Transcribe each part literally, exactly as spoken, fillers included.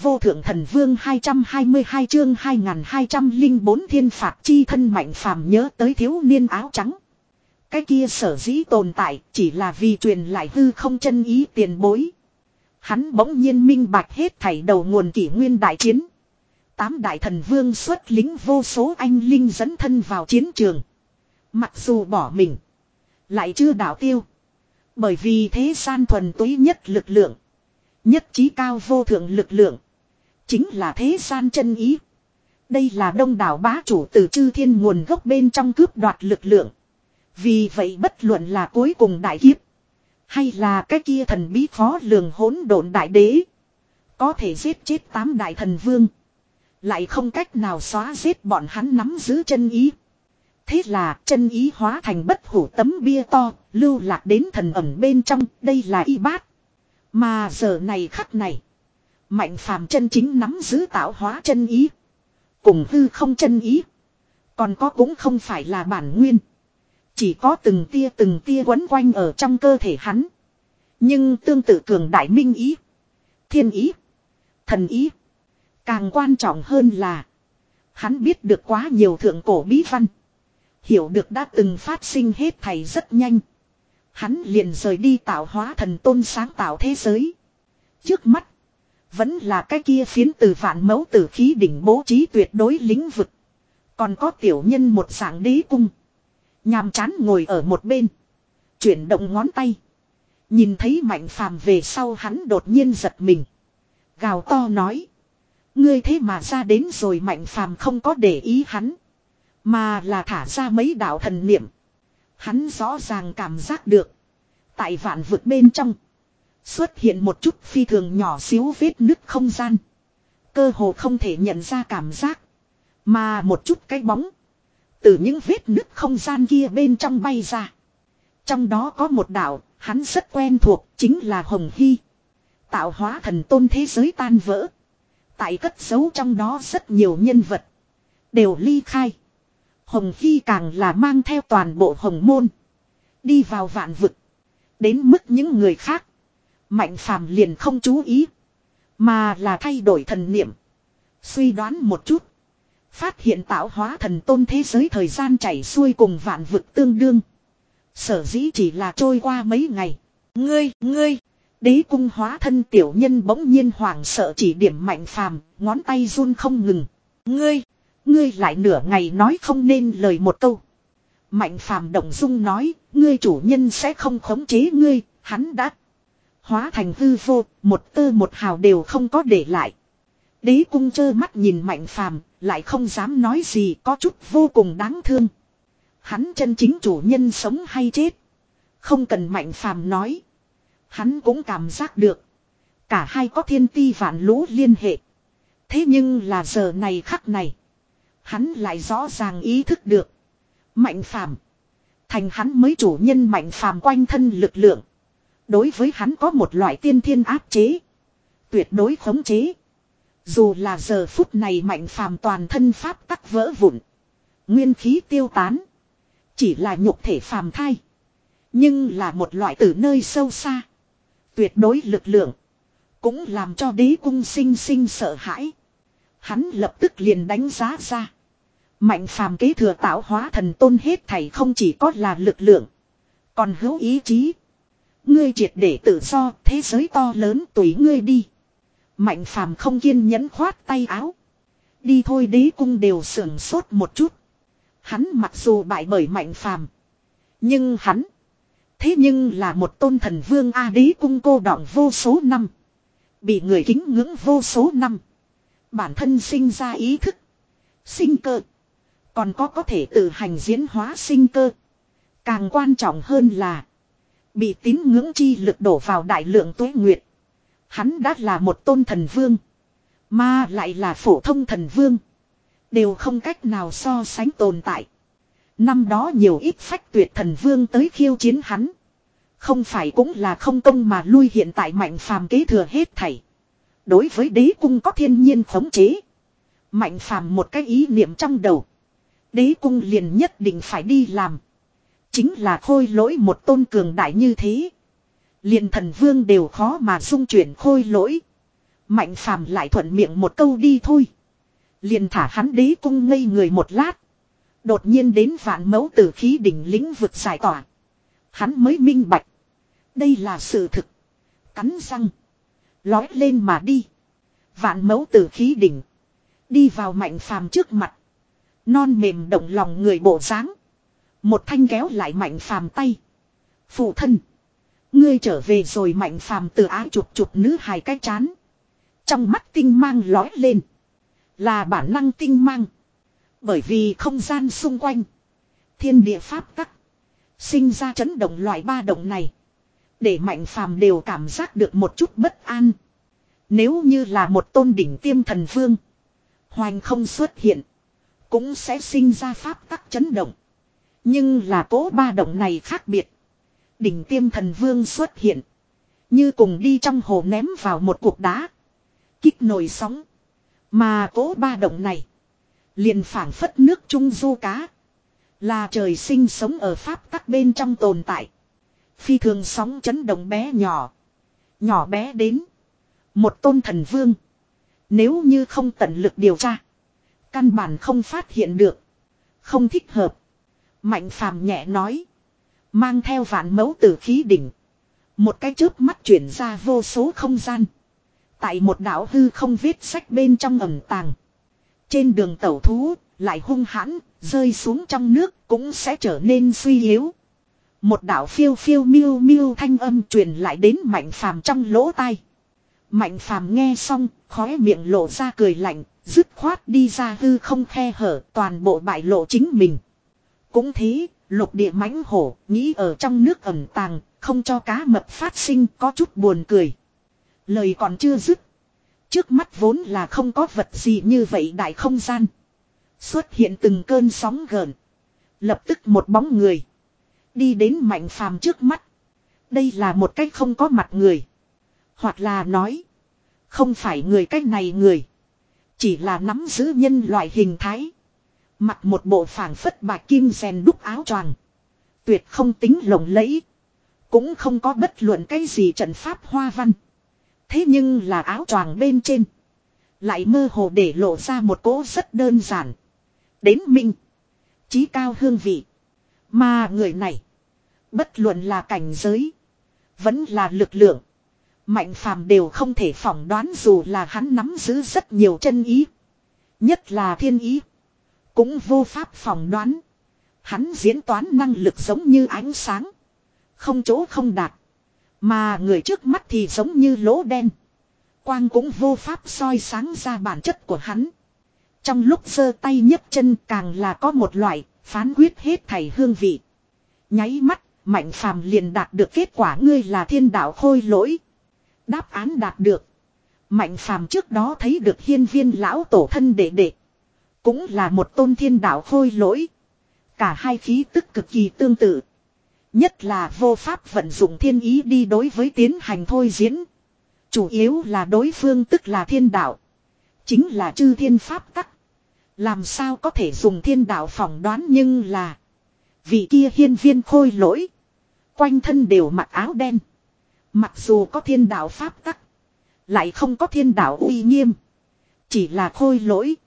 vô thượng thần vương hai trăm hai mươi hai chương hai nghìn hai trăm lẻ bốn thiên phạt chi thân. Mạnh phàm nhớ tới thiếu niên áo trắng. Cái kia sở dĩ tồn tại chỉ là vì truyền lại hư không chân ý tiền bối. Hắn bỗng nhiên minh bạch hết thảy đầu nguồn kỷ nguyên đại chiến. Tám đại thần vương xuất lính vô số anh linh dẫn thân vào chiến trường. Mặc dù bỏ mình, lại chưa đảo tiêu. Bởi vì thế gian thuần túy nhất lực lượng, nhất trí cao vô thượng lực lượng, chính là thế gian chân ý. Đây là đông đảo bá chủ từ chư thiên nguồn gốc bên trong cướp đoạt lực lượng. Vì vậy bất luận là cuối cùng đại kiếp, hay là cái kia thần bí khó lường hỗn độn đại đế, có thể giết chết tám đại thần vương, lại không cách nào xóa giết bọn hắn nắm giữ chân ý. Thế là chân ý hóa thành bất hủ tấm bia to, lưu lạc đến thần ẩn bên trong. Đây là y bát. Mà giờ này khắc này, Mạnh phàm chân chính nắm giữ tạo hóa chân ý, cùng hư không chân ý, còn có cũng không phải là bản nguyên, chỉ có từng tia từng tia quấn quanh ở trong cơ thể hắn. Nhưng tương tự cường đại minh ý, thiên ý, thần ý. Càng quan trọng hơn là hắn biết được quá nhiều thượng cổ bí văn, hiểu được đã từng phát sinh hết thảy. Rất nhanh, hắn liền rời đi tạo hóa thần tôn sáng tạo thế giới. Trước mắt vẫn là cái kia phiến từ vạn mẫu tử khí đỉnh bố trí tuyệt đối lĩnh vực. Còn có tiểu nhân một dạng đế cung, nhàm chán ngồi ở một bên, chuyển động ngón tay. Nhìn thấy Mạnh phàm về sau, hắn đột nhiên giật mình, gào to nói: ngươi thế mà ra đến rồi. Mạnh phàm không có để ý hắn, mà là thả ra mấy đạo thần niệm. Hắn rõ ràng cảm giác được, tại vạn vực bên trong xuất hiện một chút phi thường nhỏ xíu vết nứt không gian, cơ hồ không thể nhận ra cảm giác. Mà một chút cái bóng từ những vết nứt không gian kia bên trong bay ra. Trong đó có một đạo hắn rất quen thuộc, chính là Hồng Hy. Tạo hóa thần tôn thế giới tan vỡ, tại cất giấu trong đó rất nhiều nhân vật đều ly khai. Hồng Hy càng là mang theo toàn bộ hồng môn đi vào vạn vực. Đến mức những người khác, Mạnh phàm liền không chú ý, mà là thay đổi thần niệm, suy đoán một chút, phát hiện tạo hóa thần tôn thế giới thời gian chảy xuôi cùng vạn vực tương đương. Sở dĩ chỉ là trôi qua mấy ngày. Ngươi, ngươi, đế cung hóa thân tiểu nhân bỗng nhiên hoảng sợ chỉ điểm Mạnh phàm, ngón tay run không ngừng. Ngươi, ngươi lại nửa ngày nói không nên lời một câu. Mạnh phàm động dung nói: ngươi chủ nhân sẽ không khống chế ngươi, hắn đã hóa thành hư vô, một tơ một hào đều không có để lại. Đế cung trơ mắt nhìn Mạnh phàm, lại không dám nói gì, có chút vô cùng đáng thương. Hắn chân chính chủ nhân sống hay chết, không cần Mạnh phàm nói, hắn cũng cảm giác được. Cả hai có thiên ti vạn lũ liên hệ. Thế nhưng là giờ này khắc này, hắn lại rõ ràng ý thức được, Mạnh phàm thành hắn mới chủ nhân. Mạnh phàm quanh thân lực lượng đối với hắn có một loại tiên thiên áp chế, tuyệt đối khống chế. Dù là giờ phút này Mạnh phàm toàn thân pháp tắc vỡ vụn, nguyên khí tiêu tán, chỉ là nhục thể phàm thai, nhưng là một loại từ nơi sâu xa tuyệt đối lực lượng, cũng làm cho đế cung sinh sinh sợ hãi. Hắn lập tức liền đánh giá ra, Mạnh phàm kế thừa tạo hóa thần tôn hết thảy không chỉ có là lực lượng, còn hữu ý chí. Ngươi triệt để tự do, thế giới to lớn tùy ngươi đi. Mạnh phàm không kiên nhẫn khoát tay áo. Đi thôi. Đế cung đều sưởng sốt một chút. Hắn mặc dù bại bởi Mạnh phàm, nhưng hắn thế nhưng là một tôn thần vương a. Đế cung cô đọng vô số năm, bị người kính ngưỡng vô số năm, bản thân sinh ra ý thức, sinh cơ, còn có có thể tự hành diễn hóa sinh cơ. Càng quan trọng hơn là bị tín ngưỡng chi lực đổ vào đại lượng tuế nguyệt. Hắn đã là một tôn thần vương, mà lại là phổ thông thần vương, đều không cách nào so sánh tồn tại. Năm đó nhiều ít phách tuyệt thần vương tới khiêu chiến hắn, không phải cũng là không công mà lui. Hiện tại Mạnh phàm kế thừa hết thảy, đối với đế cung có thiên nhiên khống chế. Mạnh phàm một cái ý niệm trong đầu, đế cung liền nhất định phải đi làm. Chính là khôi lỗi một tôn cường đại như thế, liền thần vương đều khó mà dung chuyển khôi lỗi, Mạnh phàm lại thuận miệng một câu đi thôi. Liền thả hắn đế cung ngây người một lát. Đột nhiên đến vạn mẫu tử khí đỉnh lĩnh vực giải tỏa. Hắn mới minh bạch. Đây là sự thực. Cắn răng. Lói lên mà đi. Vạn mẫu tử khí đỉnh. Đi vào mạnh phàm trước mặt. Non mềm động lòng người bộ dáng. Một thanh kéo lại mạnh phàm tay. Phụ thân. Ngươi trở về rồi. Mạnh phàm từ ái chụp chụp nữ hài cái chán. Trong mắt tinh mang lói lên. Là bản năng tinh mang. Bởi vì không gian xung quanh. Thiên địa pháp tắc. Sinh ra chấn động loại ba động này. Để mạnh phàm đều cảm giác được một chút bất an. Nếu như là một tôn đỉnh tiêm thần vương. Hoành không xuất hiện. Cũng sẽ sinh ra pháp tắc chấn động. Nhưng là cố ba động này khác biệt. Đỉnh tiêm thần vương xuất hiện. Như cùng đi trong hồ ném vào một cục đá. Kích nổi sóng. Mà cố ba động này. Liền phảng phất nước trung du cá. Là trời sinh sống ở pháp tắc bên trong tồn tại. Phi thường sóng chấn động bé nhỏ. Nhỏ bé đến. Một tôn thần vương. Nếu như không tận lực điều tra. Căn bản không phát hiện được. Không thích hợp. Mạnh phàm nhẹ nói. Mang theo vạn mẫu tử khí đỉnh. Một cái chớp mắt chuyển ra vô số không gian. Tại một đảo hư không viết sách bên trong ẩn tàng. Trên đường tẩu thú, lại hung hãn, rơi xuống trong nước cũng sẽ trở nên suy yếu. Một đảo phiêu phiêu miêu miêu thanh âm truyền lại đến mạnh phàm trong lỗ tai. Mạnh phàm nghe xong, khóe miệng lộ ra cười lạnh, dứt khoát đi ra hư không khe hở, toàn bộ bại lộ chính mình. Cũng thế, lục địa mãnh hổ, nghĩ ở trong nước ẩn tàng, không cho cá mập phát sinh có chút buồn cười. Lời còn chưa dứt. Trước mắt vốn là không có vật gì như vậy đại không gian. Xuất hiện từng cơn sóng gợn. Lập tức một bóng người. Đi đến mạnh phàm trước mắt. Đây là một cách không có mặt người. Hoặc là nói. Không phải người cách này người. Chỉ là nắm giữ nhân loại hình thái. Mặc một bộ phảng phất bạc kim rèn đúc áo choàng. Tuyệt không tính lộng lẫy. Cũng không có bất luận cái gì trận pháp hoa văn. Thế nhưng là áo choàng bên trên. Lại mơ hồ để lộ ra một cỗ rất đơn giản. Đến minh. Chí cao hương vị. Mà người này. Bất luận là cảnh giới. Vẫn là lực lượng. Mạnh phàm đều không thể phỏng đoán dù là hắn nắm giữ rất nhiều chân ý. Nhất là thiên ý. Cũng vô pháp phỏng đoán. Hắn diễn toán năng lực giống như ánh sáng. Không chỗ không đạt. Mà người trước mắt thì giống như lỗ đen. Quang cũng vô pháp soi sáng ra bản chất của hắn. Trong lúc giơ tay nhấc chân càng là có một loại phán quyết hết thảy hương vị. Nháy mắt, mạnh phàm liền đạt được kết quả ngươi là thiên đạo khôi lỗi. Đáp án đạt được. Mạnh phàm trước đó thấy được hiên viên lão tổ thân đệ đệ. Cũng là một tôn thiên đạo khôi lỗi. Cả hai khí tức cực kỳ tương tự. Nhất là vô pháp vận dụng thiên ý đi đối với tiến hành thôi diễn. Chủ yếu là đối phương tức là thiên đạo. Chính là chư thiên pháp tắc. Làm sao có thể dùng thiên đạo phỏng đoán nhưng là. Vị kia hiên viên khôi lỗi. Quanh thân đều mặc áo đen. Mặc dù có thiên đạo pháp tắc. Lại không có thiên đạo uy nghiêm. Chỉ là khôi lỗi.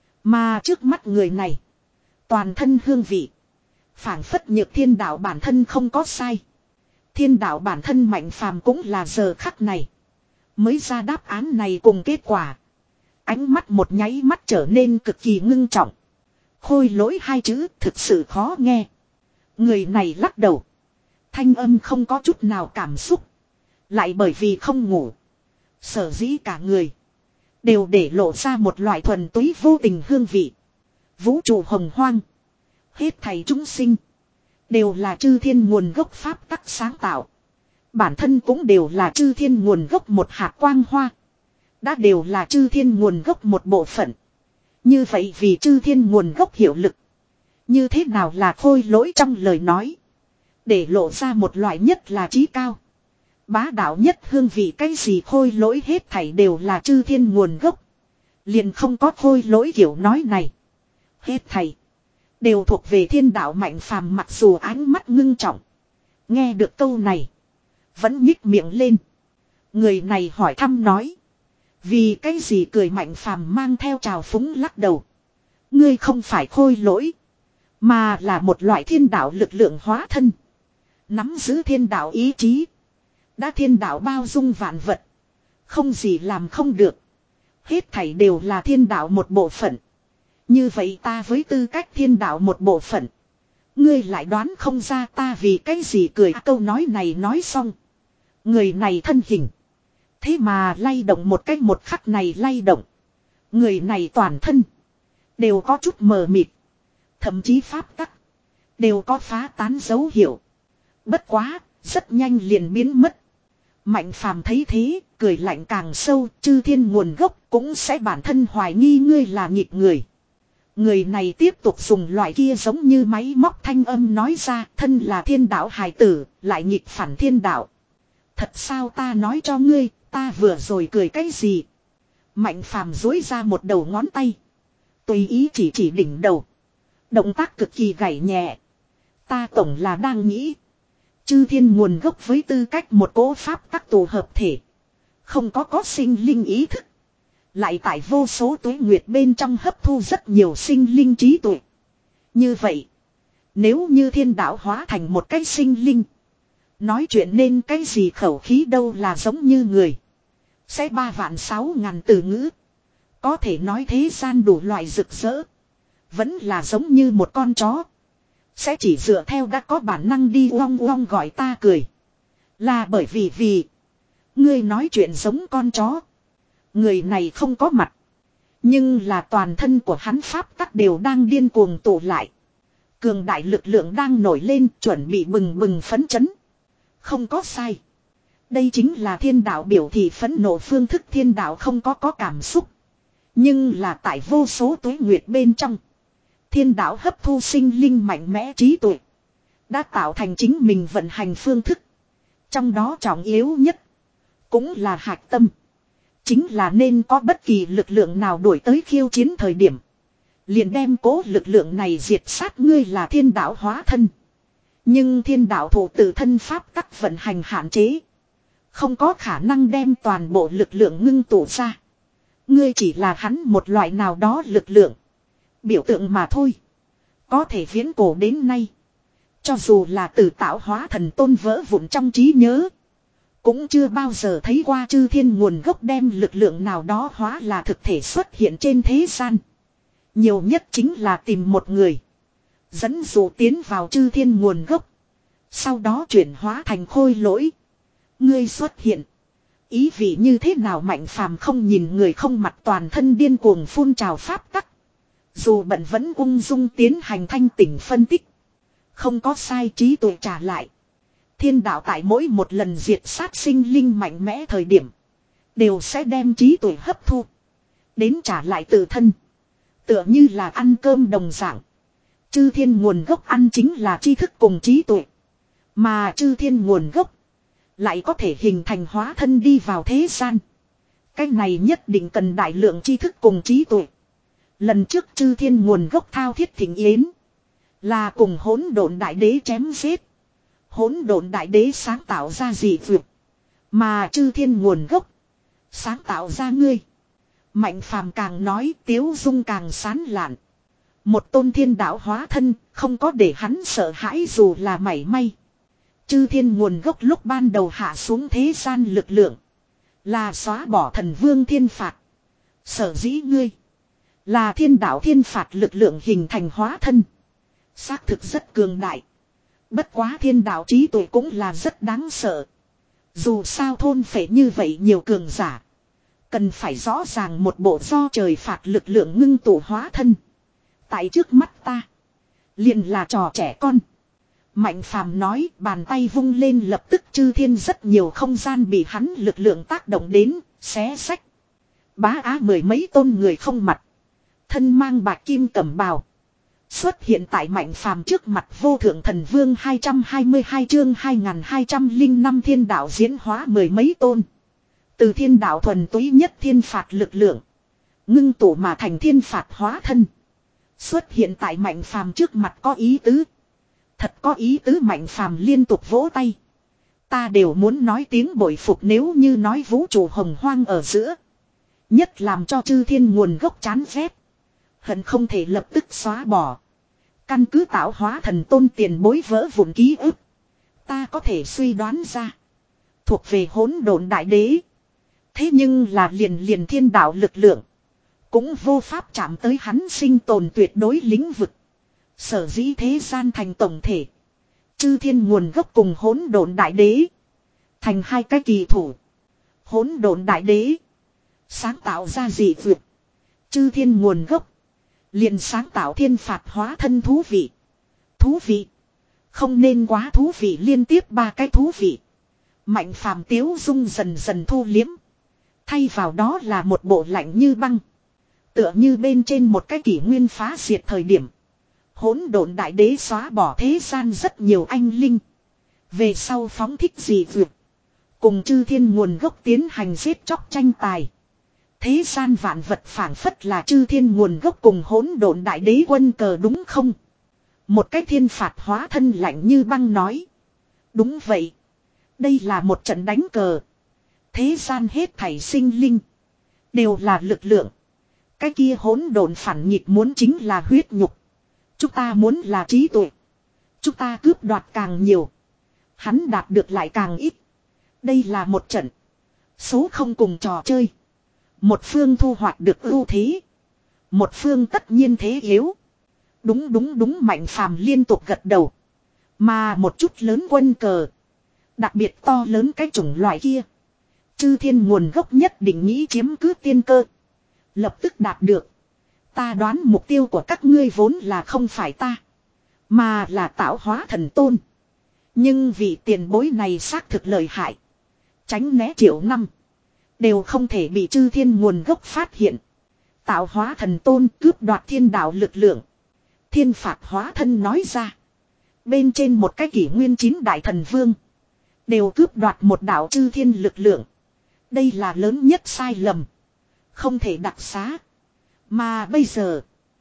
Mà trước mắt người này. Toàn thân hương vị. Phảng phất nhược thiên đạo bản thân không có sai. Thiên đạo bản thân mạnh phàm cũng là giờ khắc này. Mới ra đáp án này cùng kết quả. Ánh mắt một nháy mắt trở nên cực kỳ ngưng trọng. Khôi lỗi hai chữ thực sự khó nghe. Người này lắc đầu. Thanh âm không có chút nào cảm xúc. Lại bởi vì không ngủ. Sở dĩ cả người. Đều để lộ ra một loại thuần túy vô tình hương vị. Vũ trụ hồng hoang. Hết thảy chúng sinh. Đều là chư thiên nguồn gốc pháp tắc sáng tạo. Bản thân cũng đều là chư thiên nguồn gốc một hạt quang hoa. Đã đều là chư thiên nguồn gốc một bộ phận. Như vậy vì chư thiên nguồn gốc hiệu lực. Như thế nào là khôi lỗi trong lời nói. Để lộ ra một loại nhất là trí cao. Bá đạo nhất hương vị cái gì khôi lỗi hết thảy đều là chư thiên nguồn gốc. Liền không có khôi lỗi kiểu nói này. Hết thảy. Đều thuộc về thiên đạo mạnh phàm mặc dù ánh mắt ngưng trọng. Nghe được câu này. Vẫn nhích miệng lên. Người này hỏi thăm nói. Vì cái gì cười Mạnh Phàm mang theo trào phúng lắc đầu. Ngươi không phải khôi lỗi. Mà là một loại thiên đạo lực lượng hóa thân. Nắm giữ thiên đạo ý chí. Đã thiên đạo bao dung vạn vật. Không gì làm không được. Hết thảy đều là thiên đạo một bộ phận. Như vậy ta với tư cách thiên đạo một bộ phận. Ngươi lại đoán không ra ta vì cái gì cười à, câu nói này nói xong. Người này thân hình. Thế mà lay động một cách một khắc này lay động. Người này toàn thân. Đều có chút mờ mịt. Thậm chí pháp tắc. Đều có phá tán dấu hiệu. Bất quá, rất nhanh liền biến mất. Mạnh Phàm thấy thế, cười lạnh càng sâu, chư thiên nguồn gốc cũng sẽ bản thân hoài nghi ngươi là nghịch người. Người này tiếp tục dùng loại kia giống như máy móc thanh âm nói ra, thân là thiên đạo hài tử, lại nghịch phản thiên đạo. Thật sao ta nói cho ngươi, ta vừa rồi cười cái gì? Mạnh Phàm duỗi ra một đầu ngón tay. Tùy ý chỉ chỉ đỉnh đầu. Động tác cực kỳ gảy nhẹ. Ta tổng là đang nghĩ. Chư thiên nguồn gốc với tư cách một cỗ pháp tắc tổ hợp thể. Không có có sinh linh ý thức. Lại tại vô số tuế nguyệt bên trong hấp thu rất nhiều sinh linh trí tuệ. Như vậy. Nếu như thiên đạo hóa thành một cái sinh linh. Nói chuyện nên cái gì khẩu khí đâu là giống như người. Sẽ ba vạn sáu ngàn từ ngữ. Có thể nói thế gian đủ loại rực rỡ. Vẫn là giống như một con chó. Sẽ chỉ dựa theo đã có bản năng đi uong uong gọi ta cười. Là bởi vì vì. Ngươi nói chuyện giống con chó. Người này không có mặt. Nhưng là toàn thân của hắn pháp tắc đều đang điên cuồng tụ lại. Cường đại lực lượng đang nổi lên chuẩn bị bừng bừng phấn chấn. Không có sai. Đây chính là thiên đạo biểu thị phẫn nộ phương thức thiên đạo không có có cảm xúc. Nhưng là tại vô số tuế nguyệt bên trong. Thiên đạo hấp thu sinh linh mạnh mẽ trí tuệ. Đã tạo thành chính mình vận hành phương thức. Trong đó trọng yếu nhất. Cũng là hạch tâm. Chính là nên có bất kỳ lực lượng nào đuổi tới khiêu chiến thời điểm. Liền đem cố lực lượng này diệt sát ngươi là thiên đạo hóa thân. Nhưng thiên đạo thủ tự thân pháp tắc vận hành hạn chế. Không có khả năng đem toàn bộ lực lượng ngưng tụ ra. Ngươi chỉ là hắn một loại nào đó lực lượng. Biểu tượng mà thôi. Có thể viễn cổ đến nay. Cho dù là từ tạo hóa thần tôn vỡ vụn trong trí nhớ. Cũng chưa bao giờ thấy qua chư thiên nguồn gốc đem lực lượng nào đó hóa là thực thể xuất hiện trên thế gian. Nhiều nhất chính là tìm một người. Dẫn dụ tiến vào chư thiên nguồn gốc. Sau đó chuyển hóa thành khôi lỗi. Ngươi xuất hiện. Ý vị như thế nào Mạnh Phàm không nhìn người không mặt toàn thân điên cuồng phun trào pháp tắc. Dù bận vẫn ung dung tiến hành thanh tỉnh phân tích. Không có sai trí tuệ trả lại. Thiên đạo tại mỗi một lần diệt sát sinh linh mạnh mẽ thời điểm. Đều sẽ đem trí tuệ hấp thu. Đến trả lại tự thân. Tựa như là ăn cơm đồng dạng. Chư thiên nguồn gốc ăn chính là tri thức cùng trí tuệ. Mà chư thiên nguồn gốc. Lại có thể hình thành hóa thân đi vào thế gian. Cái này nhất định cần đại lượng tri thức cùng trí tuệ. Lần trước chư thiên nguồn gốc thao thiết thỉnh yến. Là cùng hỗn độn đại đế chém giết. Hỗn độn đại đế sáng tạo ra dị vượt. Mà chư thiên nguồn gốc. Sáng tạo ra ngươi. Mạnh Phàm càng nói tiếu dung càng sán lạn. Một tôn thiên đạo hóa thân không có để hắn sợ hãi dù là mảy may. Chư thiên nguồn gốc lúc ban đầu hạ xuống thế gian lực lượng. Là xóa bỏ thần vương thiên phạt. Sở dĩ ngươi. Là thiên đạo thiên phạt lực lượng hình thành hóa thân. Xác thực rất cường đại. Bất quá thiên đạo trí tuệ cũng là rất đáng sợ. Dù sao thôn phệ như vậy nhiều cường giả. Cần phải rõ ràng một bộ do trời phạt lực lượng ngưng tụ hóa thân. Tại trước mắt ta. Liền là trò trẻ con. Mạnh Phàm nói bàn tay vung lên lập tức chư thiên rất nhiều không gian bị hắn lực lượng tác động đến, xé sách. Bá á mười mấy tôn người không mặt. Thân mang bạc kim cẩm bào. Xuất hiện tại Mạnh Phàm trước mặt vô thượng thần vương hai trăm hai mươi hai chương hai nghìn hai trăm lẻ năm thiên đạo diễn hóa mười mấy tôn. Từ thiên đạo thuần túy nhất thiên phạt lực lượng. Ngưng tụ mà thành thiên phạt hóa thân. Xuất hiện tại Mạnh Phàm trước mặt có ý tứ. Thật có ý tứ Mạnh Phàm liên tục vỗ tay. Ta đều muốn nói tiếng bội phục nếu như nói vũ trụ hồng hoang ở giữa. Nhất làm cho chư thiên nguồn gốc chán ghét. Hận không thể lập tức xóa bỏ. Căn cứ tạo hóa thần tôn tiền bối vỡ vụn ký ức. Ta có thể suy đoán ra. Thuộc về hỗn độn đại đế. Thế nhưng là liền liền thiên đạo lực lượng. Cũng vô pháp chạm tới hắn sinh tồn tuyệt đối lĩnh vực. Sở dĩ thế gian thành tổng thể. Chư thiên nguồn gốc cùng hỗn độn đại đế. Thành hai cái kỳ thủ. Hỗn độn đại đế. Sáng tạo ra dị vượt. Chư thiên nguồn gốc. Liền sáng tạo thiên phạt hóa thân thú vị. Thú vị. Không nên quá thú vị, liên tiếp ba cái thú vị. Mạnh phàm tiếu dung dần dần thu liếm. Thay vào đó là một bộ lạnh như băng. Tựa như bên trên một cái kỷ nguyên phá diệt thời điểm. Hỗn độn đại đế xóa bỏ thế gian rất nhiều anh linh. Về sau phóng thích dị vượt. Cùng chư thiên nguồn gốc tiến hành giết chóc tranh tài. Thế gian vạn vật phảng phất là chư thiên nguồn gốc cùng hỗn độn đại đế quân cờ, đúng không? Một cái thiên phạt hóa thân lạnh như băng nói. Đúng vậy. Đây là một trận đánh cờ. Thế gian hết thảy sinh linh. Đều là lực lượng. Cái kia hỗn độn phản nghịch muốn chính là huyết nhục. Chúng ta muốn là trí tuệ. Chúng ta cướp đoạt càng nhiều. Hắn đạt được lại càng ít. Đây là một trận. Số không cùng trò chơi. Một phương thu hoạch được ưu thế. Một phương tất nhiên thế yếu. Đúng đúng đúng, Mạnh phàm liên tục gật đầu. Mà một chút lớn quân cờ. Đặc biệt to lớn cái chủng loại kia. Chư thiên nguồn gốc nhất định nghĩ chiếm cứ tiên cơ. Lập tức đạt được. Ta đoán mục tiêu của các ngươi vốn là không phải ta. Mà là tạo hóa thần tôn. Nhưng vì tiền bối này xác thực lợi hại. Tránh né triệu năm. Đều không thể bị chư thiên nguồn gốc phát hiện. Tạo hóa thần tôn cướp đoạt thiên đạo lực lượng. Thiên phạt hóa thân nói ra. Bên trên một cái kỷ nguyên chín đại thần vương. Đều cướp đoạt một đạo chư thiên lực lượng. Đây là lớn nhất sai lầm. Không thể đặc xá. Mà bây giờ.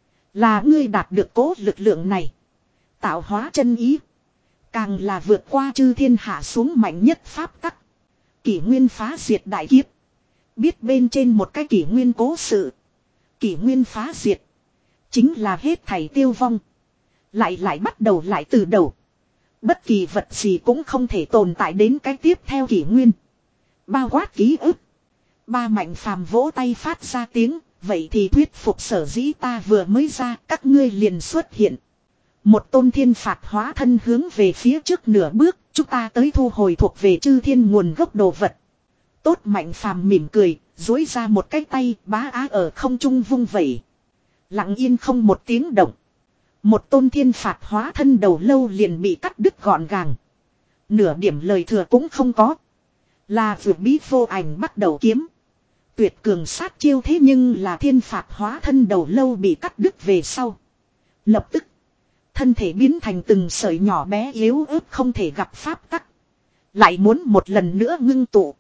Là ngươi đạt được cố lực lượng này. Tạo hóa chân ý. Càng là vượt qua chư thiên hạ xuống mạnh nhất pháp tắc. Kỷ nguyên phá diệt đại kiếp. Biết bên trên một cái kỷ nguyên cố sự. Kỷ nguyên phá diệt. Chính là hết thảy tiêu vong. Lại lại bắt đầu lại từ đầu. Bất kỳ vật gì cũng không thể tồn tại đến cái tiếp theo kỷ nguyên. Bao quát ký ức. Ba Mạnh phàm vỗ tay phát ra tiếng. Vậy thì thuyết phục sở dĩ ta vừa mới ra, các ngươi liền xuất hiện. Một tôn thiên phạt hóa thân hướng về phía trước nửa bước. Chúng ta tới thu hồi thuộc về chư thiên nguồn gốc đồ vật. Tốt, Mạnh phàm mỉm cười, duỗi ra một cái tay, bá á ở không trung vung vẩy. Lặng yên không một tiếng động. Một tôn thiên phạt hóa thân đầu lâu liền bị cắt đứt gọn gàng. Nửa điểm lời thừa cũng không có. Là vượt bí vô ảnh bắt đầu kiếm. Tuyệt cường sát chiêu, thế nhưng là thiên phạt hóa thân đầu lâu bị cắt đứt về sau. Lập tức. Thân thể biến thành từng sợi nhỏ bé yếu ớt không thể gặp pháp tắc. Lại muốn một lần nữa ngưng tụ.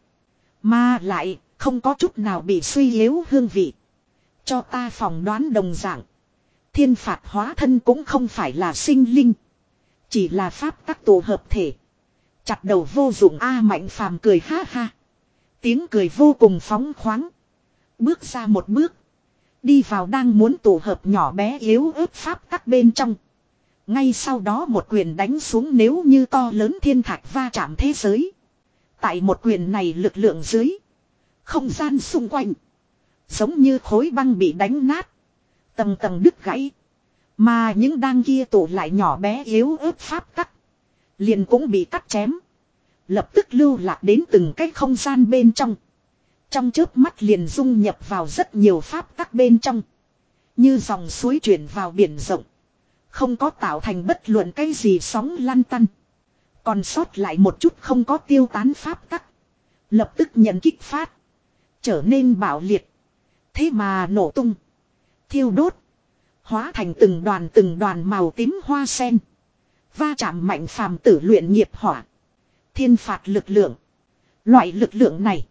Mà lại không có chút nào bị suy yếu hương vị. Cho ta phỏng đoán đồng dạng. Thiên phạt hóa thân cũng không phải là sinh linh. Chỉ là pháp tắc tổ hợp thể. Chặt đầu vô dụng a. Mạnh phàm cười ha ha. Tiếng cười vô cùng phóng khoáng. Bước ra một bước. Đi vào đang muốn tổ hợp nhỏ bé yếu ớt pháp tắc bên trong. Ngay sau đó một quyền đánh xuống, nếu như to lớn thiên thạch va chạm thế giới. Tại một quyền này lực lượng dưới. Không gian xung quanh. Giống như khối băng bị đánh nát. Tầng tầng đứt gãy. Mà những đang kia tụ lại nhỏ bé yếu ớt pháp tắc. Liền cũng bị cắt chém. Lập tức lưu lạc đến từng cái không gian bên trong. Trong chớp mắt liền dung nhập vào rất nhiều pháp tắc bên trong. Như dòng suối chuyển vào biển rộng. Không có tạo thành bất luận cái gì sóng lăn tăn. Còn sót lại một chút không có tiêu tán pháp tắc. Lập tức nhận kích phát. Trở nên bạo liệt. Thế mà nổ tung. Thiêu đốt. Hóa thành từng đoàn từng đoàn màu tím hoa sen. Va chạm Mạnh phàm tử luyện nghiệp hỏa. Thiên phạt lực lượng. Loại lực lượng này.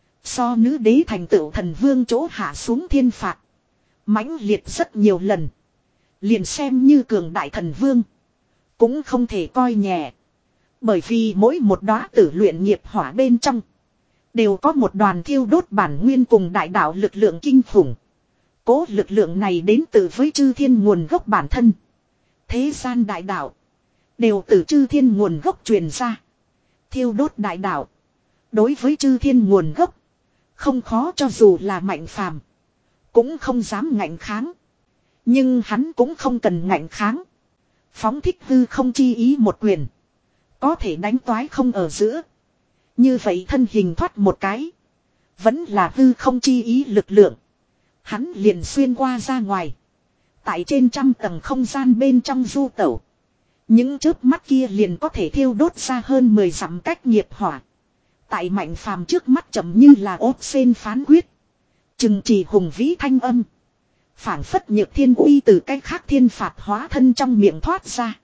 So nữ đế thành tựu thần vương chỗ hạ xuống thiên phạt. Mãnh liệt rất nhiều lần. Liền xem như cường đại thần vương. Cũng không thể coi nhẹ. Bởi vì mỗi một đóa tử luyện nghiệp hỏa bên trong. Đều có một đoàn thiêu đốt bản nguyên cùng đại đạo lực lượng kinh khủng. Cố lực lượng này đến từ với chư thiên nguồn gốc bản thân. Thế gian đại đạo. Đều từ chư thiên nguồn gốc truyền ra. Thiêu đốt đại đạo. Đối với chư thiên nguồn gốc. Không khó cho dù là mạnh phàm. Cũng không dám ngạnh kháng. Nhưng hắn cũng không cần ngạnh kháng. Phóng thích hư không chi ý một quyền. Có thể đánh toái không ở giữa. Như vậy thân hình thoát một cái. Vẫn là hư không chi ý lực lượng. Hắn liền xuyên qua ra ngoài. Tại trên trăm tầng không gian bên trong du tẩu. Những chớp mắt kia liền có thể thiêu đốt ra hơn mười dặm cách nghiệp hỏa. Tại mạnh phàm trước mắt chậm như là ốt sen phán quyết. Chừng chỉ hùng vĩ thanh âm. Phảng phất nhược thiên uy từ cái khác thiên phạt hóa thân trong miệng thoát ra.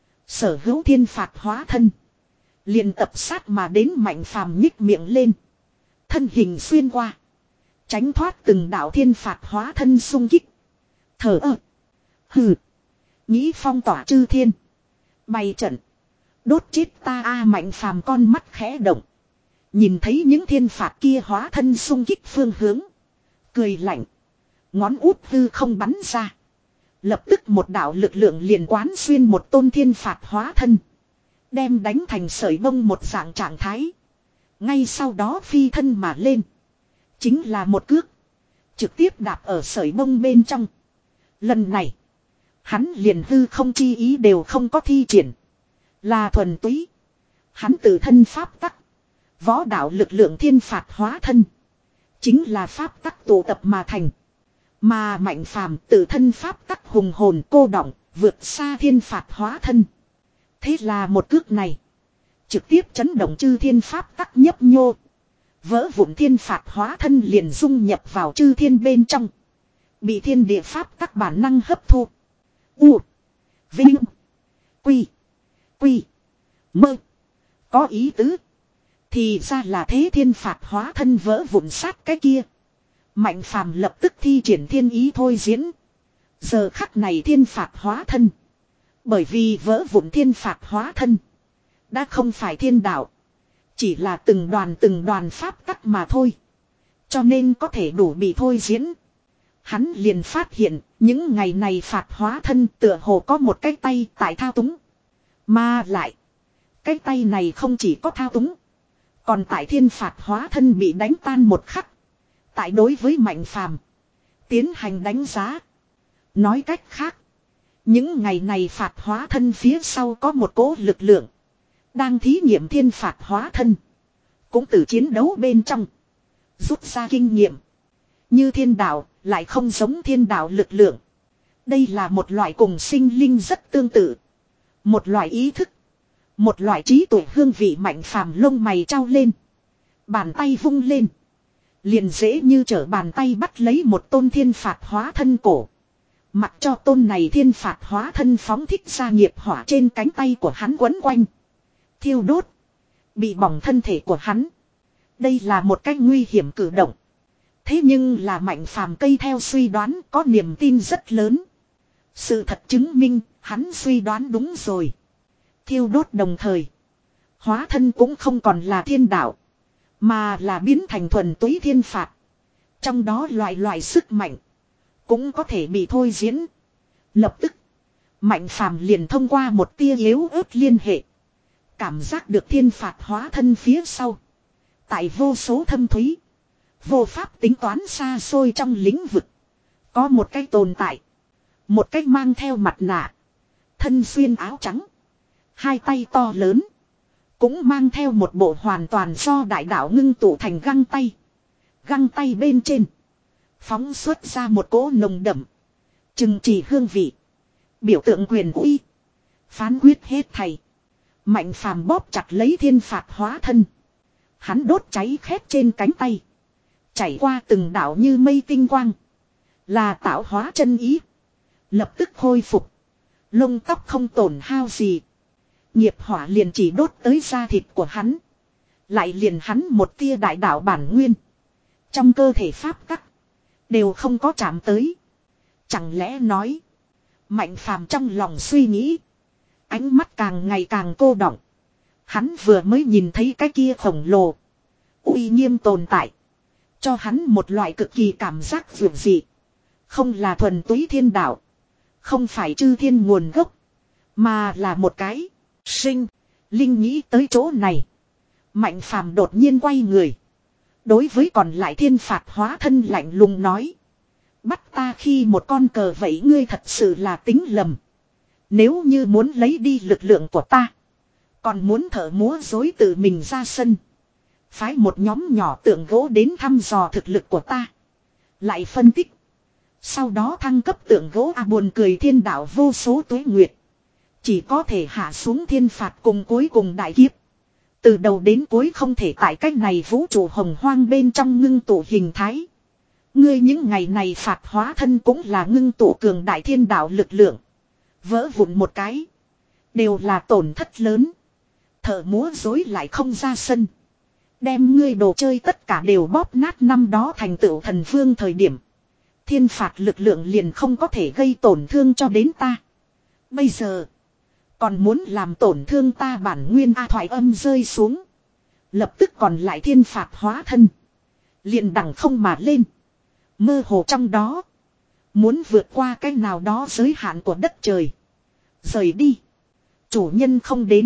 Sở hữu thiên phạt hóa thân. Liền tập sát mà đến mạnh phàm nhích miệng lên. Thân hình xuyên qua. Tránh thoát từng đạo thiên phạt hóa thân xung kích. Thở ơ. Hừ. Nghĩ phong tỏa chư thiên. Bày trận. Đốt chết ta a mạnh phàm con mắt khẽ động. Nhìn thấy những thiên phạt kia hóa thân xung kích phương hướng. Cười lạnh. Ngón út hư không bắn ra. Lập tức một đạo lực lượng liền quán xuyên một tôn thiên phạt hóa thân. Đem đánh thành sợi bông một dạng trạng thái. Ngay sau đó phi thân mà lên. Chính là một cước. Trực tiếp đạp ở sợi bông bên trong. Lần này. Hắn liền hư không chi ý đều không có thi triển. Là thuần túy. Hắn tự thân pháp tắc. Võ đạo lực lượng thiên phạt hóa thân. Chính là pháp tắc tụ tập mà thành. Mà mạnh phàm tự thân pháp tắc hùng hồn cô động. Vượt xa thiên phạt hóa thân. Thế là một cước này. Trực tiếp chấn động chư thiên pháp tắc nhấp nhô. Vỡ vụn thiên phạt hóa thân liền dung nhập vào chư thiên bên trong. Bị thiên địa pháp tắc bản năng hấp thu. U. Vinh. Quy. Quy. Mơ. Có ý tứ. Thì ra là thế thiên phạt hóa thân vỡ vụn sát cái kia. Mạnh phàm lập tức thi triển thiên ý thôi diễn. Giờ khắc này thiên phạt hóa thân. Bởi vì vỡ vụn thiên phạt hóa thân. Đã không phải thiên đạo. Chỉ là từng đoàn từng đoàn pháp tắc mà thôi. Cho nên có thể đủ bị thôi diễn. Hắn liền phát hiện những ngày này phạt hóa thân tựa hồ có một cái tay tại thao túng. Mà lại. Cái tay này không chỉ có thao túng. Còn tại thiên phạt hóa thân bị đánh tan một khắc. Tại đối với mạnh phàm. Tiến hành đánh giá. Nói cách khác. Những ngày này phạt hóa thân phía sau có một cỗ lực lượng. Đang thí nghiệm thiên phạt hóa thân. Cũng từ chiến đấu bên trong. Rút ra kinh nghiệm. Như thiên đạo lại không giống thiên đạo lực lượng. Đây là một loại cùng sinh linh rất tương tự. Một loại ý thức. Một loại trí tuệ hương vị mạnh phàm lông mày trao lên. Bàn tay vung lên. Liền dễ như trở bàn tay bắt lấy một tôn thiên phạt hóa thân cổ. Mặc cho tôn này thiên phạt hóa thân phóng thích ra nghiệp hỏa trên cánh tay của hắn quấn quanh. Thiêu đốt. Bị bỏng thân thể của hắn. Đây là một cách nguy hiểm cử động. Thế nhưng là mạnh phàm cây theo suy đoán có niềm tin rất lớn. Sự thật chứng minh hắn suy đoán đúng rồi. Thiêu đốt đồng thời. Hóa thân cũng không còn là thiên đạo. Mà là biến thành thuần túy thiên phạt. Trong đó loại loại sức mạnh. Cũng có thể bị thôi diễn. Lập tức. Mạnh phàm liền thông qua một tia yếu ớt liên hệ. Cảm giác được thiên phạt hóa thân phía sau. Tại vô số thâm thúy. Vô pháp tính toán xa xôi trong lĩnh vực. Có một cái tồn tại. Một cái mang theo mặt nạ. Thân xuyên áo trắng. Hai tay to lớn. Cũng mang theo một bộ hoàn toàn do đại đạo ngưng tụ thành găng tay. Găng tay bên trên. Phóng xuất ra một cỗ nồng đậm. Chừng chỉ hương vị. Biểu tượng quyền uy. Phán quyết hết thầy. Mạnh phàm bóp chặt lấy thiên phạt hóa thân. Hắn đốt cháy khét trên cánh tay. Chảy qua từng đạo như mây tinh quang. Là tạo hóa chân ý. Lập tức khôi phục. Lông tóc không tổn hao gì. Nghiệp hỏa liền chỉ đốt tới da thịt của hắn. Lại liền hắn một tia đại đạo bản nguyên. Trong cơ thể pháp tắc. Đều không có chạm tới. Chẳng lẽ nói. Mạnh phàm trong lòng suy nghĩ. Ánh mắt càng ngày càng cô đọng. Hắn vừa mới nhìn thấy cái kia khổng lồ. uy nghiêm tồn tại. Cho hắn một loại cực kỳ cảm giác vượt dị. Không là thuần túy thiên đạo. Không phải chư thiên nguồn gốc. Mà là một cái sinh linh. Nghĩ tới chỗ này, Mạnh Phàm đột nhiên quay người. Đối với còn lại thiên phạt hóa thân lạnh lùng nói. Bắt ta khi một con cờ vậy, ngươi thật sự là tính lầm. Nếu như muốn lấy đi lực lượng của ta, còn muốn thợ múa dối tự mình ra sân, phái một nhóm nhỏ tượng gỗ đến thăm dò thực lực của ta, lại phân tích, sau đó thăng cấp tượng gỗ. À, buồn cười, thiên đạo vô số tuế nguyệt, chỉ có thể hạ xuống thiên phạt cùng cuối cùng đại kiếp. Từ đầu đến cuối không thể tại cách này vũ trụ hồng hoang bên trong ngưng tụ hình thái. Ngươi những ngày này phạt hóa thân cũng là ngưng tụ cường đại thiên đạo lực lượng. Vỡ vụn một cái, đều là tổn thất lớn. Thợ múa dối lại không ra sân, đem ngươi đồ chơi tất cả đều bóp nát. Năm đó thành tựu thần vương thời điểm, thiên phạt lực lượng liền không có thể gây tổn thương cho đến ta. Bây giờ còn muốn làm tổn thương ta bản nguyên. A, thoại âm rơi xuống, lập tức còn lại thiên phạt hóa thân liền đằng không mà lên. Mơ hồ trong đó, muốn vượt qua cái nào đó giới hạn của đất trời, rời đi. Chủ nhân không đến,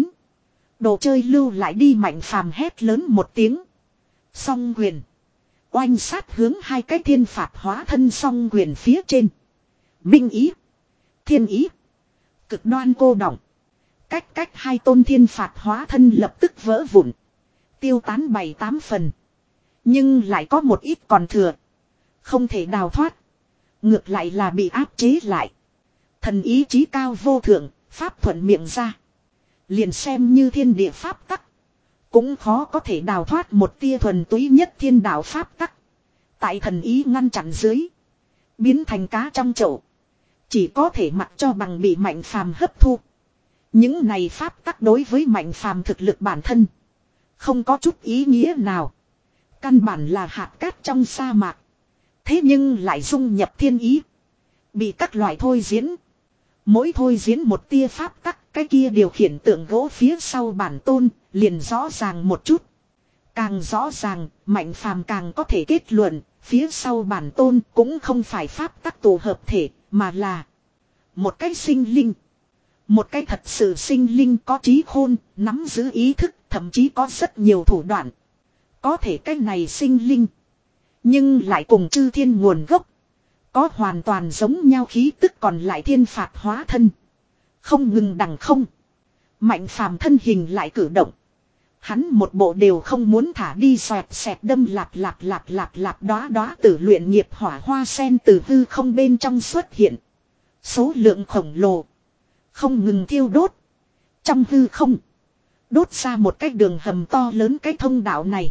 đồ chơi lưu lại đi. Mạnh Phàm hét lớn một tiếng, song quyền oanh sát hướng hai cái thiên phạt hóa thân. Song quyền phía trên, minh ý, thiên ý, cực đoan cô đọng. Cách cách hai tôn thiên phạt hóa thân lập tức vỡ vụn, tiêu tán bảy tám phần. Nhưng lại có một ít còn thừa, không thể đào thoát, ngược lại là bị áp chế lại. Thần ý chí cao vô thượng, pháp thuận miệng ra, liền xem như thiên địa pháp tắc, cũng khó có thể đào thoát một tia thuần túy nhất thiên đạo pháp tắc. Tại thần ý ngăn chặn dưới, biến thành cá trong chậu, chỉ có thể mặc cho bằng bị Mạnh Phàm hấp thu. Những này pháp tắc đối với Mạnh Phàm thực lực bản thân không có chút ý nghĩa nào, căn bản là hạt cát trong sa mạc. Thế nhưng lại dung nhập thiên ý, bị các loại thôi diễn. Mỗi thôi diễn một tia pháp tắc, cái kia điều khiển tượng gỗ phía sau bản tôn liền rõ ràng một chút. Càng rõ ràng, Mạnh Phàm càng có thể kết luận, phía sau bản tôn cũng không phải pháp tắc tổ hợp thể, mà là một cái sinh linh. Một cái thật sự sinh linh, có trí khôn, nắm giữ ý thức, thậm chí có rất nhiều thủ đoạn. Có thể cái này sinh linh, nhưng lại cùng chư thiên nguồn gốc có hoàn toàn giống nhau khí tức. Còn lại thiên phạt hóa thân không ngừng đằng không. Mạnh Phàm thân hình lại cử động, hắn một bộ đều không muốn thả đi. Xoẹt xẹt đâm lạp lạp lạp lạp lạp, đóa đóa tử luyện nghiệp hỏa hoa sen từ hư không bên trong xuất hiện. Số lượng khổng lồ, không ngừng thiêu đốt. Trong hư không, đốt ra một cái đường hầm to lớn. Cái thông đạo này,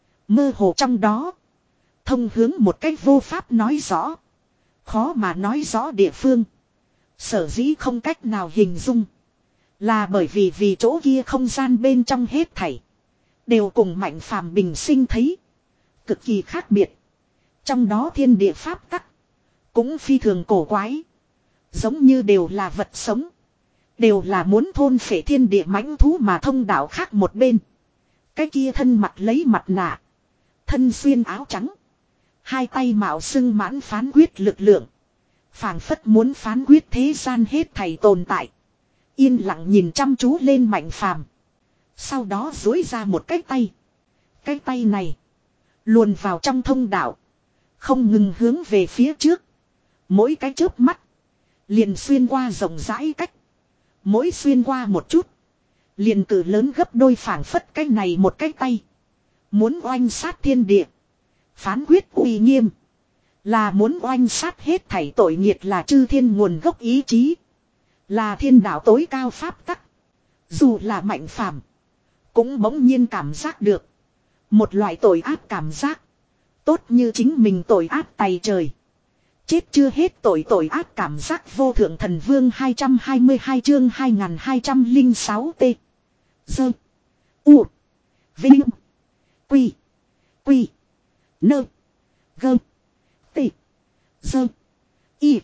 mơ hồ trong đó, thông hướng một cách vô pháp nói rõ, khó mà nói rõ địa phương. Sở dĩ không cách nào hình dung, là bởi vì vì chỗ kia không gian bên trong hết thảy đều cùng Mạnh Phàm bình sinh thấy cực kỳ khác biệt. Trong đó thiên địa pháp tắc cũng phi thường cổ quái, giống như đều là vật sống, đều là muốn thôn phệ thiên địa mãnh thú. Mà thông đạo khác một bên, cái kia thân mặt lấy mặt nạ, thân xuyên áo trắng, hai tay mạo xưng mãn phán quyết lực lượng, phảng phất muốn phán quyết thế gian hết thảy tồn tại, yên lặng nhìn chăm chú lên Mạnh Phàm. Sau đó duỗi ra một cái tay. Cái tay này luồn vào trong thông đạo, không ngừng hướng về phía trước. Mỗi cái chớp mắt liền xuyên qua rộng rãi cách, mỗi xuyên qua một chút liền cử lớn gấp đôi. Phảng phất cái này một cái tay muốn oanh sát thiên địa, phán quyết uy nghiêm, là muốn oanh sát hết thảy tội nghiệt, là chư thiên nguồn gốc ý chí, là thiên đạo tối cao pháp tắc. Dù là Mạnh Phàm cũng bỗng nhiên cảm giác được một loại tội ác cảm giác, tốt như chính mình tội ác tày trời, chết chưa hết tội. Tội ác cảm giác. Vô thượng thần vương hai trăm hai mươi hai chương hai nghìn hai trăm lẻ sáu t. Dơ. U. Vinh. Quy. Quy. Nơ. Gơ. T. Dơ. Y.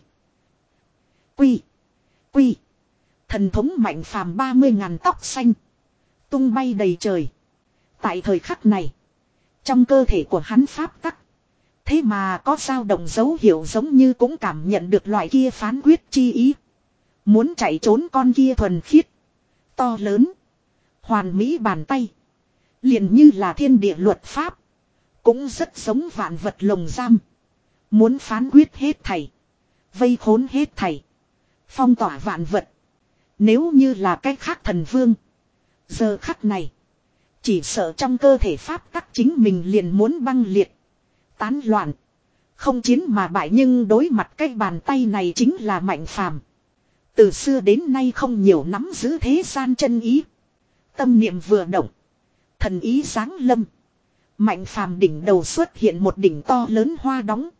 Quy. Quy. Thần thống Mạnh Phàm ba mươi ngàn tóc xanh tung bay đầy trời. Tại thời khắc này, Trong cơ thể của hắn pháp tắc. Thế mà có dao động dấu hiệu giống như cũng cảm nhận được loại kia phán quyết chi ý. Muốn chạy trốn con kia thuần khiết. To lớn. Hoàn mỹ bàn tay. Liền như là thiên địa luật pháp. Cũng rất giống vạn vật lồng giam. Muốn phán quyết hết thảy. Vây khốn hết thảy. Phong tỏa vạn vật. Nếu như là cách khác thần vương. Giờ khắc này. Chỉ sợ trong cơ thể pháp tắc chính mình liền muốn băng liệt. Tán loạn. Không chiến mà bại, nhưng đối mặt cái bàn tay này chính là Mạnh Phàm. Từ xưa đến nay không nhiều nắm giữ thế gian chân ý. Tâm niệm vừa động. Thần ý giáng lâm. Mạnh Phàm đỉnh đầu xuất hiện một đỉnh to lớn hoa đóng.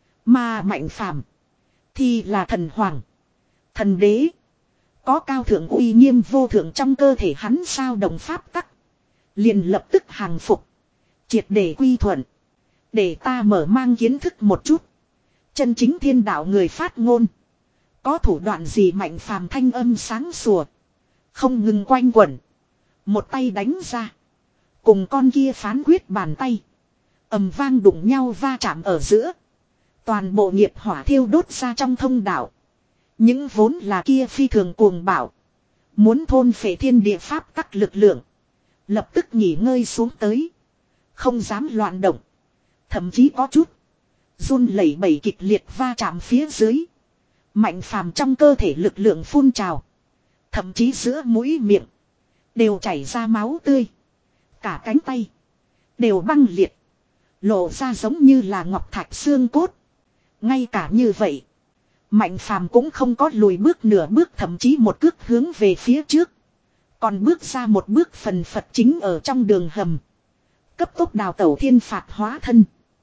Mà Mạnh Phàm thì là thần hoàng. Thần đế. Có cao thượng uy nghiêm vô thượng trong cơ thể hắn sao động pháp tắc. Liền lập tức hàng phục. Triệt để quy thuận. Để ta mở mang kiến thức một chút. Chân chính thiên đạo người phát ngôn. Có thủ đoạn gì? Mạnh Phàm thanh âm sáng sủa. Không ngừng quanh quẩn. Một tay đánh ra. Cùng con kia phán quyết bàn tay. Ầm vang đụng nhau va chạm ở giữa. Toàn bộ nghiệp hỏa thiêu đốt ra trong thông đạo. Những vốn là kia phi thường cuồng bạo. Muốn thôn phệ thiên địa pháp tắc lực lượng. Lập tức nghỉ ngơi xuống tới. Không dám loạn động. Thậm chí có chút. Run lẩy bẩy kịch liệt va chạm phía dưới. Mạnh Phàm trong cơ thể lực lượng phun trào. Thậm chí giữa mũi miệng. Đều chảy ra máu tươi. Cả cánh tay. Đều băng liệt. Lộ ra giống như là ngọc thạch xương cốt. Ngay cả như vậy. Mạnh Phàm cũng không có lùi bước nửa bước, thậm chí một cước hướng về phía trước. Còn bước ra một bước phần phật chính ở trong đường hầm. Cấp tốc đào tẩu thiên phạt hóa thân.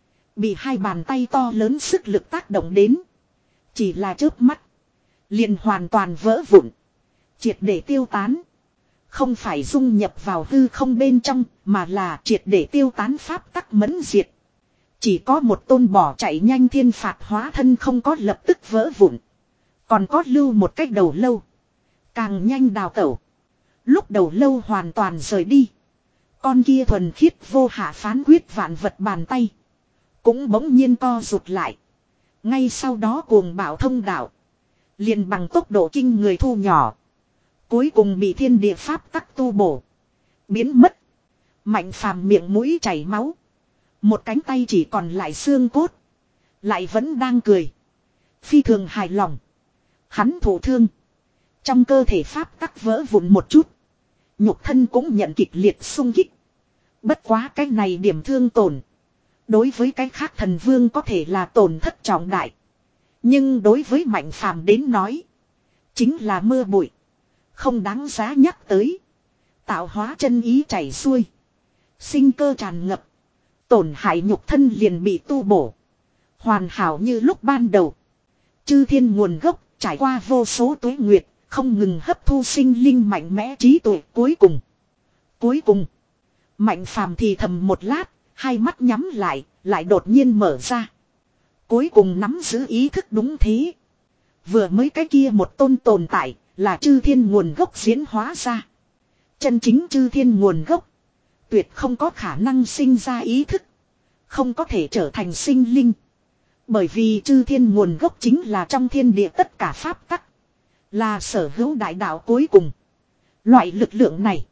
Bị hai bàn tay to lớn sức lực tác động đến. Chỉ là chớp mắt. Liền hoàn toàn vỡ vụn. Triệt để tiêu tán. Không phải dung nhập vào hư không bên trong, mà là triệt để tiêu tán pháp tắc mẫn diệt. Chỉ có một tôn bỏ chạy nhanh thiên phạt hóa thân không có lập tức vỡ vụn. Còn có lưu một cách đầu lâu. Càng nhanh đào tẩu. Lúc đầu lâu hoàn toàn rời đi. Con kia thuần khiết vô hạ phán quyết vạn vật bàn tay. Cũng bỗng nhiên co rụt lại. Ngay sau đó cuồng bạo thông đạo. Liền bằng tốc độ kinh người thu nhỏ. Cuối cùng bị thiên địa pháp tắc tu bổ. Biến mất. Mạnh Phàm miệng mũi chảy máu. Một cánh tay chỉ còn lại xương cốt. Lại vẫn đang cười. Phi thường hài lòng. Hắn thổ thương. Trong cơ thể pháp tắc vỡ vụn một chút. Nhục thân cũng nhận kịch liệt xung kích. Bất quá cái này điểm thương tổn. Đối với cái khác thần vương có thể là tổn thất trọng đại. Nhưng đối với Mạnh Phàm đến nói. Chính là mưa bụi. Không đáng giá nhắc tới. Tạo hóa chân ý chảy xuôi. Sinh cơ tràn ngập. Tổn hại nhục thân liền bị tu bổ. Hoàn hảo như lúc ban đầu. Chư thiên nguồn gốc trải qua vô số tuế nguyệt. Không ngừng hấp thu sinh linh mạnh mẽ trí tuệ cuối cùng. Cuối cùng. Mạnh Phàm thì thầm một lát. Hai mắt nhắm lại. Lại đột nhiên mở ra. Cuối cùng nắm giữ ý thức đúng thế. Vừa mới cái kia một tôn tồn tại. Là chư thiên nguồn gốc diễn hóa ra. Chân chính chư thiên nguồn gốc. Tuyệt không có khả năng sinh ra ý thức. Không có thể trở thành sinh linh. Bởi vì chư thiên nguồn gốc chính là trong thiên địa tất cả pháp tắc. Là sở hữu đại đạo cuối cùng. Loại lực lượng này.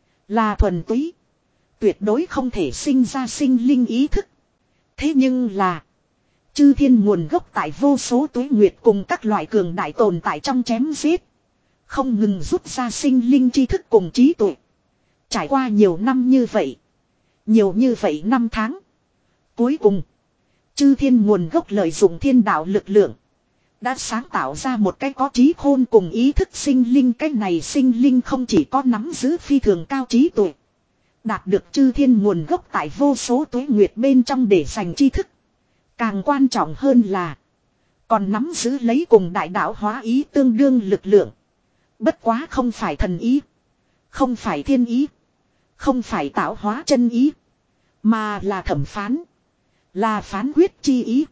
Là thuần túy. Tuyệt đối không thể sinh ra sinh linh ý thức. Thế nhưng là. Chư thiên nguồn gốc tại vô số tuế nguyệt cùng các loại cường đại tồn tại trong chém giết. Không ngừng rút ra sinh linh tri thức cùng trí tuệ. Trải qua nhiều năm như vậy. Nhiều như vậy năm tháng. Cuối cùng. Chư thiên nguồn gốc lợi dụng thiên đạo lực lượng. Đã sáng tạo ra một cái có trí khôn cùng ý thức sinh linh. Cái này sinh linh không chỉ có nắm giữ phi thường cao trí tuệ. Đạt được chư thiên nguồn gốc tại vô số tuế nguyệt bên trong để dành tri thức. Càng quan trọng hơn là. Còn nắm giữ lấy cùng đại đạo hóa ý tương đương lực lượng. Bất quá không phải thần ý. Không phải thiên ý. Không phải tạo hóa chân ý. Mà là thẩm phán. Là phán quyết chi ý.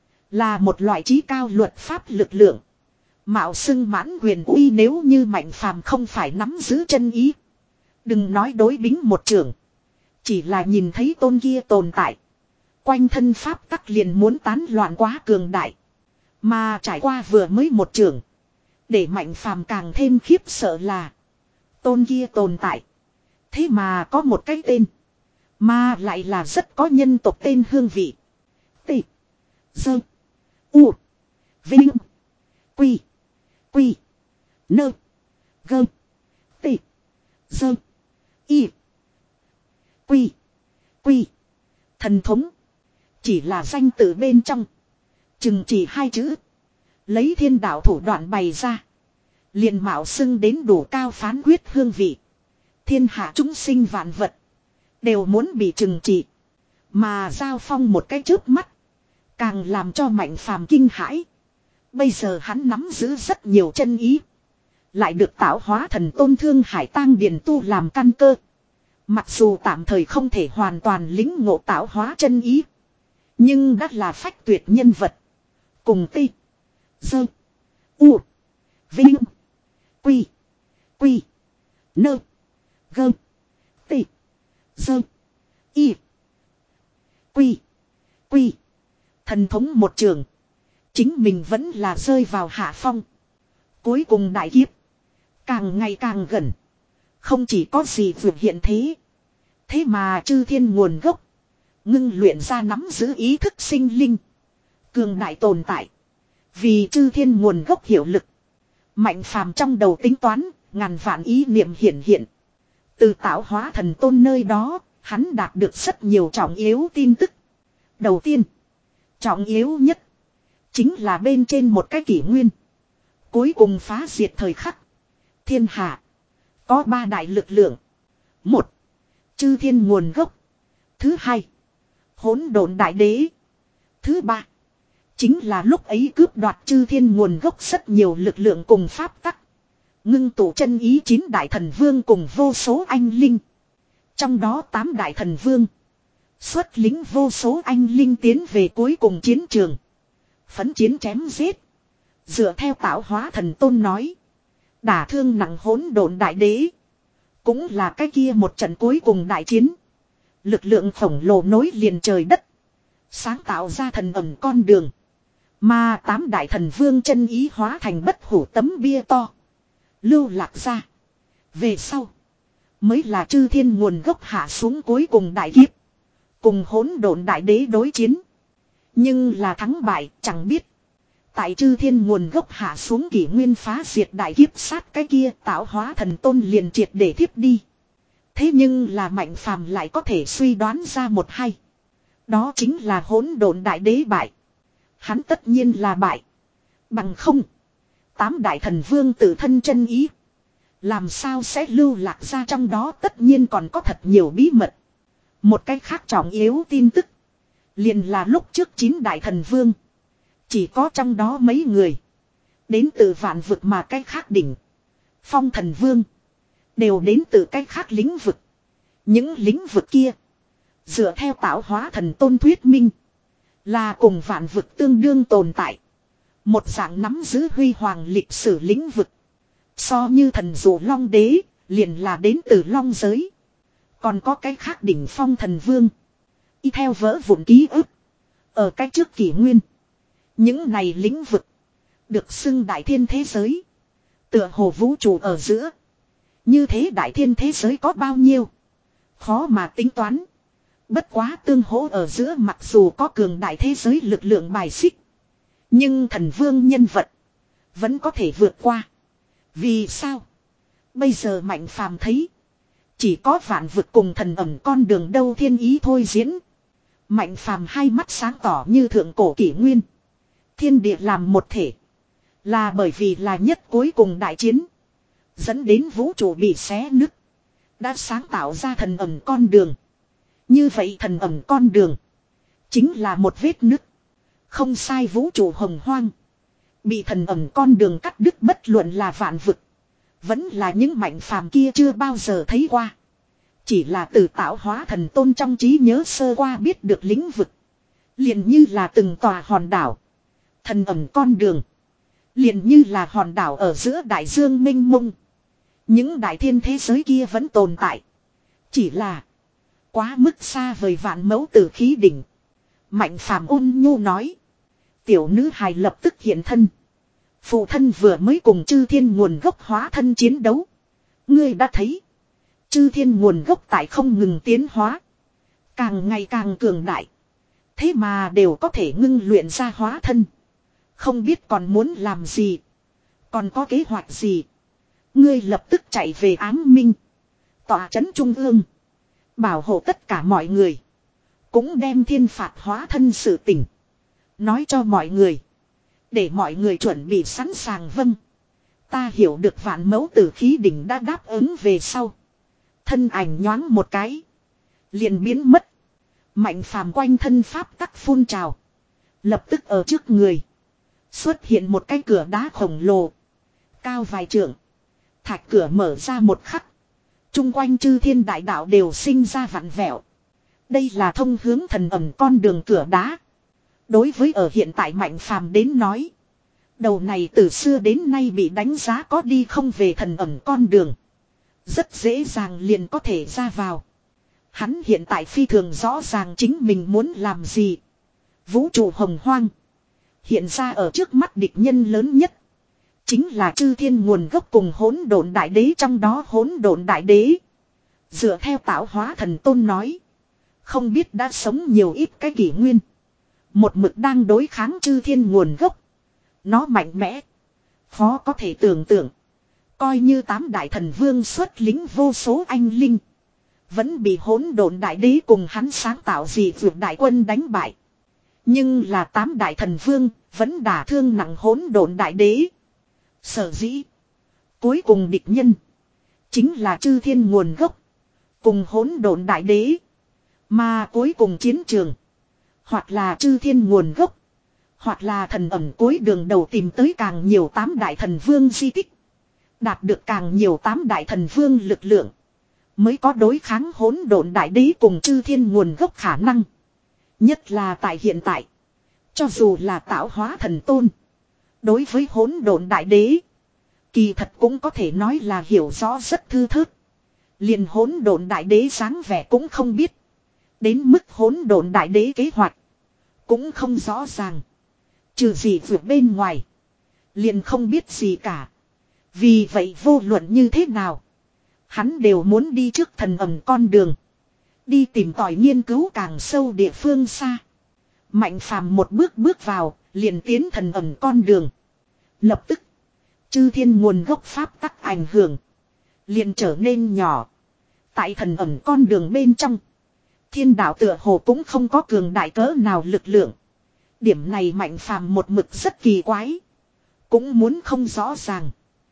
Là một loại trí cao luật pháp lực lượng. Mạo xưng mãn quyền uy nếu như Mạnh Phàm không phải nắm giữ chân ý. Đừng nói đối bính một trường. Chỉ là nhìn thấy tôn kia tồn tại. Quanh thân pháp tắc liền muốn tán loạn quá cường đại. Mà trải qua vừa mới một trường. Để Mạnh Phàm càng thêm khiếp sợ là. Tôn kia tồn tại. Thế mà có một cái tên. Mà lại là rất có nhân tộc tên hương vị. T. Dơ. U. Vinh. Quy. Quy. Nơ. Gơ. T. Dơ. Y. Quy. Quy. Thần thống. Chỉ là danh từ bên trong. Chừng chỉ hai chữ. Lấy thiên đạo thủ đoạn bày ra. Liền mạo xưng đến đủ cao phán quyết hương vị. Thiên hạ chúng sinh vạn vật. Đều muốn bị trừng trị. Mà giao phong một cái chớp mắt. Càng làm cho Mạnh Phàm kinh hãi. Bây giờ hắn nắm giữ rất nhiều chân ý. Lại được tạo hóa thần tôn Thương Hải Tang Điền tu làm căn cơ. Mặc dù tạm thời không thể hoàn toàn lĩnh ngộ tạo hóa chân ý. Nhưng đã là phách tuyệt nhân vật. Cùng ti. Dơ. U. Vinh. Quy. Quy. Nơ. Gơ. Ti. Dơ. Y. Quy. Quy. Thần thống một trường. Chính mình vẫn là rơi vào hạ phong. Cuối cùng đại kiếp. Càng ngày càng gần. Không chỉ có gì vượt hiện thế. Thế mà chư thiên nguồn gốc. Ngưng luyện ra nắm giữ ý thức sinh linh. Cường đại tồn tại. Vì chư thiên nguồn gốc hiệu lực. Mạnh Phàm trong đầu tính toán. Ngàn vạn ý niệm hiển hiện. Từ tạo hóa thần tôn nơi đó. Hắn đạt được rất nhiều trọng yếu tin tức. Đầu tiên. Trọng yếu nhất. Chính là bên trên một cái kỷ nguyên. Cuối cùng phá diệt thời khắc. Thiên hạ. Có ba đại lực lượng. Một. Chư thiên nguồn gốc. Thứ hai. Hỗn độn đại đế. Thứ ba. Chính là lúc ấy cướp đoạt chư thiên nguồn gốc rất nhiều lực lượng cùng pháp tắc. Ngưng tụ chân ý chín đại thần vương cùng vô số anh linh. Trong đó tám đại thần vương. Xuất lính vô số anh linh tiến về cuối cùng chiến trường. Phấn chiến chém giết. Dựa theo tạo hóa thần tôn nói. Đả thương nặng hỗn độn đại đế. Cũng là cái kia một trận cuối cùng đại chiến. Lực lượng khổng lồ nối liền trời đất. Sáng tạo ra thần ẩm con đường. Mà tám đại thần vương chân ý hóa thành bất hủ tấm bia to. Lưu lạc ra. Về sau. Mới là chư thiên nguồn gốc hạ xuống cuối cùng đại kiếp. Cùng hỗn độn đại đế đối chiến. Nhưng là thắng bại chẳng biết. Tại chư thiên nguồn gốc hạ xuống kỷ nguyên phá diệt đại kiếp sát cái kia tạo hóa thần tôn liền triệt để thiếp đi. Thế nhưng là Mạnh Phàm lại có thể suy đoán ra một hay. Đó chính là hỗn độn đại đế bại. Hắn tất nhiên là bại. Bằng không. Tám đại thần vương tự thân chân ý. Làm sao sẽ lưu lạc ra trong đó tất nhiên còn có thật nhiều bí mật. Một cách khác trọng yếu tin tức. Liền là lúc trước chín đại thần vương. Chỉ có trong đó mấy người. Đến từ vạn vực mà cách khác đỉnh. Phong thần vương. Đều đến từ cách khác lĩnh vực. Những lĩnh vực kia. Dựa theo tạo hóa thần tôn thuyết minh. Là cùng vạn vực tương đương tồn tại. Một dạng nắm giữ huy hoàng lịch sử lĩnh vực. So như thần dụ long đế. Liền là đến từ long giới. Còn có cái khác đỉnh phong thần vương. Y theo vỡ vụn ký ức. Ở cách trước kỷ nguyên. Những này lĩnh vực. Được xưng đại thiên thế giới. Tựa hồ vũ trụ ở giữa. Như thế đại thiên thế giới có bao nhiêu. Khó mà tính toán. Bất quá tương hỗ ở giữa mặc dù có cường đại thế giới lực lượng bài xích. Nhưng thần vương nhân vật. Vẫn có thể vượt qua. Vì sao? Bây giờ Mạnh Phàm thấy. Chỉ có vạn vực cùng thần ẩm con đường đâu thiên ý thôi diễn. Mạnh Phàm hai mắt sáng tỏ như thượng cổ kỷ nguyên. Thiên địa làm một thể. Là bởi vì là nhất cuối cùng đại chiến. Dẫn đến vũ trụ bị xé nứt. Đã sáng tạo ra thần ẩm con đường. Như vậy thần ẩm con đường. Chính là một vết nứt. Không sai vũ trụ hồng hoang. Bị thần ẩm con đường cắt đứt bất luận là vạn vực. Vẫn là những Mạnh Phàm kia chưa bao giờ thấy qua. Chỉ là từ tạo hóa thần tôn trong trí nhớ sơ qua biết được lĩnh vực. Liền như là từng tòa hòn đảo. Thần ẩm con đường. Liền như là hòn đảo ở giữa đại dương mênh mông. Những đại thiên thế giới kia vẫn tồn tại. Chỉ là. Quá mức xa vời vạn mẫu tử khí đỉnh. Mạnh phàm ôn nhu nói. Tiểu nữ hài lập tức hiện thân. Phụ thân vừa mới cùng chư thiên nguồn gốc hóa thân chiến đấu. Ngươi đã thấy. Chư thiên nguồn gốc tại không ngừng tiến hóa. Càng ngày càng cường đại. Thế mà đều có thể ngưng luyện ra hóa thân. Không biết còn muốn làm gì. Còn có kế hoạch gì. Ngươi lập tức chạy về áng minh. Tọa trấn trung ương. Bảo hộ tất cả mọi người. Cũng đem thiên phạt hóa thân sự tỉnh. Nói cho mọi người. Để mọi người chuẩn bị sẵn sàng vâng. Ta hiểu được vạn mẫu tử khí đỉnh đã đáp ứng về sau. Thân ảnh nhoáng một cái. Liền biến mất. Mạnh phàm quanh thân pháp tắc phun trào. Lập tức ở trước người. Xuất hiện một cái cửa đá khổng lồ. Cao vài trượng. Thạch cửa mở ra một khắc. Trung quanh chư thiên đại đạo đều sinh ra vặn vẹo. Đây là thông hướng thần ẩm con đường cửa đá. Đối với ở hiện tại mạnh phàm đến nói. Đầu này từ xưa đến nay bị đánh giá có đi không về thần ẩm con đường. Rất dễ dàng liền có thể ra vào. Hắn hiện tại phi thường rõ ràng chính mình muốn làm gì. Vũ trụ hồng hoang. Hiện ra ở trước mắt địch nhân lớn nhất. Chính là chư thiên nguồn gốc cùng hỗn độn đại đế, trong đó hỗn độn đại đế. Dựa theo tạo hóa thần tôn nói. Không biết đã sống nhiều ít cái kỷ nguyên. Một mực đang đối kháng chư thiên nguồn gốc. Nó mạnh mẽ. Khó có thể tưởng tượng. Coi như tám đại thần vương xuất lính vô số anh linh. Vẫn bị hỗn độn đại đế cùng hắn sáng tạo dị vượt đại quân đánh bại. Nhưng là tám đại thần vương vẫn đả thương nặng hỗn độn đại đế. Sở dĩ. Cuối cùng địch nhân. Chính là chư thiên nguồn gốc. Cùng hỗn độn đại đế. Mà cuối cùng chiến trường. Hoặc là chư thiên nguồn gốc. Hoặc là thần ẩm cuối đường đầu tìm tới càng nhiều tám đại thần vương di tích. Đạt được càng nhiều tám đại thần vương lực lượng. Mới có đối kháng hỗn độn đại đế cùng chư thiên nguồn gốc khả năng. Nhất là tại hiện tại. Cho dù là tạo hóa thần tôn. Đối với hỗn độn đại đế. Kỳ thật cũng có thể nói là hiểu rõ rất thư thớt. Liền hỗn độn đại đế dáng vẻ cũng không biết. Đến mức hỗn độn đại đế kế hoạch. Cũng không rõ ràng. Trừ gì vượt bên ngoài. Liền không biết gì cả. Vì vậy vô luận như thế nào. Hắn đều muốn đi trước thần ẩm con đường. Đi tìm tòi nghiên cứu càng sâu địa phương xa. Mạnh phàm một bước bước vào. Liền tiến thần ẩm con đường. Lập tức. Chư thiên nguồn gốc pháp tắc ảnh hưởng. Liền trở nên nhỏ. Tại thần ẩm con đường bên trong. Thiên đạo tựa hồ cũng không có cường đại cỡ nào lực lượng. Điểm này mạnh phàm một mực rất kỳ quái. Cũng muốn không rõ ràng.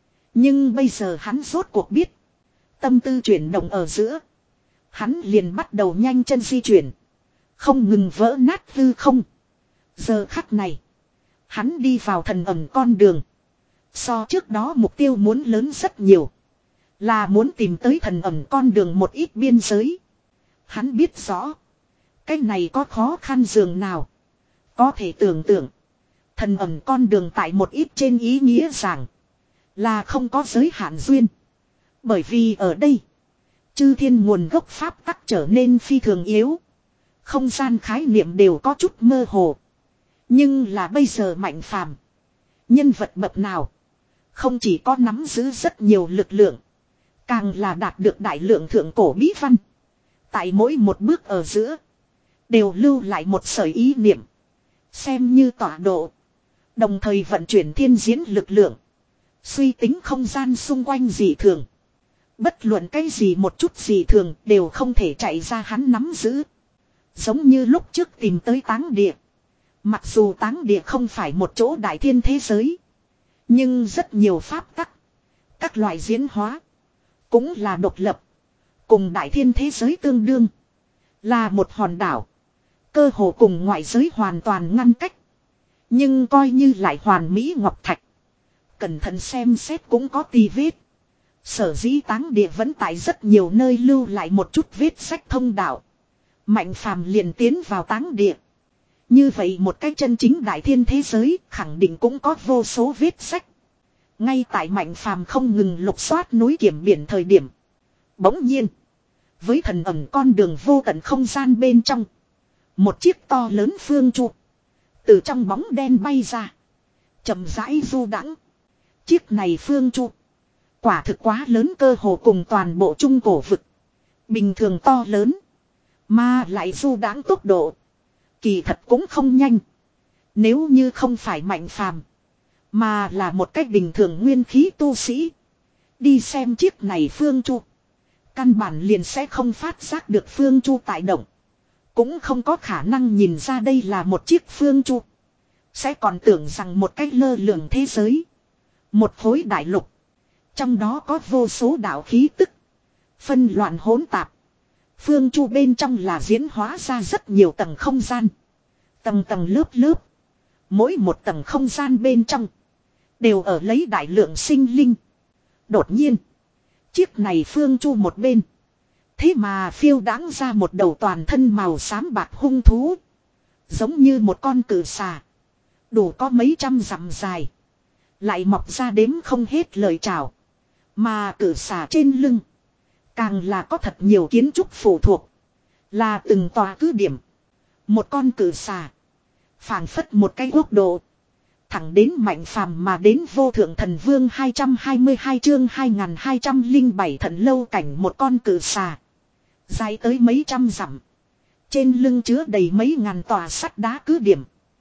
Nhưng bây giờ hắn rốt cuộc biết. Tâm tư chuyển động ở giữa. Hắn liền bắt đầu nhanh chân di chuyển. Không ngừng vỡ nát hư không. Giờ khắc này. Hắn đi vào thần ẩm con đường. So trước đó mục tiêu muốn lớn rất nhiều. Là muốn tìm tới thần ẩm con đường một ít biên giới. Hắn biết rõ. Cái này có khó khăn dường nào. Có thể tưởng tượng. Thần ẩm con đường tại một ít trên ý nghĩa rằng. Là không có giới hạn duyên. Bởi vì ở đây. Chư thiên nguồn gốc pháp tắc trở nên phi thường yếu. Không gian khái niệm đều có chút mơ hồ. Nhưng là bây giờ mạnh phàm. Nhân vật bậc nào. Không chỉ có nắm giữ rất nhiều lực lượng. Càng là đạt được đại lượng thượng cổ bí văn. Tại mỗi một bước ở giữa. Đều lưu lại một sợi ý niệm. Xem như tọa độ. Đồng thời vận chuyển thiên diễn lực lượng. Suy tính không gian xung quanh dị thường. Bất luận cái gì một chút dị thường đều không thể chạy ra hắn nắm giữ. Giống như lúc trước tìm tới táng địa. Mặc dù táng địa không phải một chỗ đại thiên thế giới. Nhưng rất nhiều pháp tắc. Các loại diễn hóa. Cũng là độc lập. Cùng đại thiên thế giới tương đương. Là một hòn đảo. Cơ hồ cùng ngoại giới hoàn toàn ngăn cách. Nhưng coi như lại hoàn mỹ ngọc thạch. Cẩn thận xem xét cũng có tì vết. Sở dĩ táng địa vẫn tại rất nhiều nơi lưu lại một chút vết sách thông đạo. Mạnh phàm liền tiến vào táng địa. Như vậy một cái chân chính đại thiên thế giới khẳng định cũng có vô số vết sách. Ngay tại mạnh phàm không ngừng lục soát núi kiểm biển thời điểm. Bỗng nhiên. với thần ẩn con đường vô tận không gian bên trong. Một chiếc to lớn phương chu. Từ trong bóng đen bay ra. Chậm rãi du đãng. Chiếc này phương chu. Quả thực quá lớn, cơ hồ cùng toàn bộ trung cổ vực. Bình thường to lớn. Mà lại du đãng tốc độ. Kỳ thật cũng không nhanh. Nếu như không phải Mạnh Phàm, mà là một cách bình thường nguyên khí tu sĩ. Đi xem chiếc này phương chu. Căn bản liền sẽ không phát giác được phương chu tại động. Cũng không có khả năng nhìn ra đây là một chiếc phương chu. Sẽ còn tưởng rằng một cách lơ lửng thế giới. Một khối đại lục. Trong đó có vô số đạo khí tức. Phân loạn hỗn tạp. Phương chu bên trong là diễn hóa ra rất nhiều tầng không gian. Tầng tầng lớp lớp. Mỗi một tầng không gian bên trong. Đều ở lấy đại lượng sinh linh. Đột nhiên. Chiếc này phương chu một bên. Thế mà phiêu đáng ra một đầu toàn thân màu xám bạc hung thú. Giống như một con cự xà. Đủ có mấy trăm dặm dài. Lại mọc ra đếm không hết lời chào. Mà cự xà trên lưng. Càng là có thật nhiều kiến trúc phụ thuộc. Là từng tòa cứ điểm. Một con cự xà. Phảng phất một cái quốc độ. Thẳng đến Mạnh Phàm mà đến Vô Thượng Thần Vương hai trăm hai mươi hai chương hai nghìn hai trăm lẻ bảy thần lâu cảnh, một con cự xà. Dài tới mấy trăm dặm. Trên lưng chứa đầy mấy ngàn tòa sắt đá cứ điểm.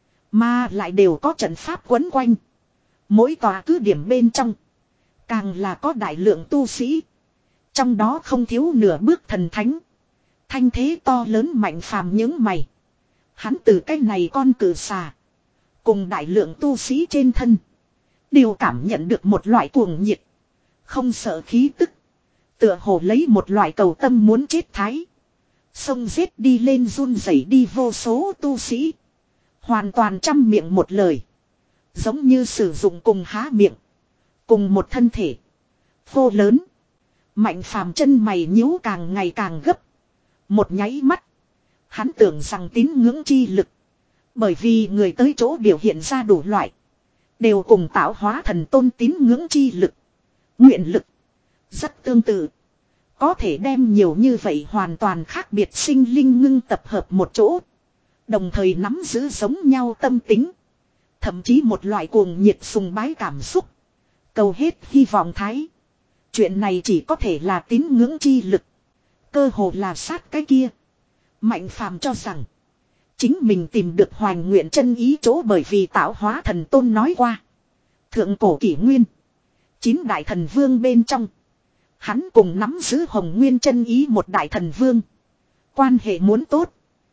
Mà lại đều có trận pháp quấn quanh. Mỗi tòa cứ điểm bên trong. Càng là có đại lượng tu sĩ. Trong đó không thiếu nửa bước thần thánh. Thanh thế to lớn. Mạnh Phàm những mày. Hắn từ cái này con cự xà. Cùng đại lượng tu sĩ trên thân. Đều cảm nhận được một loại cuồng nhiệt. Không sợ khí tức. Tựa hồ lấy một loại cầu tâm muốn chết thái. Xông giết đi lên run rẩy đi vô số tu sĩ. Hoàn toàn trăm miệng một lời. Giống như sử dụng cùng há miệng. Cùng một thân thể. Vô lớn. Mạnh Phàm chân mày nhíu càng ngày càng gấp. Một nháy mắt. Hắn tưởng rằng tín ngưỡng chi lực. Bởi vì người tới chỗ biểu hiện ra đủ loại. Đều cùng tạo hóa thần tôn tín ngưỡng chi lực. Nguyện lực. Rất tương tự. Có thể đem nhiều như vậy hoàn toàn khác biệt sinh linh ngưng tập hợp một chỗ. Đồng thời nắm giữ giống nhau tâm tính. Thậm chí một loại cuồng nhiệt sùng bái cảm xúc. Cầu hết hy vọng thái. Chuyện này chỉ có thể là tín ngưỡng chi lực. Cơ hồ là sát cái kia. Mạnh Phàm cho rằng. Chính mình tìm được hoành nguyện chân ý chỗ, bởi vì tạo hóa thần tôn nói qua. Thượng cổ kỷ nguyên. Chín đại thần vương bên trong. Hắn cùng nắm giữ hồng nguyên chân ý một đại thần vương. Quan hệ muốn tốt.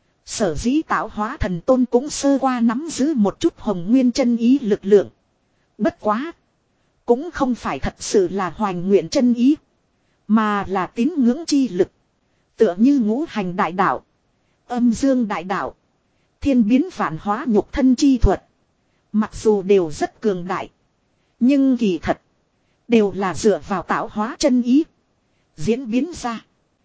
Sở dĩ tạo hóa thần tôn cũng sơ qua nắm giữ một chút hồng nguyên chân ý lực lượng. Bất quá. Cũng không phải thật sự là hoành nguyện chân ý. Mà là tín ngưỡng chi lực. Tựa như ngũ hành đại đạo. Âm dương đại đạo. Thiên biến vạn hóa nhục thân chi thuật. Mặc dù đều rất cường đại. Nhưng kỳ thật. Đều là dựa vào tạo hóa chân ý. Diễn biến ra.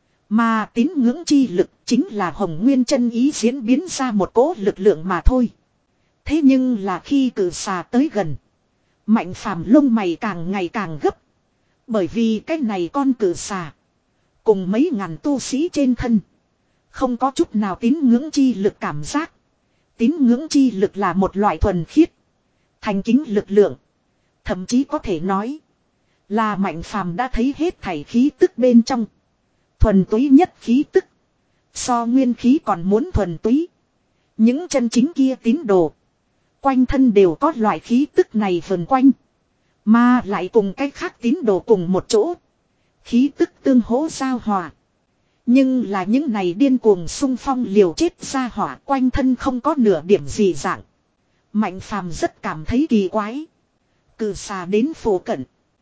Mà tín ngưỡng chi lực chính là hồng nguyên chân ý diễn biến ra một cỗ lực lượng mà thôi. Thế nhưng là khi cự xà tới gần. Mạnh Phàm lông mày càng ngày càng gấp. Bởi vì cái này con cự xà. Cùng mấy ngàn tu sĩ trên thân. Không có chút nào tín ngưỡng chi lực cảm giác. Tín ngưỡng chi lực là một loại thuần khiết. Thành kính lực lượng. Thậm chí có thể nói. Là Mạnh Phàm đã thấy hết thảy khí tức bên trong. Thuần túy nhất khí tức. So nguyên khí còn muốn thuần túy. Những chân chính kia tín đồ. Quanh thân đều có loại khí tức này vần quanh. Mà lại cùng cách khác tín đồ cùng một chỗ. Khí tức tương hỗ giao hòa. Nhưng là những này điên cuồng xung phong liều chết ra hỏa, quanh thân không có nửa điểm gì dạng. Mạnh Phàm rất cảm thấy kỳ quái. Cự xà đến phố cận.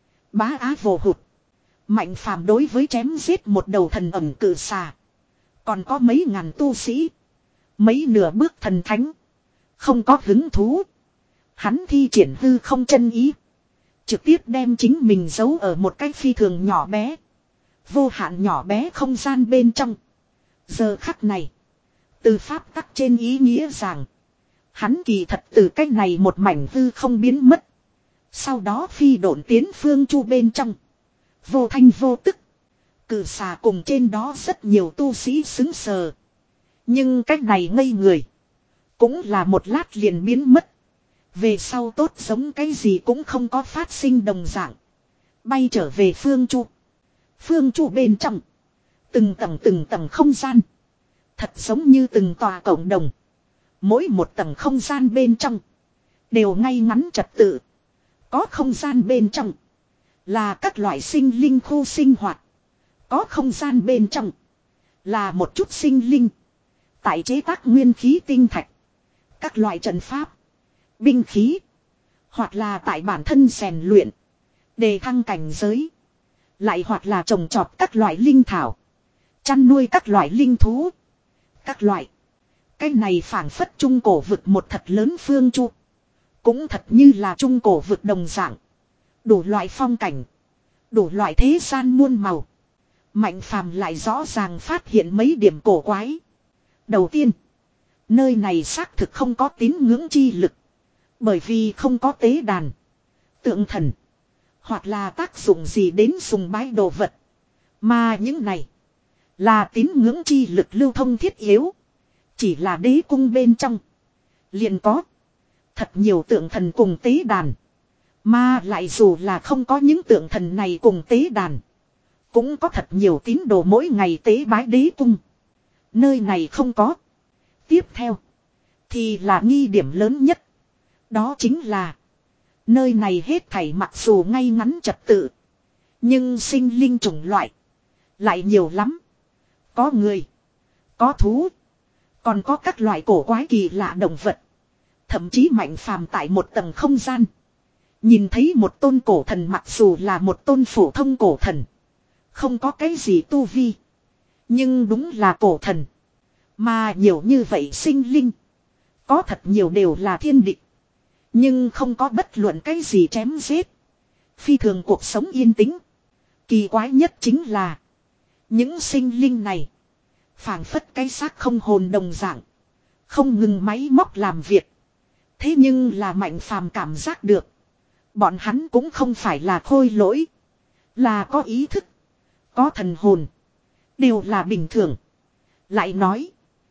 Bá á vồ hụt. Mạnh Phàm đối với chém giết một đầu thần ẩn cự xà. Còn có mấy ngàn tu sĩ. Mấy nửa bước thần thánh. Không có hứng thú. Hắn thi triển hư không chân ý. Trực tiếp đem chính mình giấu ở một cái phi thường nhỏ bé. Vô hạn nhỏ bé không gian bên trong. Giờ khắc này. Từ pháp tắc trên ý nghĩa rằng. Hắn kỳ thật từ cách này một mảnh hư không biến mất. Sau đó phi độn tiến phương chu bên trong. Vô thanh vô tức. Cự xà cùng trên đó rất nhiều tu sĩ xứng sờ. Nhưng cách này ngây người. Cũng là một lát liền biến mất. Về sau tốt giống cái gì cũng không có phát sinh đồng dạng. Bay trở về phương chu. Phương chu bên trong. Từng tầng từng tầng không gian. Thật giống như từng tòa cộng đồng. Mỗi một tầng không gian bên trong. Đều ngay ngắn trật tự. Có không gian bên trong. Là các loại sinh linh khu sinh hoạt. Có không gian bên trong. Là một chút sinh linh. Tại chế tác nguyên khí tinh thạch. Các loại trận pháp. Binh khí. Hoặc là tại bản thân rèn luyện. Đề thăng cảnh giới. Lại hoặc là trồng trọt các loại linh thảo. Chăn nuôi các loại linh thú. Các loại. Cái này phảng phất trung cổ vực một thật lớn phương chu. Cũng thật như là trung cổ vực đồng dạng. Đủ loại phong cảnh. Đủ loại thế gian muôn màu. Mạnh phàm lại rõ ràng phát hiện mấy điểm cổ quái. Đầu tiên. Nơi này xác thực không có tín ngưỡng chi lực. Bởi vì không có tế đàn. Tượng thần. Hoặc là tác dụng gì đến sùng bái đồ vật. Mà những này. Là tín ngưỡng chi lực lưu thông thiết yếu. Chỉ là đế cung bên trong. Liền có. Thật nhiều tượng thần cùng tế đàn. Mà lại dù là không có những tượng thần này cùng tế đàn. Cũng có thật nhiều tín đồ mỗi ngày tế bái đế cung. Nơi này không có. Tiếp theo. Thì là nghi điểm lớn nhất. Đó chính là. Nơi này hết thảy mặc dù ngay ngắn trật tự. Nhưng sinh linh chủng loại. Lại nhiều lắm. Có người. Có thú. Còn có các loại cổ quái kỳ lạ động vật. Thậm chí Mạnh Phàm tại một tầng không gian. Nhìn thấy một tôn cổ thần mặc dù là một tôn phổ thông cổ thần. Không có cái gì tu vi. Nhưng đúng là cổ thần. Mà nhiều như vậy sinh linh. Có thật nhiều đều là thiên địch. Nhưng không có bất luận cái gì chém giết. Phi thường cuộc sống yên tĩnh. Kỳ quái nhất chính là. Những sinh linh này. Phảng phất cái xác không hồn đồng dạng. Không ngừng máy móc làm việc. Thế nhưng là Mạnh Phàm cảm giác được. Bọn hắn cũng không phải là khôi lỗi. Là có ý thức. Có thần hồn. Đều là bình thường. Lại nói.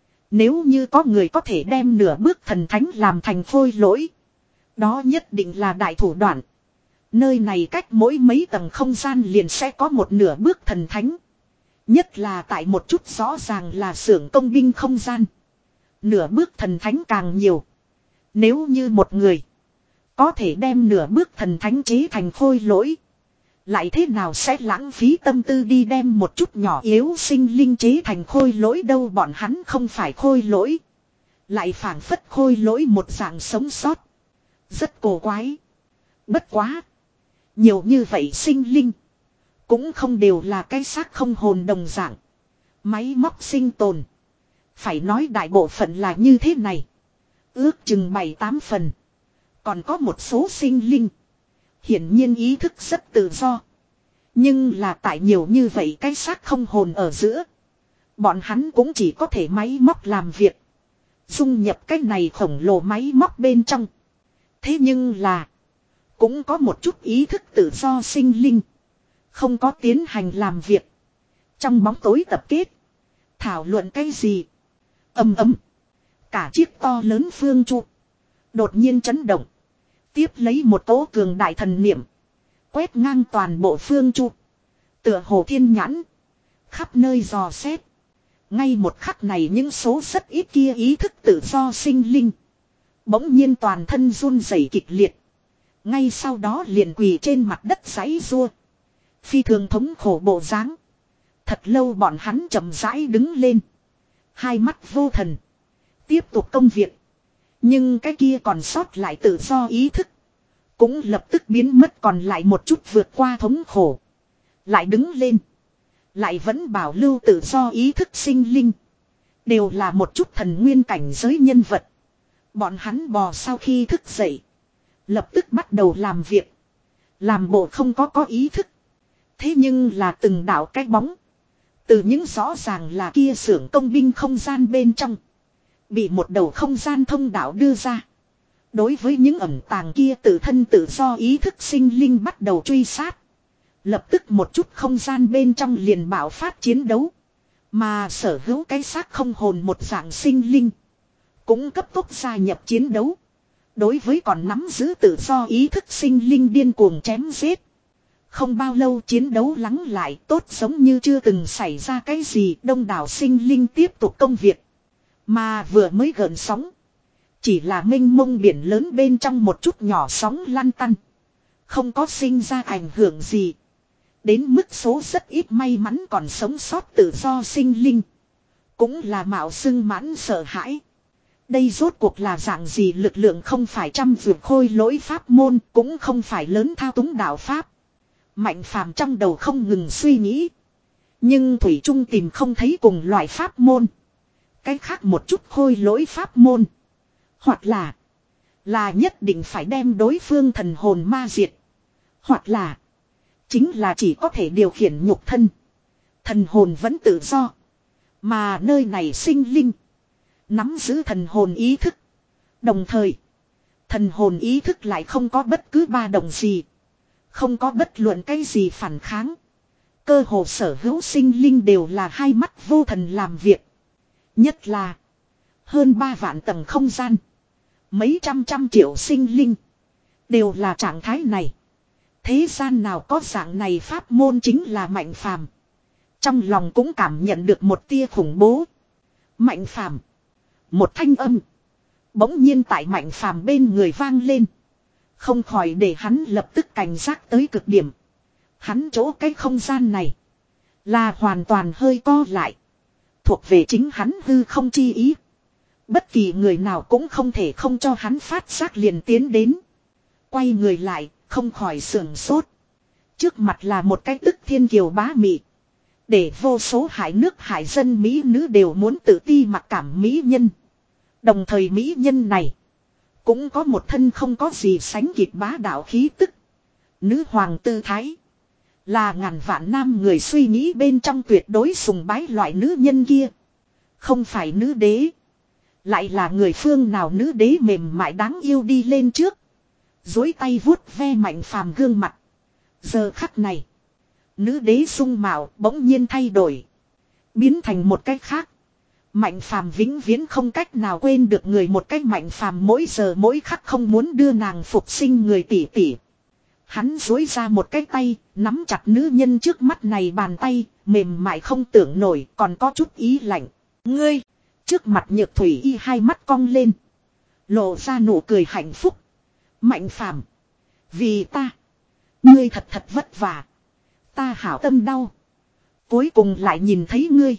Nếu như có người có thể đem nửa bước thần thánh làm thành khôi lỗi. Đó nhất định là đại thủ đoạn. Nơi này cách mỗi mấy tầng không gian liền sẽ có một nửa bước thần thánh. Nhất là tại một chút rõ ràng là xưởng công binh không gian. Nửa bước thần thánh càng nhiều. Nếu như một người có thể đem nửa bước thần thánh chế thành khôi lỗi. Lại thế nào sẽ lãng phí tâm tư đi đem một chút nhỏ yếu sinh linh chế thành khôi lỗi đâu, bọn hắn không phải khôi lỗi. Lại phảng phất khôi lỗi một dạng sống sót. Rất cổ quái. Bất quá. Nhiều như vậy sinh linh. Cũng không đều là cái xác không hồn đồng dạng. Máy móc sinh tồn. Phải nói đại bộ phận là như thế này. Ước chừng bảy tám phần. Còn có một số sinh linh. Hiển nhiên ý thức rất tự do. Nhưng là tại nhiều như vậy cái xác không hồn ở giữa. Bọn hắn cũng chỉ có thể máy móc làm việc. Dung nhập cái này khổng lồ máy móc bên trong. Thế nhưng là. Cũng có một chút ý thức tự do sinh linh. Không có tiến hành làm việc. Trong bóng tối tập kết. Thảo luận cái gì. Âm ầm. Cả chiếc to lớn phương chu. Đột nhiên chấn động. Tiếp lấy một tố cường đại thần niệm. Quét ngang toàn bộ phương chu. Tựa hồ thiên nhãn. Khắp nơi dò xét. Ngay một khắc này những số rất ít kia ý thức tự do sinh linh. Bỗng nhiên toàn thân run rẩy kịch liệt. Ngay sau đó liền quỳ trên mặt đất giãy giụa. Phi thường thống khổ bộ dáng. Thật lâu bọn hắn chậm rãi đứng lên. Hai mắt vô thần. Tiếp tục công việc. Nhưng cái kia còn sót lại tự do ý thức. Cũng lập tức biến mất, còn lại một chút vượt qua thống khổ. Lại đứng lên. Lại vẫn bảo lưu tự do ý thức sinh linh. Đều là một chút thần nguyên cảnh giới nhân vật. Bọn hắn bò sau khi thức dậy. Lập tức bắt đầu làm việc. Làm bộ không có có ý thức. Thế nhưng là từng đạo cái bóng. Từ những rõ ràng là kia xưởng công binh không gian bên trong. Bị một đầu không gian thông đạo đưa ra. Đối với những ẩn tàng kia tự thân tự do ý thức sinh linh bắt đầu truy sát. Lập tức một chút không gian bên trong liền bạo phát chiến đấu. Mà sở hữu cái xác không hồn một dạng sinh linh. Cũng cấp tốc gia nhập chiến đấu. Đối với còn nắm giữ tự do ý thức sinh linh điên cuồng chém giết. Không bao lâu chiến đấu lắng lại tốt giống như chưa từng xảy ra cái gì. Đông đảo sinh linh tiếp tục công việc. Mà vừa mới gợn sóng. Chỉ là mênh mông biển lớn bên trong một chút nhỏ sóng lăn tăn. Không có sinh ra ảnh hưởng gì. Đến mức số rất ít may mắn còn sống sót tự do sinh linh. Cũng là mạo xưng mãn sợ hãi. Đây rốt cuộc là dạng gì lực lượng không phải trăm vượt khôi lỗi pháp môn. Cũng không phải lớn thao túng đạo pháp. Mạnh phàm trong đầu không ngừng suy nghĩ. Nhưng Thủy Trung tìm không thấy cùng loại pháp môn. Cái khác một chút khôi lỗi pháp môn. Hoặc là. Là nhất định phải đem đối phương thần hồn ma diệt. Hoặc là. Chính là chỉ có thể điều khiển nhục thân. Thần hồn vẫn tự do. Mà nơi này sinh linh. Nắm giữ thần hồn ý thức. Đồng thời. Thần hồn ý thức lại không có bất cứ ba động gì. Không có bất luận cái gì phản kháng. Cơ hồ sở hữu sinh linh đều là hai mắt vô thần làm việc. Nhất là. Hơn ba vạn tầng không gian. Mấy trăm trăm triệu sinh linh. Đều là trạng thái này. Thế gian nào có dạng này pháp môn chính là Mạnh Phàm. Trong lòng cũng cảm nhận được một tia khủng bố. Mạnh Phàm. Một thanh âm. Bỗng nhiên tại Mạnh Phàm bên người vang lên. Không khỏi để hắn lập tức cảnh giác tới cực điểm. Hắn chỗ cái không gian này. Là hoàn toàn hơi co lại. Thuộc về chính hắn hư không chi ý. Bất kỳ người nào cũng không thể không cho hắn phát giác liền tiến đến. Quay người lại, không khỏi sưởng sốt. Trước mặt là một cái tức thiên kiều bá mị. Để vô số hải nước hải dân Mỹ nữ đều muốn tự ti mặc cảm mỹ nhân. Đồng thời mỹ nhân này. Cũng có một thân không có gì sánh kịp bá đạo khí tức. Nữ hoàng tư thái. Là ngàn vạn nam người suy nghĩ bên trong tuyệt đối sùng bái loại nữ nhân kia. Không phải nữ đế. Lại là người phương nào nữ đế mềm mại đáng yêu đi lên trước. Dối tay vuốt ve Mạnh Phàm gương mặt. Giờ khắc này. Nữ đế sung mạo bỗng nhiên thay đổi. Biến thành một cách khác. Mạnh Phàm vĩnh viễn không cách nào quên được người một cách Mạnh Phàm mỗi giờ mỗi khắc không muốn đưa nàng phục sinh người tỷ tỷ. Hắn dối ra một cái tay, nắm chặt nữ nhân trước mắt này bàn tay, mềm mại không tưởng nổi, còn có chút ý lạnh. Ngươi, trước mặt Nhược Thủy Y hai mắt cong lên. Lộ ra nụ cười hạnh phúc. Mạnh Phàm, vì ta, ngươi thật thật vất vả. Ta hảo tâm đau. Cuối cùng lại nhìn thấy ngươi.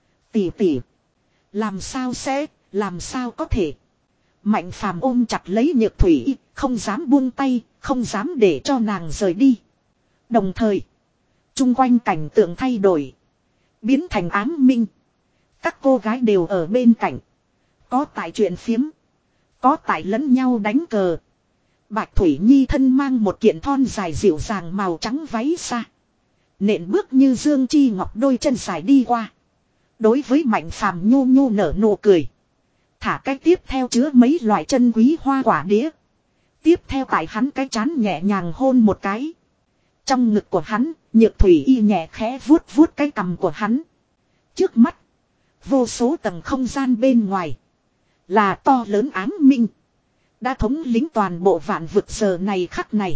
Tỷ tỷ. Làm sao sẽ, làm sao có thể. Mạnh Phàm ôm chặt lấy Nhược Thủy Y, không dám buông tay, không dám để cho nàng rời đi. Đồng thời, chung quanh cảnh tượng thay đổi. Biến thành ám minh. Các cô gái đều ở bên cạnh. Có tại chuyện phiếm. Có tại lẫn nhau đánh cờ. Bạch Thủy Nhi thân mang một kiện thon dài dịu dàng màu trắng váy xa. Nện bước như dương chi ngọc đôi chân dài đi qua. Đối với Mạnh Phàm nhu nhu nở nụ cười. Thả cái tiếp theo chứa mấy loại chân quý hoa quả đĩa. Tiếp theo tại hắn cái chán nhẹ nhàng hôn một cái. Trong ngực của hắn, Nhược Thủy Y nhẹ khẽ vuốt vuốt cái cằm của hắn. Trước mắt, vô số tầng không gian bên ngoài. Là to lớn ám minh. Đã thống lĩnh toàn bộ vạn vực giờ này khắc này.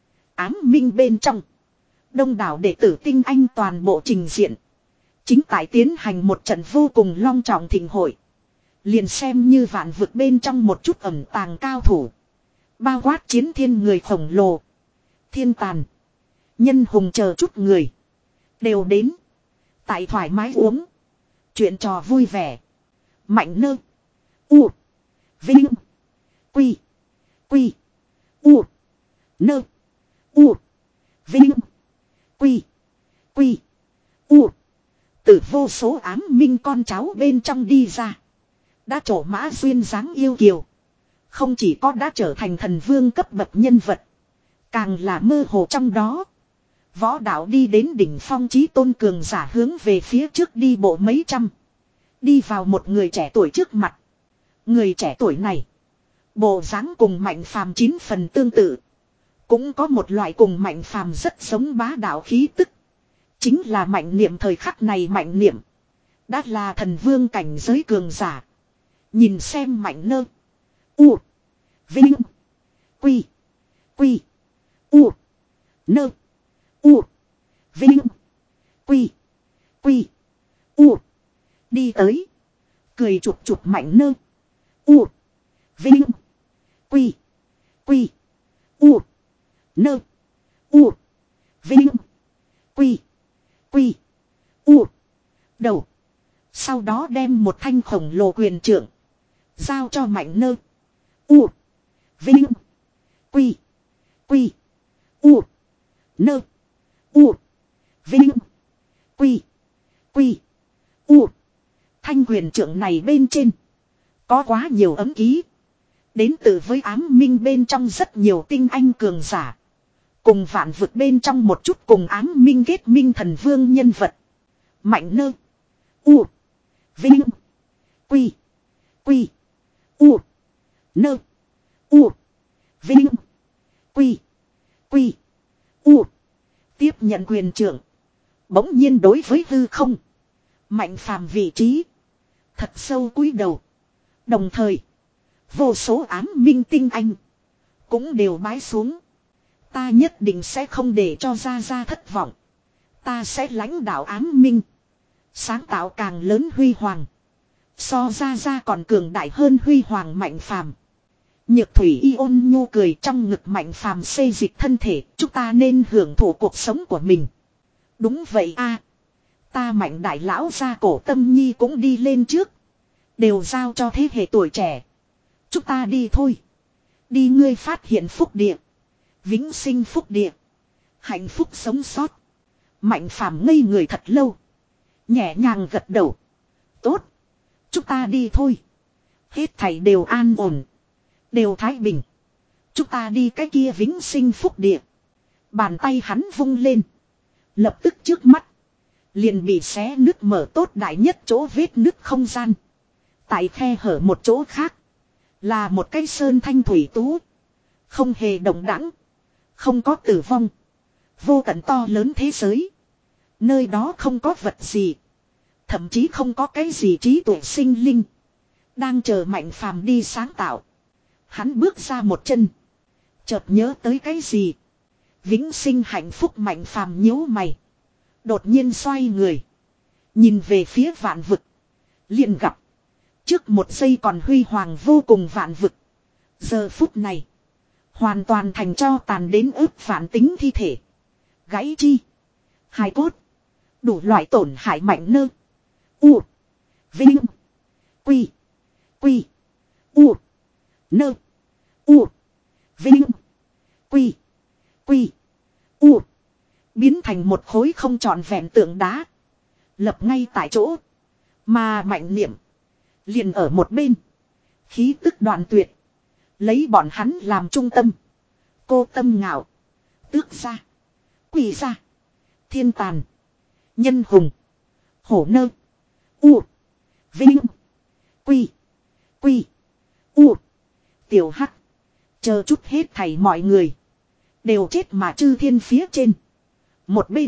Ám minh bên trong. Đông đảo đệ tử tinh anh toàn bộ trình diện. Chính tại tiến hành một trận vô cùng long trọng thịnh hội. Liền xem như vạn vực bên trong một chút ẩn tàng cao thủ. Bao quát chiến thiên người khổng lồ. Thiên tàn. Nhân hùng chờ chút người. Đều đến. Tại thoải mái uống. Chuyện trò vui vẻ. Mạnh nơ. U. Vinh. Quy. Quy. U. Nơ. U. Vinh. Quy. Quy. U. Từ vô số ám minh con cháu bên trong đi ra. Đã trổ mã duyên dáng yêu kiều. Không chỉ có đã trở thành thần vương cấp bậc nhân vật. Càng là mơ hồ trong đó. Võ đạo đi đến đỉnh phong chí tôn cường giả hướng về phía trước đi bộ mấy trăm. Đi vào một người trẻ tuổi trước mặt. Người trẻ tuổi này. Bộ dáng cùng Mạnh Phàm chín phần tương tự. Cũng có một loại cùng Mạnh Phàm rất giống bá đạo khí tức. Chính là Mạnh Niệm thời khắc này Mạnh Niệm. Đã là thần vương cảnh giới cường giả. Nhìn xem Mạnh Nơ. U. Vinh. Quy. Quy. U. Nơ. U. Vinh. Quy. Quy. U. Đi tới. Cười chụp chụp Mạnh Nơ. U. Vinh. Quy. Quy. U. Nơ. U. Vinh. Quy. Quy. U. Đầu. Sau đó đem một thanh khổng lồ quyền trượng. Giao cho Mạnh Nơ. U. Vinh. Quy. Quy. U. Nơ. U. Vinh. Quy. Quy. U. Thanh quyền trượng này bên trên. Có quá nhiều ấm ký. Đến từ với ám minh bên trong rất nhiều tinh anh cường giả. Cùng vạn vực bên trong một chút cùng ám minh kết minh thần vương nhân vật. Mạnh Nơ. U. Vinh. Quy. Quy. U. Nơ. U. Vinh. Quy. Quy. U. Tiếp nhận quyền trưởng. Bỗng nhiên đối với hư không. Mạnh Phàm vị trí. Thật sâu cúi đầu. Đồng thời. Vô số ám minh tinh anh. Cũng đều bái xuống. Ta nhất định sẽ không để cho Gia Gia thất vọng. Ta sẽ lãnh đạo ám minh. Sáng tạo càng lớn huy hoàng. So Gia Gia còn cường đại hơn huy hoàng Mạnh Phàm. Nhược thủy y ôn nhu cười trong ngực Mạnh Phàm xây dịch thân thể. Chúng ta nên hưởng thụ cuộc sống của mình. Đúng vậy a, ta Mạnh đại lão gia Cổ Tâm Nhi cũng đi lên trước. Đều giao cho thế hệ tuổi trẻ. Chúng ta đi thôi. Đi ngươi phát hiện phúc địa. Vĩnh sinh phúc địa. Hạnh phúc sống sót. Mạnh Phàm ngây người thật lâu. Nhẹ nhàng gật đầu. Tốt. Chúng ta đi thôi. Hết thảy đều an ổn. Đều thái bình. Chúng ta đi cái kia vĩnh sinh phúc địa. Bàn tay hắn vung lên. Lập tức trước mắt. Liền bị xé nứt mở tốt đại nhất chỗ vết nứt không gian. Tại khe hở một chỗ khác. Là một cái sơn thanh thủy tú. Không hề động đẳng. Không có tử vong. Vô tận to lớn thế giới. Nơi đó không có vật gì. Thậm chí không có cái gì trí tuệ sinh linh. Đang chờ Mạnh Phàm đi sáng tạo. Hắn bước ra một chân. Chợt nhớ tới cái gì. Vĩnh sinh hạnh phúc Mạnh Phàm nhíu mày. Đột nhiên xoay người. Nhìn về phía vạn vực. Liền gặp. Trước một giây còn huy hoàng vô cùng vạn vực. Giờ phút này. Hoàn toàn thành cho tàn đến ức vạn tính thi thể. Gãy chi. Hài cốt. Đủ loại tổn hại Mạnh Nơ. U. Vinh. Quy. Quy. U. Nơ. U. Vinh. Quy. Quy. U. Biến thành một khối không trọn vẹn tượng đá. Lập ngay tại chỗ. Mà Mạnh Niệm. Liền ở một bên. Khí tức đoạn tuyệt. Lấy bọn hắn làm trung tâm. Cô Tâm Ngạo. Tước gia. Quỷ gia. Thiên Tàn. Nhân Hùng. Hổ Nơ. U. Vinh. Quy. Quy. U. Tiểu Hắc. Chờ chút hết thảy mọi người. Đều chết mà chư thiên phía trên. Một bên.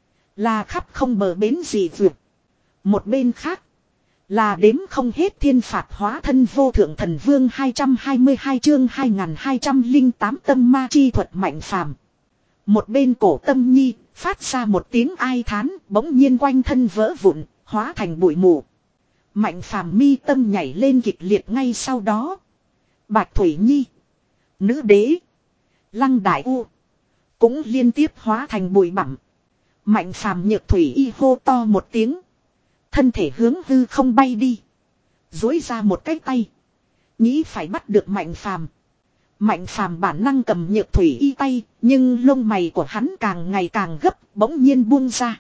Là khắp không bờ bến gì vượt. Một bên khác. Là đếm không hết thiên phạt hóa thân vô thượng thần vương hai trăm hai mươi hai chương hai nghìn hai trăm lẻ tám tâm ma chi thuật Mạnh Phàm. Một bên Cổ Tâm Nhi phát ra một tiếng ai thán, bỗng nhiên quanh thân vỡ vụn, hóa thành bụi mù. Mạnh Phàm mi tâm nhảy lên kịch liệt ngay sau đó. Bạch Thủy Nhi, Nữ Đế, Lăng Đại U cũng liên tiếp hóa thành bụi bặm. Mạnh Phàm Nhược Thủy y hô to một tiếng. Thân thể hướng hư không bay đi. Duỗi ra một cái tay. Nghĩ phải bắt được Mạnh Phàm. Mạnh Phàm bản năng cầm Nhược Thủy y tay. Nhưng lông mày của hắn càng ngày càng gấp. Bỗng nhiên buông ra.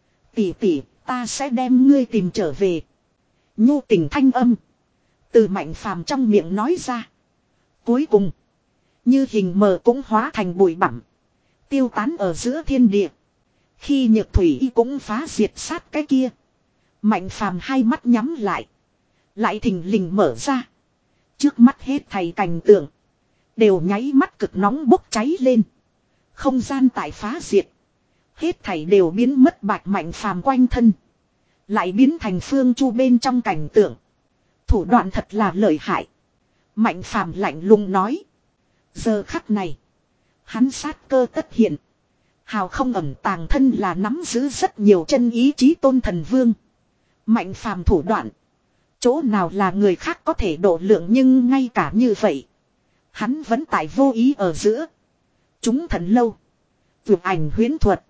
Tỷ tỷ, ta sẽ đem ngươi tìm trở về. Nhu tình thanh âm. Từ Mạnh Phàm trong miệng nói ra. Cuối cùng. Như hình mờ cũng hóa thành bụi bặm. Tiêu tán ở giữa thiên địa. Khi Nhược Thủy y cũng phá diệt sát cái kia. Mạnh Phàm hai mắt nhắm lại. Lại thình lình mở ra. Trước mắt hết thầy cảnh tượng. Đều nháy mắt cực nóng bốc cháy lên. Không gian tại phá diệt. Hết thảy đều biến mất Bạch Mạnh Phàm quanh thân. Lại biến thành Phương Chu bên trong cảnh tượng. Thủ đoạn thật là lợi hại. Mạnh Phàm lạnh lùng nói. Giờ khắc này. Hắn sát cơ tất hiện. Hào không ẩn tàng thân là nắm giữ rất nhiều chân ý chí tôn thần vương. Mạnh Phàm thủ đoạn. Chỗ nào là người khác có thể độ lượng nhưng ngay cả như vậy. Hắn vẫn tại vô ý ở giữa. Chúng thần lâu. Vượt ảnh huyễn thuật.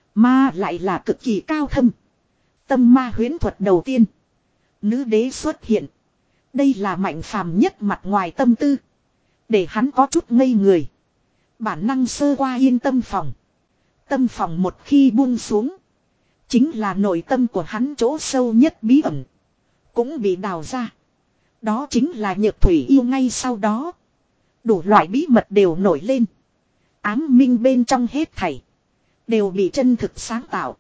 Mà lại là cực kỳ cao thâm. Tâm ma huyễn thuật đầu tiên. Nữ đế xuất hiện. Đây là Mạnh Phàm nhất mặt ngoài tâm tư. Để hắn có chút ngây người. Bản năng sơ qua yên tâm phòng. Tâm phòng một khi buông xuống. Chính là nội tâm của hắn chỗ sâu nhất bí ẩn. Cũng bị đào ra. Đó chính là Nhược Thủy yêu ngay sau đó. Đủ loại bí mật đều nổi lên. Ám minh bên trong hết thảy. Đều bị chân thực sáng tạo.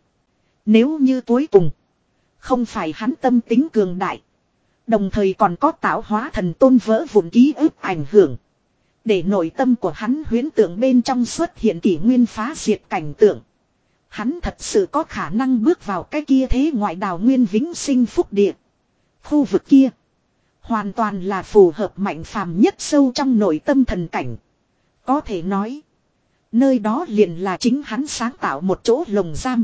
Nếu như cuối cùng. Không phải hắn tâm tính cường đại. Đồng thời còn có tạo hóa thần tôn vỡ vụn ký ức ảnh hưởng. Để nội tâm của hắn huyễn tượng bên trong xuất hiện kỷ nguyên phá diệt cảnh tượng. Hắn thật sự có khả năng bước vào cái kia thế ngoại đào nguyên vĩnh sinh phúc địa. Khu vực kia. Hoàn toàn là phù hợp Mạnh Phàm nhất sâu trong nội tâm thần cảnh. Có thể nói. Nơi đó liền là chính hắn sáng tạo một chỗ lồng giam.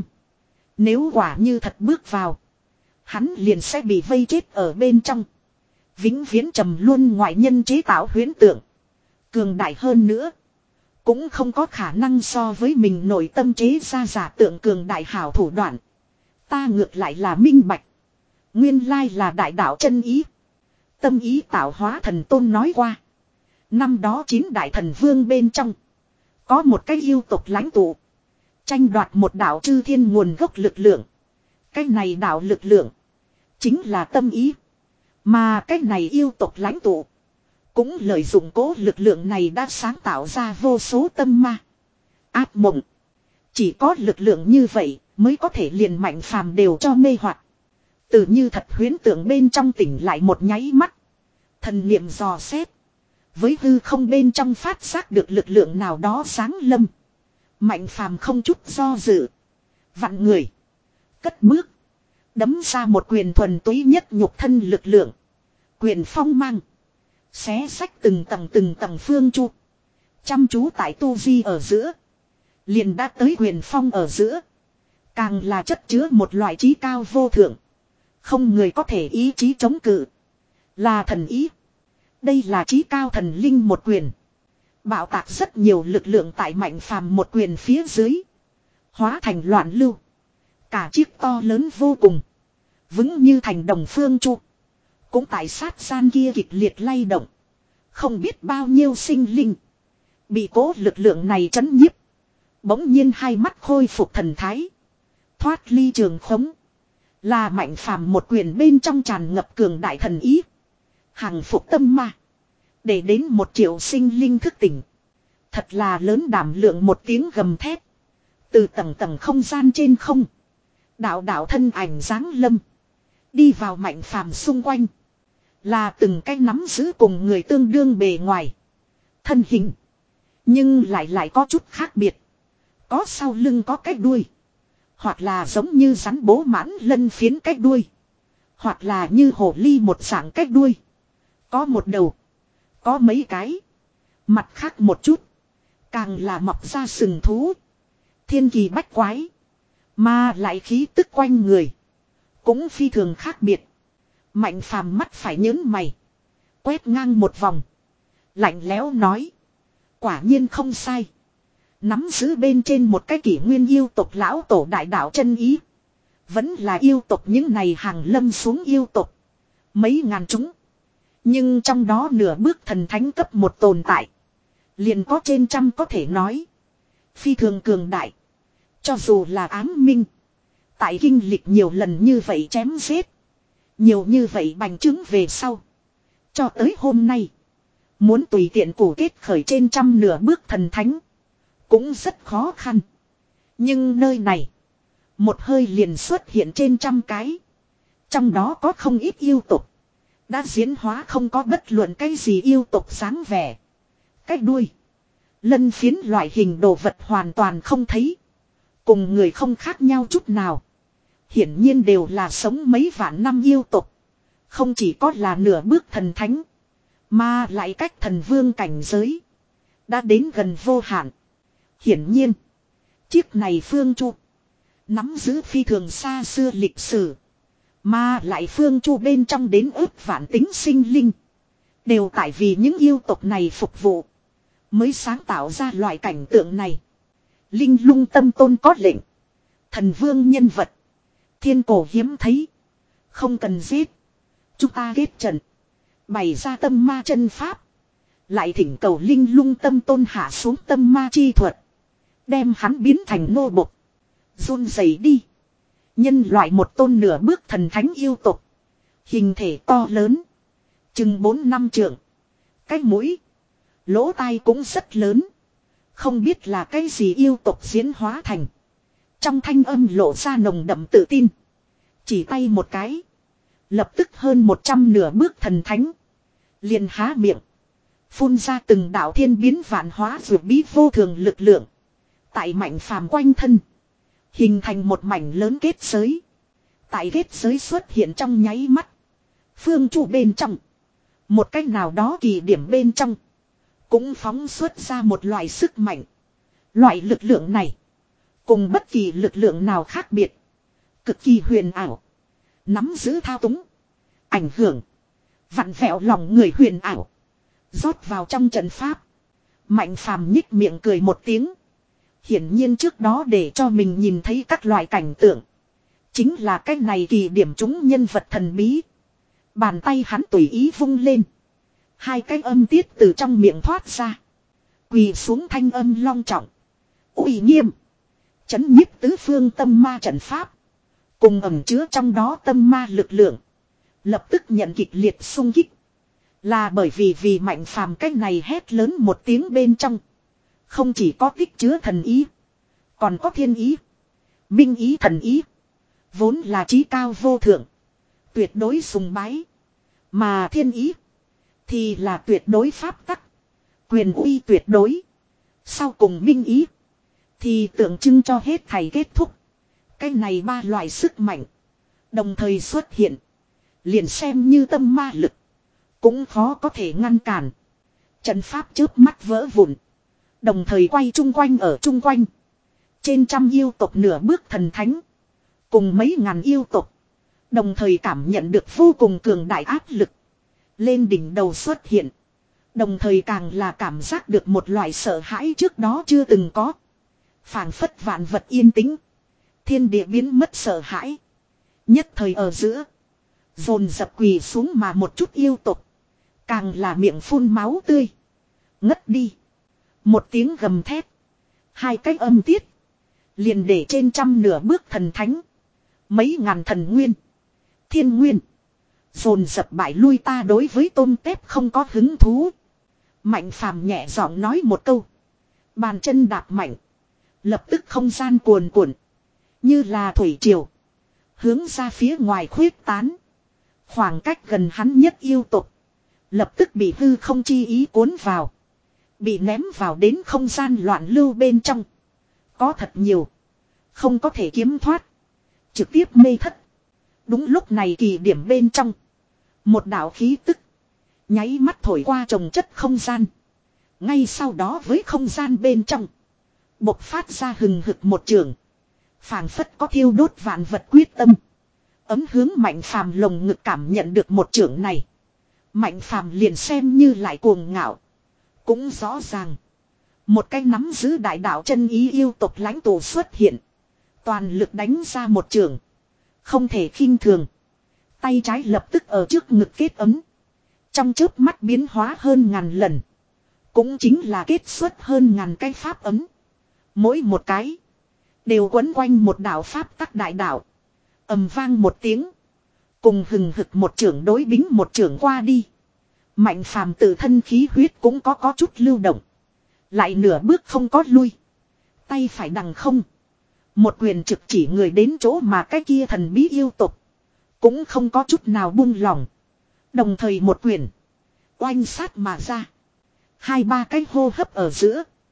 Nếu quả như thật bước vào. Hắn liền sẽ bị vây chết ở bên trong. Vĩnh viễn trầm luôn ngoại nhân chế tạo huyễn tượng. Cường đại hơn nữa. Cũng không có khả năng so với mình nội tâm chế ra giả tượng cường đại hảo thủ đoạn. Ta ngược lại là minh bạch. Nguyên lai là đại đạo chân ý. Tâm ý tạo hóa thần tôn nói qua. Năm đó chín đại thần vương bên trong. Có một cái yêu tộc lãnh tụ. Tranh đoạt một đạo chư thiên nguồn gốc lực lượng. Cái này đạo lực lượng. Chính là tâm ý. Mà cái này yêu tộc lãnh tụ. Cũng lợi dụng cố lực lượng này đã sáng tạo ra vô số tâm ma. Ác mộng. Chỉ có lực lượng như vậy mới có thể liền Mạnh Phàm đều cho mê hoặc. Từ như thật huyễn tượng bên trong tỉnh lại một nháy mắt. Thần niệm dò xét. Với hư không bên trong phát giác được lực lượng nào đó sáng lâm. Mạnh Phàm không chút do dự. Vặn người. Cất bước. Đấm ra một quyền thuần túy nhất nhục thân lực lượng. Quyền phong mang. Xé sách từng tầng từng tầng phương chu. Chăm chú tại tu vi ở giữa. Liền đã tới quyền phong ở giữa. Càng là chất chứa một loại trí cao vô thượng. Không người có thể ý chí chống cự. Là thần ý. Đây là trí cao thần linh một quyền. Bạo tạc rất nhiều lực lượng tại Mạnh Phàm một quyền phía dưới. Hóa thành loạn lưu. Cả chiếc to lớn vô cùng. Vững như thành đồng phương chu. Cũng tại sát gian kia kịch liệt lay động. Không biết bao nhiêu sinh linh. Bị cố lực lượng này chấn nhiếp. Bỗng nhiên hai mắt khôi phục thần thái. Thoát ly trường khống. Là Mạnh Phàm một quyền bên trong tràn ngập cường đại thần ý. Hàng phục tâm ma. Để đến một triệu sinh linh thức tỉnh. Thật là lớn đảm lượng một tiếng gầm thét. Từ tầng tầng không gian trên không. Đạo đạo thân ảnh giáng lâm. Đi vào Mạnh Phàm xung quanh. Là từng cái nắm giữ cùng người tương đương bề ngoài. Thân hình. Nhưng lại lại có chút khác biệt. Có sau lưng có cái đuôi. Hoặc là giống như rắn bố mãn lân phiến cái đuôi. Hoặc là như hổ ly một dạng cái đuôi. Có một đầu. Có mấy cái. Mặt khác một chút. Càng là mọc ra sừng thú. Thiên kỳ bách quái. Mà lại khí tức quanh người. Cũng phi thường khác biệt. Mạnh Phàm mắt phải nhớn mày. Quét ngang một vòng. Lạnh lẽo nói. Quả nhiên không sai. Nắm giữ bên trên một cái kỷ nguyên yêu tộc lão tổ đại đạo chân ý. Vẫn là yêu tộc những này hàng lâm xuống yêu tộc. Mấy ngàn chúng. Nhưng trong đó nửa bước thần thánh cấp một tồn tại. Liền có trên trăm có thể nói. Phi thường cường đại. Cho dù là ám minh. Tại kinh lịch nhiều lần như vậy chém giết. Nhiều như vậy bành trướng về sau. Cho tới hôm nay. Muốn tùy tiện cổ kết khởi trên trăm nửa bước thần thánh. Cũng rất khó khăn. Nhưng nơi này. Một hơi liền xuất hiện trên trăm cái. Trong đó có không ít yêu tục. Đã diễn hóa không có bất luận cái gì yêu tục sáng vẻ. Cái đuôi. Lân phiến loại hình đồ vật hoàn toàn không thấy. Cùng người không khác nhau chút nào. Hiển nhiên đều là sống mấy vạn năm yêu tục. Không chỉ có là nửa bước thần thánh. Mà lại cách thần vương cảnh giới. Đã đến gần vô hạn. Hiển nhiên. Chiếc này phương chu. Nắm giữ phi thường xa xưa lịch sử. Mà lại phương chu bên trong đến ước vạn tính sinh linh. Đều tại vì những yêu tộc này phục vụ. Mới sáng tạo ra loại cảnh tượng này. Linh lung tâm tôn có lệnh. Thần vương nhân vật. Thiên cổ hiếm thấy. Không cần giết. Chúng ta kết trận. Bày ra tâm ma chân pháp. Lại thỉnh cầu linh lung tâm tôn hạ xuống tâm ma chi thuật. Đem hắn biến thành nô bộc. Run rẩy đi. Nhân loại một tôn nửa bước thần thánh yêu tục. Hình thể to lớn. Chừng bốn năm trượng. Cái mũi. Lỗ tai cũng rất lớn. Không biết là cái gì yêu tục diễn hóa thành. Trong thanh âm lộ ra nồng đậm tự tin. Chỉ tay một cái. Lập tức hơn một trăm nửa bước thần thánh. Liền há miệng. Phun ra từng đạo thiên biến vạn hóa vượt bí vô thường lực lượng. Tại mạnh phàm quanh thân. Hình thành một mảnh lớn kết giới. Tại kết giới xuất hiện trong nháy mắt. Phương trụ bên trong. Một cách nào đó kỳ điểm bên trong. Cũng phóng xuất ra một loại sức mạnh. Loại lực lượng này. Cùng bất kỳ lực lượng nào khác biệt. Cực kỳ huyền ảo. Nắm giữ thao túng. Ảnh hưởng. Vặn vẹo lòng người huyền ảo. Rót vào trong trận pháp. Mạnh phàm nhích miệng cười một tiếng. Hiển nhiên trước đó để cho mình nhìn thấy các loại cảnh tượng. Chính là cái này kỳ điểm chúng nhân vật thần bí. Bàn tay hắn tùy ý vung lên. Hai cái âm tiết từ trong miệng thoát ra. Quỳ xuống thanh âm long trọng. Uy nghiêm. Chấn nhiếp tứ phương tâm ma trận pháp. Cùng ẩn chứa trong đó tâm ma lực lượng. Lập tức nhận kịch liệt xung kích. Là bởi vì vì mạnh phàm cái này hét lớn một tiếng bên trong. Không chỉ có tích chứa thần ý. Còn có thiên ý. Minh ý thần ý. Vốn là trí cao vô thượng. Tuyệt đối sùng bái. Mà thiên ý. Thì là tuyệt đối pháp tắc. Quyền uy tuyệt đối. Sau cùng minh ý. Thì tượng trưng cho hết thầy kết thúc. Cái này ba loại sức mạnh. Đồng thời xuất hiện. Liền xem như tâm ma lực. Cũng khó có thể ngăn cản. Trận pháp chớp mắt vỡ vụn. Đồng thời quay chung quanh ở chung quanh. Trên trăm yêu tộc nửa bước thần thánh. Cùng mấy ngàn yêu tộc. Đồng thời cảm nhận được vô cùng cường đại áp lực. Lên đỉnh đầu xuất hiện. Đồng thời càng là cảm giác được một loại sợ hãi trước đó chưa từng có. Phảng phất vạn vật yên tĩnh. Thiên địa biến mất sợ hãi. Nhất thời ở giữa. Dồn dập quỳ xuống mà một chút yêu tộc. Càng là miệng phun máu tươi. Ngất đi. Một tiếng gầm thét. Hai cái âm tiết. Liền để trên trăm nửa bước thần thánh. Mấy ngàn thần nguyên. Thiên nguyên. Dồn dập bại lui ta đối với tôm tép không có hứng thú. Mạnh phàm nhẹ giọng nói một câu. Bàn chân đạp mạnh. Lập tức không gian cuồn cuộn. Như là thủy triều. Hướng ra phía ngoài khuyết tán. Khoảng cách gần hắn nhất yêu tục. Lập tức bị hư không chi ý cuốn vào. Bị ném vào đến không gian loạn lưu bên trong. Có thật nhiều. Không có thể kiếm thoát. Trực tiếp mê thất. Đúng lúc này kỳ điểm bên trong. Một đạo khí tức. Nháy mắt thổi qua trồng chất không gian. Ngay sau đó với không gian bên trong. Bộc phát ra hừng hực một trường. Phảng phất có thiêu đốt vạn vật quyết tâm. Ấm hướng mạnh phàm lồng ngực cảm nhận được một trường này. Mạnh phàm liền xem như lại cuồng ngạo. Cũng rõ ràng. Một cái nắm giữ đại đạo chân ý yêu tộc lãnh tụ xuất hiện. Toàn lực đánh ra một trường. Không thể khinh thường. Tay trái lập tức ở trước ngực kết ấm. Trong chớp mắt biến hóa hơn ngàn lần. Cũng chính là kết xuất hơn ngàn cái pháp ấm. Mỗi một cái. Đều quấn quanh một đạo pháp tắc đại đạo. Ầm vang một tiếng. Cùng hừng hực một trưởng đối bính một trưởng qua đi. Mạnh phàm tự thân khí huyết cũng có có chút lưu động. Lại nửa bước không có lui. Tay phải đằng không. Một quyền trực chỉ người đến chỗ mà cái kia thần bí yêu tục. Cũng không có chút nào buông lỏng. Đồng thời một quyền. Oanh sát mà ra. Hai ba cái hô hấp ở giữa.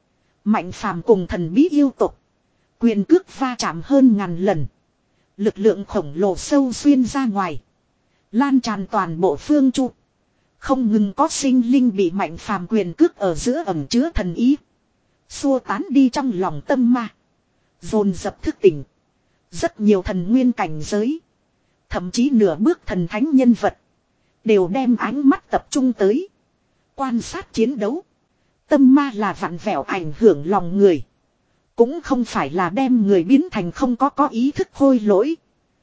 Mạnh phàm cùng thần bí yêu tục. Quyền cước va chạm hơn ngàn lần. Lực lượng khổng lồ sâu xuyên ra ngoài. Lan tràn toàn bộ phương chu. Không ngừng có sinh linh bị mạnh phàm quyền cước ở giữa ẩm chứa thần ý. Xua tán đi trong lòng tâm ma. Dồn dập thức tỉnh. Rất nhiều thần nguyên cảnh giới. Thậm chí nửa bước thần thánh nhân vật. Đều đem ánh mắt tập trung tới. Quan sát chiến đấu. Tâm ma là vặn vẹo ảnh hưởng lòng người. Cũng không phải là đem người biến thành không có có ý thức hôi lỗi.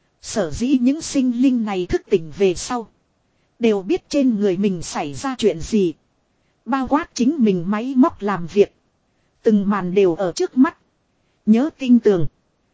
Sở dĩ những sinh linh này thức tỉnh về sau. Đều biết trên người mình xảy ra chuyện gì. Bao quát chính mình máy móc làm việc. Từng màn đều ở trước mắt. Nhớ tin tưởng.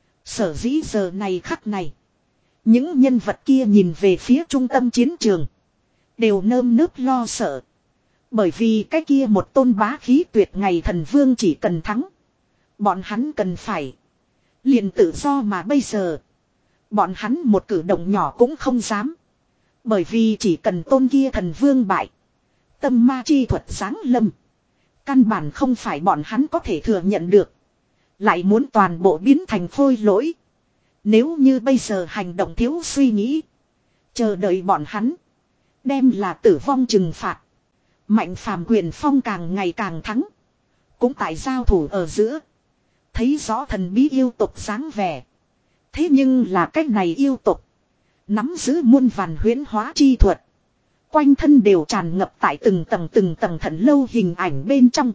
Sở dĩ giờ này khắc này. Những nhân vật kia nhìn về phía trung tâm chiến trường. Đều nơm nớp lo sợ. Bởi vì cái kia một tôn bá khí tuyệt ngày thần vương chỉ cần thắng. Bọn hắn cần phải. Liền tự do mà bây giờ. Bọn hắn một cử động nhỏ cũng không dám. Bởi vì chỉ cần tôn kia thần vương bại. Tâm ma chi thuật giáng lâm. Căn bản không phải bọn hắn có thể thừa nhận được. Lại muốn toàn bộ biến thành phôi lỗi. Nếu như bây giờ hành động thiếu suy nghĩ. Chờ đợi bọn hắn. Đem là tử vong trừng phạt. Mạnh phàm quyền phong càng ngày càng thắng. Cũng tại giao thủ ở giữa. Thấy rõ thần bí yêu tục dáng vẻ. Thế nhưng là cách này yêu tục. Nắm giữ muôn vàn huyễn hóa chi thuật. Quanh thân đều tràn ngập tại từng tầng từng tầng thận lâu hình ảnh bên trong.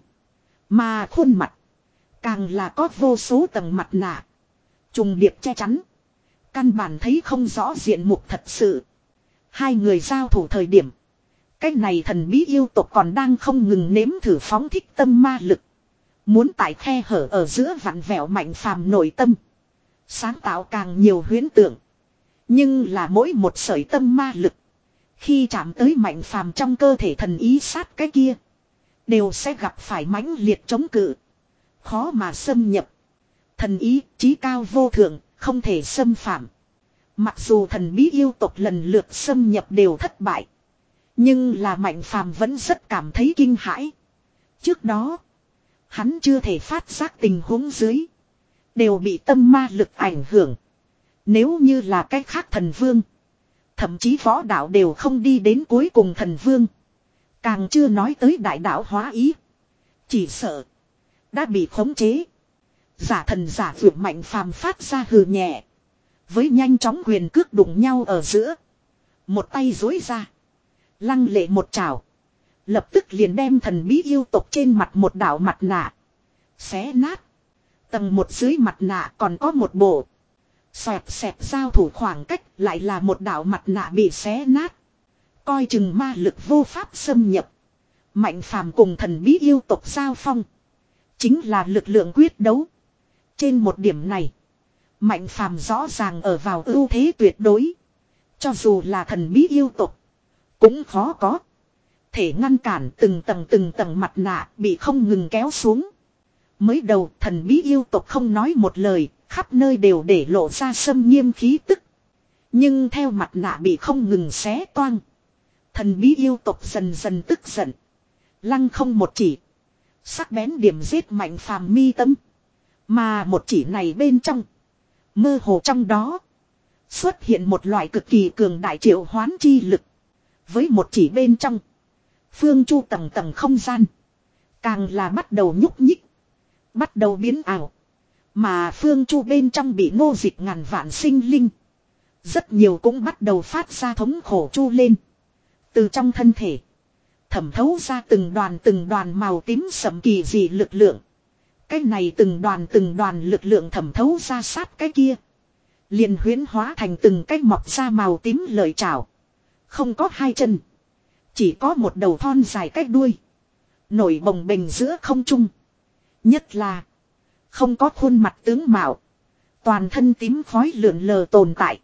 Mà khuôn mặt. Càng là có vô số tầng mặt nạ. Trùng điệp che chắn. Căn bản thấy không rõ diện mục thật sự. Hai người giao thủ thời điểm. Cái này thần bí yêu tộc còn đang không ngừng nếm thử phóng thích tâm ma lực. Muốn tại khe hở ở giữa vặn vẹo mạnh phàm nội tâm. Sáng tạo càng nhiều huyễn tượng. Nhưng là mỗi một sợi tâm ma lực. Khi chạm tới mạnh phàm trong cơ thể thần ý sát cái kia. Đều sẽ gặp phải mãnh liệt chống cự. Khó mà xâm nhập. Thần ý chí cao vô thượng, không thể xâm phạm. Mặc dù thần bí yêu tộc lần lượt xâm nhập đều thất bại. Nhưng là mạnh phàm vẫn rất cảm thấy kinh hãi. Trước đó, hắn chưa thể phát giác tình huống dưới. Đều bị tâm ma lực ảnh hưởng. Nếu như là cách khác thần vương. Thậm chí võ đạo đều không đi đến cuối cùng thần vương. Càng chưa nói tới đại đạo hóa ý. Chỉ sợ. Đã bị khống chế. Giả thần giả vượt mạnh phàm phát ra hừ nhẹ. Với nhanh chóng quyền cước đụng nhau ở giữa. Một tay dối ra. Lăng lệ một trảo. Lập tức liền đem thần bí yêu tộc trên mặt một đảo mặt nạ. Xé nát. Tầng một dưới mặt nạ còn có một bộ. Xoẹt xẹt giao thủ khoảng cách lại là một đảo mặt nạ bị xé nát. Coi chừng ma lực vô pháp xâm nhập. Mạnh phàm cùng thần bí yêu tộc giao phong. Chính là lực lượng quyết đấu. Trên một điểm này. Mạnh phàm rõ ràng ở vào ưu thế tuyệt đối. Cho dù là thần bí yêu tộc. Cũng khó có. Thể ngăn cản từng tầng từng tầng mặt nạ bị không ngừng kéo xuống. Mới đầu thần bí yêu tộc không nói một lời. Khắp nơi đều để lộ ra xâm nghiêm khí tức. Nhưng theo mặt nạ bị không ngừng xé toang. Thần bí yêu tộc dần dần tức giận. Lăng không một chỉ. Sắc bén điểm giết mạnh phàm mi tâm. Mà một chỉ này bên trong. Mơ hồ trong đó. Xuất hiện một loại cực kỳ cường đại triệu hoán chi lực. Với một chỉ bên trong. Phương chu tầng tầng không gian. Càng là bắt đầu nhúc nhích. Bắt đầu biến ảo. Mà phương chu bên trong bị nô dịch ngàn vạn sinh linh. Rất nhiều cũng bắt đầu phát ra thống khổ chu lên. Từ trong thân thể. Thẩm thấu ra từng đoàn từng đoàn màu tím sẫm kỳ dị lực lượng. Cái này từng đoàn từng đoàn lực lượng thẩm thấu ra sát cái kia. Liền huyễn hóa thành từng cái mọc ra màu tím lợi chảo. Không có hai chân. Chỉ có một đầu thon dài cách đuôi. Nổi bồng bềnh giữa không trung. Nhất là. Không có khuôn mặt tướng mạo. Toàn thân tím khói lượn lờ tồn tại.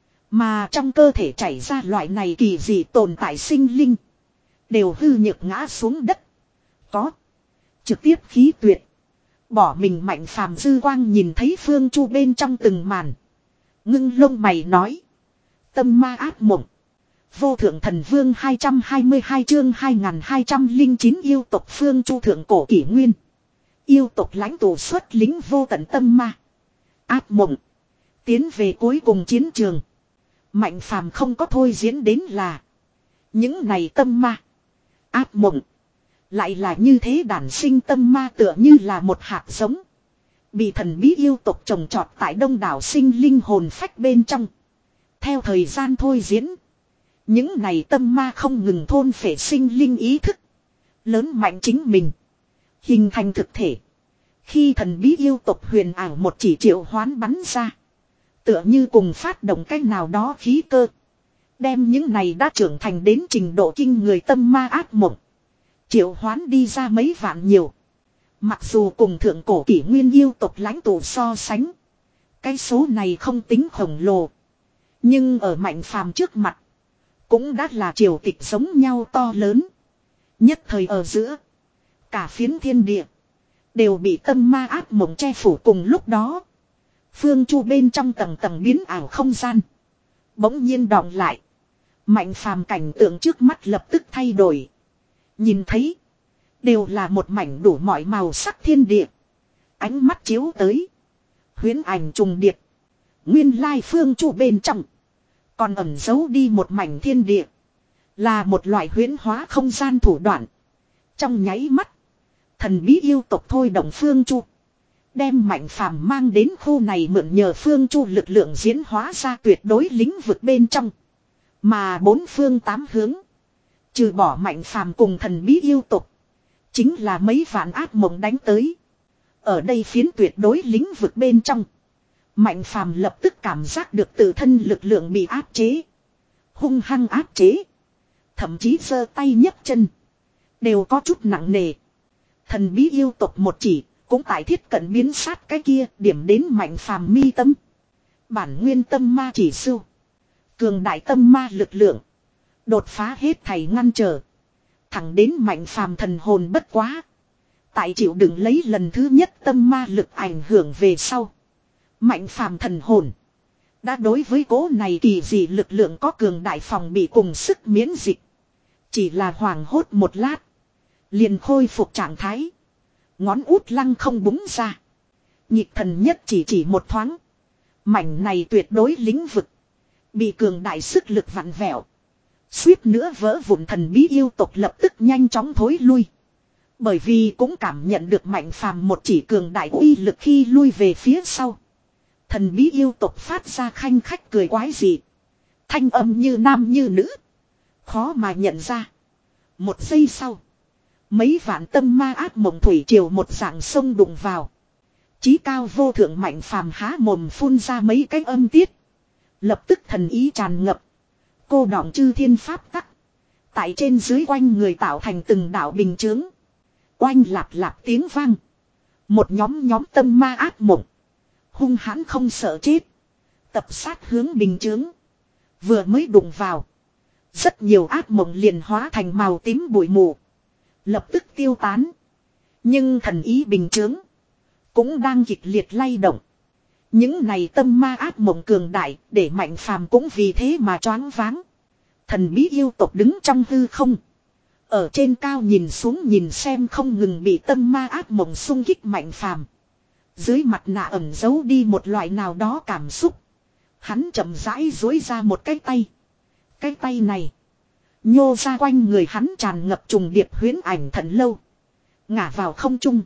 Mà trong cơ thể chảy ra loại này kỳ dị tồn tại sinh linh. Đều hư nhược ngã xuống đất. Có. Trực tiếp khí tuyệt. Bỏ mình mạnh phàm dư quang nhìn thấy phương chu bên trong từng màn. Ngưng lông mày nói. Tâm ma ác mộng. Vô thượng thần vương hai trăm hai mươi hai chương hai nghìn hai trăm lẻ chín yêu tộc phương chu thượng cổ kỷ nguyên. Yêu tộc lãnh tụ xuất lính vô tận tâm ma. Ác mộng. Tiến về cuối cùng chiến trường. Mạnh phàm không có thôi diễn đến là. Những này tâm ma. Ác mộng. Lại là như thế đản sinh tâm ma tựa như là một hạt giống. Bị thần bí yêu tộc trồng trọt tại đông đảo sinh linh hồn phách bên trong. Theo thời gian thôi diễn. Những này tâm ma không ngừng thôn phệ sinh linh ý thức. Lớn mạnh chính mình. Hình thành thực thể. Khi thần bí yêu tộc huyền ảo một chỉ triệu hoán bắn ra. Tựa như cùng phát động cách nào đó khí cơ. Đem những này đã trưởng thành đến trình độ kinh người tâm ma ác mộng. Triệu hoán đi ra mấy vạn nhiều. Mặc dù cùng thượng cổ kỷ nguyên yêu tộc lãnh tụ so sánh. Cái số này không tính khổng lồ. Nhưng ở mạnh phàm trước mặt. Cũng đã là triều tịch giống nhau to lớn. Nhất thời ở giữa. Cả phiến thiên địa. Đều bị tâm ma ác mộng che phủ cùng lúc đó. Phương chu bên trong tầng tầng biến ảo không gian. Bỗng nhiên đọng lại. Mạnh phàm cảnh tượng trước mắt lập tức thay đổi. Nhìn thấy. Đều là một mảnh đủ mọi màu sắc thiên địa. Ánh mắt chiếu tới. Huyễn ảnh trùng điệp. Nguyên lai phương chu bên trong. Còn ẩn giấu đi một mảnh thiên địa. Là một loại huyễn hóa không gian thủ đoạn. Trong nháy mắt. Thần bí yêu tộc thôi động phương chu. Đem mạnh phàm mang đến khu này mượn nhờ phương chu lực lượng diễn hóa ra tuyệt đối lĩnh vực bên trong. Mà bốn phương tám hướng. Trừ bỏ mạnh phàm cùng thần bí yêu tộc. Chính là mấy vạn ác mộng đánh tới. Ở đây phiến tuyệt đối lĩnh vực bên trong. Mạnh phàm lập tức cảm giác được tự thân lực lượng bị áp chế. Hung hăng áp chế. Thậm chí giơ tay nhấc chân. Đều có chút nặng nề. Thần bí yêu tộc một chỉ. Cũng tại thiết cận biến sát cái kia. Điểm đến mạnh phàm mi tâm. Bản nguyên tâm ma chỉ sư. Cường đại tâm ma lực lượng. Đột phá hết thảy ngăn trở. Thẳng đến mạnh phàm thần hồn bất quá. Tại chịu đựng lấy lần thứ nhất tâm ma lực ảnh hưởng về sau. Mạnh phàm thần hồn. Đã đối với cố này kỳ dị lực lượng có cường đại phòng bị cùng sức miễn dịch. Chỉ là hoảng hốt một lát. Liền khôi phục trạng thái. Ngón út lăng không búng ra. Nhịp thần nhất chỉ chỉ một thoáng. Mảnh này tuyệt đối lĩnh vực. Bị cường đại sức lực vặn vẹo. Suýt nữa vỡ vụn thần bí yêu tộc lập tức nhanh chóng thối lui. Bởi vì cũng cảm nhận được mạnh phàm một chỉ cường đại uy lực khi lui về phía sau. Thần bí yêu tộc phát ra khanh khách cười quái dị. Thanh âm như nam như nữ. Khó mà nhận ra. Một giây sau. Mấy vạn tâm ma ác mộng thủy triều một dạng sông đụng vào. Chí cao vô thượng mạnh phàm há mồm phun ra mấy cái âm tiết. Lập tức thần ý tràn ngập. Cô đọng chư thiên pháp tắc. Tại trên dưới quanh người tạo thành từng đạo bình chướng. Oanh lạp lạp tiếng vang. Một nhóm nhóm tâm ma ác mộng. Hung hãn không sợ chết. Tập sát hướng bình chướng. Vừa mới đụng vào. Rất nhiều ác mộng liền hóa thành màu tím bụi mù. Lập tức tiêu tán. Nhưng thần ý bình chướng. Cũng đang kịch liệt lay động. Những này tâm ma ác mộng cường đại. Để mạnh phàm cũng vì thế mà choáng váng. Thần bí yêu tộc đứng trong hư không. Ở trên cao nhìn xuống nhìn xem không ngừng bị tâm ma ác mộng xung kích mạnh phàm. Dưới mặt nạ ẩn giấu đi một loại nào đó cảm xúc. Hắn chậm rãi duỗi ra một cái tay. Cái tay này. Nhô ra quanh người hắn tràn ngập trùng điệp huyễn ảnh thần lâu. Ngả vào không trung.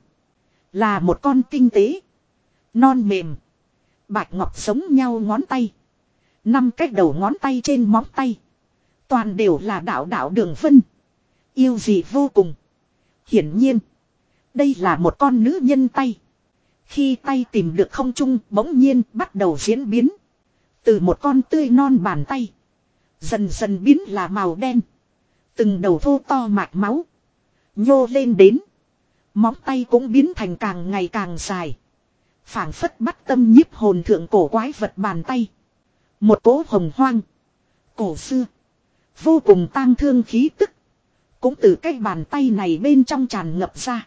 Là một con tinh tế. Non mềm. Bạch ngọc giống nhau ngón tay. Năm cái đầu ngón tay trên móng tay. Toàn đều là đạo đạo đường vân. Yêu dị vô cùng. Hiển nhiên. Đây là một con nữ nhân tay. Khi tay tìm được không trung bỗng nhiên bắt đầu diễn biến. Từ một con tươi non bàn tay. Dần dần biến là màu đen. Từng đầu thô to mạch máu. Nhô lên đến. Móng tay cũng biến thành càng ngày càng dài. Phảng phất bắt tâm nhiếp hồn thượng cổ quái vật bàn tay. Một cỗ hồng hoang. Cổ xưa. Vô cùng tang thương khí tức. Cũng từ cái bàn tay này bên trong tràn ngập ra.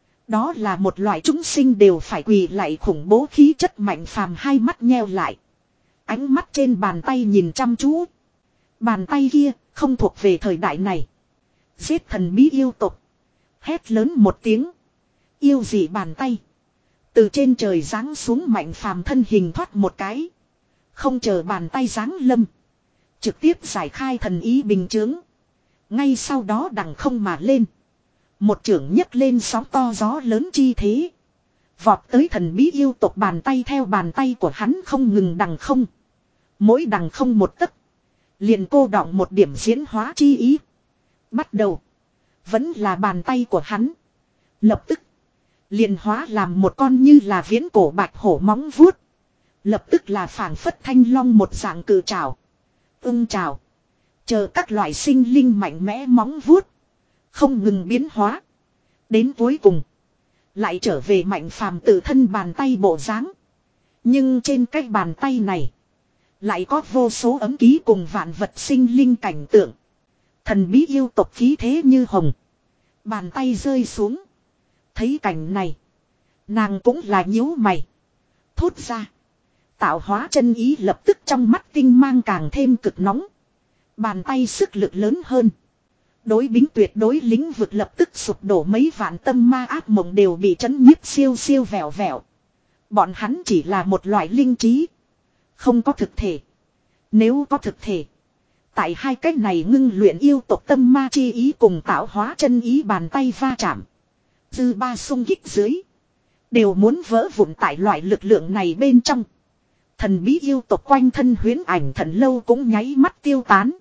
Đó là một loại chúng sinh đều phải quỳ lạy khủng bố khí chất mạnh phàm hai mắt nheo lại. Ánh mắt trên bàn tay nhìn chăm chú. Bàn tay kia không thuộc về thời đại này. Giết thần bí yêu tộc. Hét lớn một tiếng. Yêu dị bàn tay. Từ trên trời giáng xuống Mạnh Phàm thân hình thoát một cái. Không chờ bàn tay giáng lâm. Trực tiếp giải khai thần ý bình chướng. Ngay sau đó đằng không mà lên. Một chưởng nhấc lên sóng to gió lớn chi thế. Vọt tới thần bí yêu tộc bàn tay theo bàn tay của hắn không ngừng đằng không. Mỗi đằng không một tấc. Liền cô đọng một điểm diễn hóa chi ý. Bắt đầu. Vẫn là bàn tay của hắn. Lập tức. Liền hóa làm một con như là viễn cổ bạch hổ móng vuốt. Lập tức là phảng phất thanh long một dạng cự trảo. Ưng trảo. Chờ các loại sinh linh mạnh mẽ móng vuốt. Không ngừng biến hóa. Đến cuối cùng. Lại trở về Mạnh Phàm tự thân bàn tay bộ dáng. Nhưng trên cái bàn tay này. Lại có vô số ấm ký cùng vạn vật sinh linh cảnh tượng. Thần bí yêu tộc khí thế như hồng. Bàn tay rơi xuống. Thấy cảnh này. Nàng cũng là nhíu mày. Thốt ra. Tạo hóa chân ý lập tức trong mắt tinh mang càng thêm cực nóng. Bàn tay sức lực lớn hơn. Đối bính tuyệt đối lĩnh vực lập tức sụp đổ, mấy vạn tâm ma ác mộng đều bị chấn nhiếp siêu siêu vẹo vẹo. Bọn hắn chỉ là một loại linh trí. Không có thực thể. Nếu có thực thể. Tại hai cách này ngưng luyện yêu tộc tâm ma chi ý cùng tạo hóa chân ý bàn tay va chạm. Dư ba xung kích dưới. Đều muốn vỡ vụn tại loại lực lượng này bên trong. Thần bí yêu tộc quanh thân huyễn ảnh thần lâu cũng nháy mắt tiêu tán.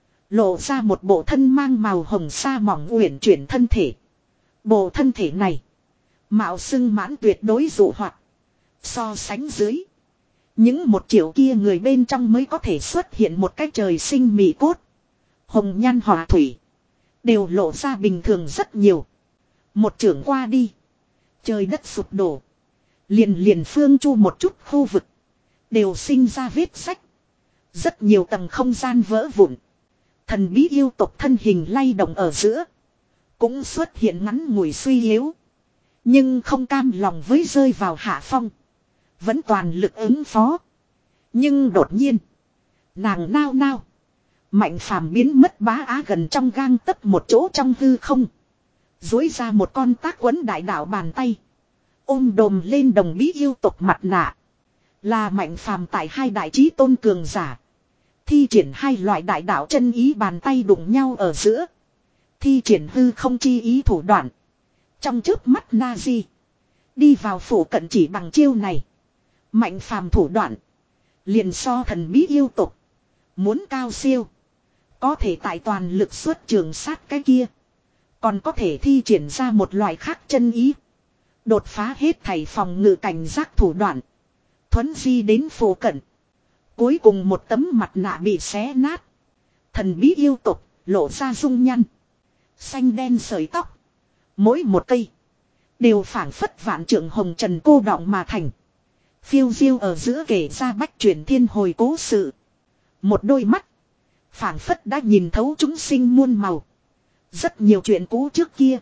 Lộ ra một bộ thân mang màu hồng sa mỏng uyển chuyển thân thể. Bộ thân thể này. Mạo xưng mãn tuyệt đối dụ hoạt. So sánh dưới. Những một triệu kia người bên trong mới có thể xuất hiện một cái trời sinh mị cốt. Hồng nhan hỏa thủy. Đều lộ ra bình thường rất nhiều. Một trưởng qua đi. Trời đất sụp đổ. Liền liền phương chu một chút khu vực. Đều sinh ra vết sách. Rất nhiều tầng không gian vỡ vụn. Thần bí yêu tộc thân hình lay động ở giữa. Cũng xuất hiện ngắn ngủi suy yếu. Nhưng không cam lòng với rơi vào hạ phong. Vẫn toàn lực ứng phó. Nhưng đột nhiên. Nàng nao nao. Mạnh Phàm biến mất bá á gần trong gang tấc một chỗ trong hư không. Dối ra một con tác quấn đại đạo bàn tay. Ôm đồm lên đồng bí yêu tộc mặt nạ. Là Mạnh Phàm tại hai đại chí tôn cường giả. Thi triển hai loại đại đạo chân ý bàn tay đụng nhau ở giữa. Thi triển hư không chi ý thủ đoạn. Trong chớp mắt Nazi. Đi vào phủ cận chỉ bằng chiêu này. Mạnh Phàm thủ đoạn. Liền so thần bí yêu tục. Muốn cao siêu. Có thể tại toàn lực xuất trường sát cái kia. Còn có thể thi triển ra một loại khác chân ý. Đột phá hết thảy phòng ngự cảnh giác thủ đoạn. Thuấn di đến phủ cận. Cuối cùng một tấm mặt nạ bị xé nát. Thần bí yêu tục lộ ra dung nhăn. Xanh đen sợi tóc. Mỗi một cây. Đều phảng phất vạn trượng hồng trần cô đọng mà thành. Phiêu diêu ở giữa kể ra bách chuyển thiên hồi cố sự. Một đôi mắt. Phảng phất đã nhìn thấu chúng sinh muôn màu. Rất nhiều chuyện cũ trước kia.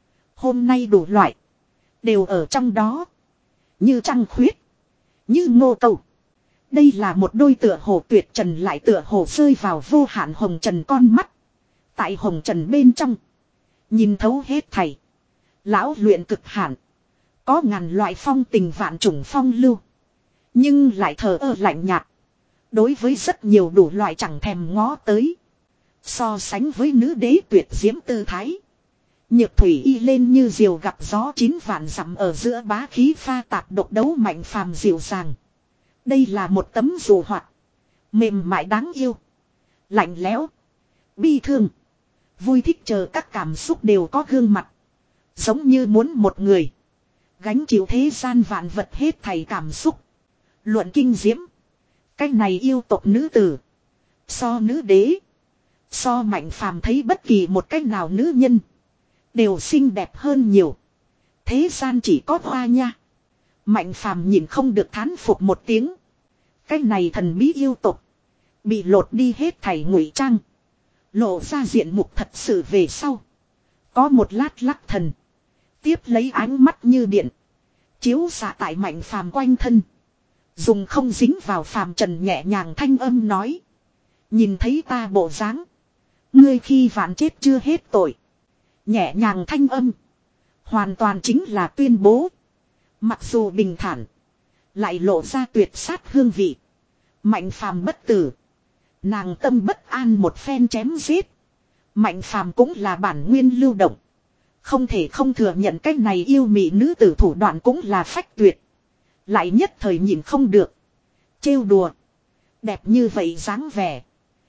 Hôm nay đủ loại. Đều ở trong đó. Như trăng khuyết. Như ngô cầu. Đây là một đôi tựa hồ tuyệt trần lại tựa hồ rơi vào vô hạn hồng trần con mắt. Tại hồng trần bên trong. Nhìn thấu hết thảy. Lão luyện cực hạn. Có ngàn loại phong tình vạn trùng phong lưu. Nhưng lại thờ ơ lạnh nhạt. Đối với rất nhiều đủ loại chẳng thèm ngó tới. So sánh với nữ đế tuyệt diễm tư thái. Nhược thủy y lên như diều gặp gió chín vạn dặm ở giữa bá khí pha tạp độc đấu Mạnh Phàm dịu dàng. Đây là một tấm dù hoạt. Mềm mại đáng yêu. Lạnh lẽo. Bi thương. Vui thích chờ các cảm xúc đều có gương mặt. Giống như muốn một người. Gánh chịu thế gian vạn vật hết thảy cảm xúc. Luận kinh diễm. Cái này yêu tộc nữ tử. So nữ đế. So Mạnh Phàm thấy bất kỳ một cách nào nữ nhân. Đều xinh đẹp hơn nhiều. Thế gian chỉ có hoa nha. Mạnh Phàm nhìn không được thán phục một tiếng. Cái này thần bí yêu tộc. Bị lột đi hết thảy ngụy trang. Lộ ra diện mục thật sự về sau. Có một lát lắc thần. Tiếp lấy ánh mắt như điện. Chiếu xạ tại Mạnh Phàm quanh thân. Dùng không dính vào phàm trần nhẹ nhàng thanh âm nói. Nhìn thấy ta bộ dáng. Ngươi khi vạn chết chưa hết tội. Nhẹ nhàng thanh âm. Hoàn toàn chính là tuyên bố. Mặc dù bình thản. Lại lộ ra tuyệt sát hương vị. Mạnh phàm bất tử. Nàng tâm bất an một phen chém giết. Mạnh phàm cũng là bản nguyên lưu động. Không thể không thừa nhận cái này yêu mị nữ tử thủ đoạn cũng là phách tuyệt. Lại nhất thời nhìn không được. Trêu đùa. Đẹp như vậy dáng vẻ.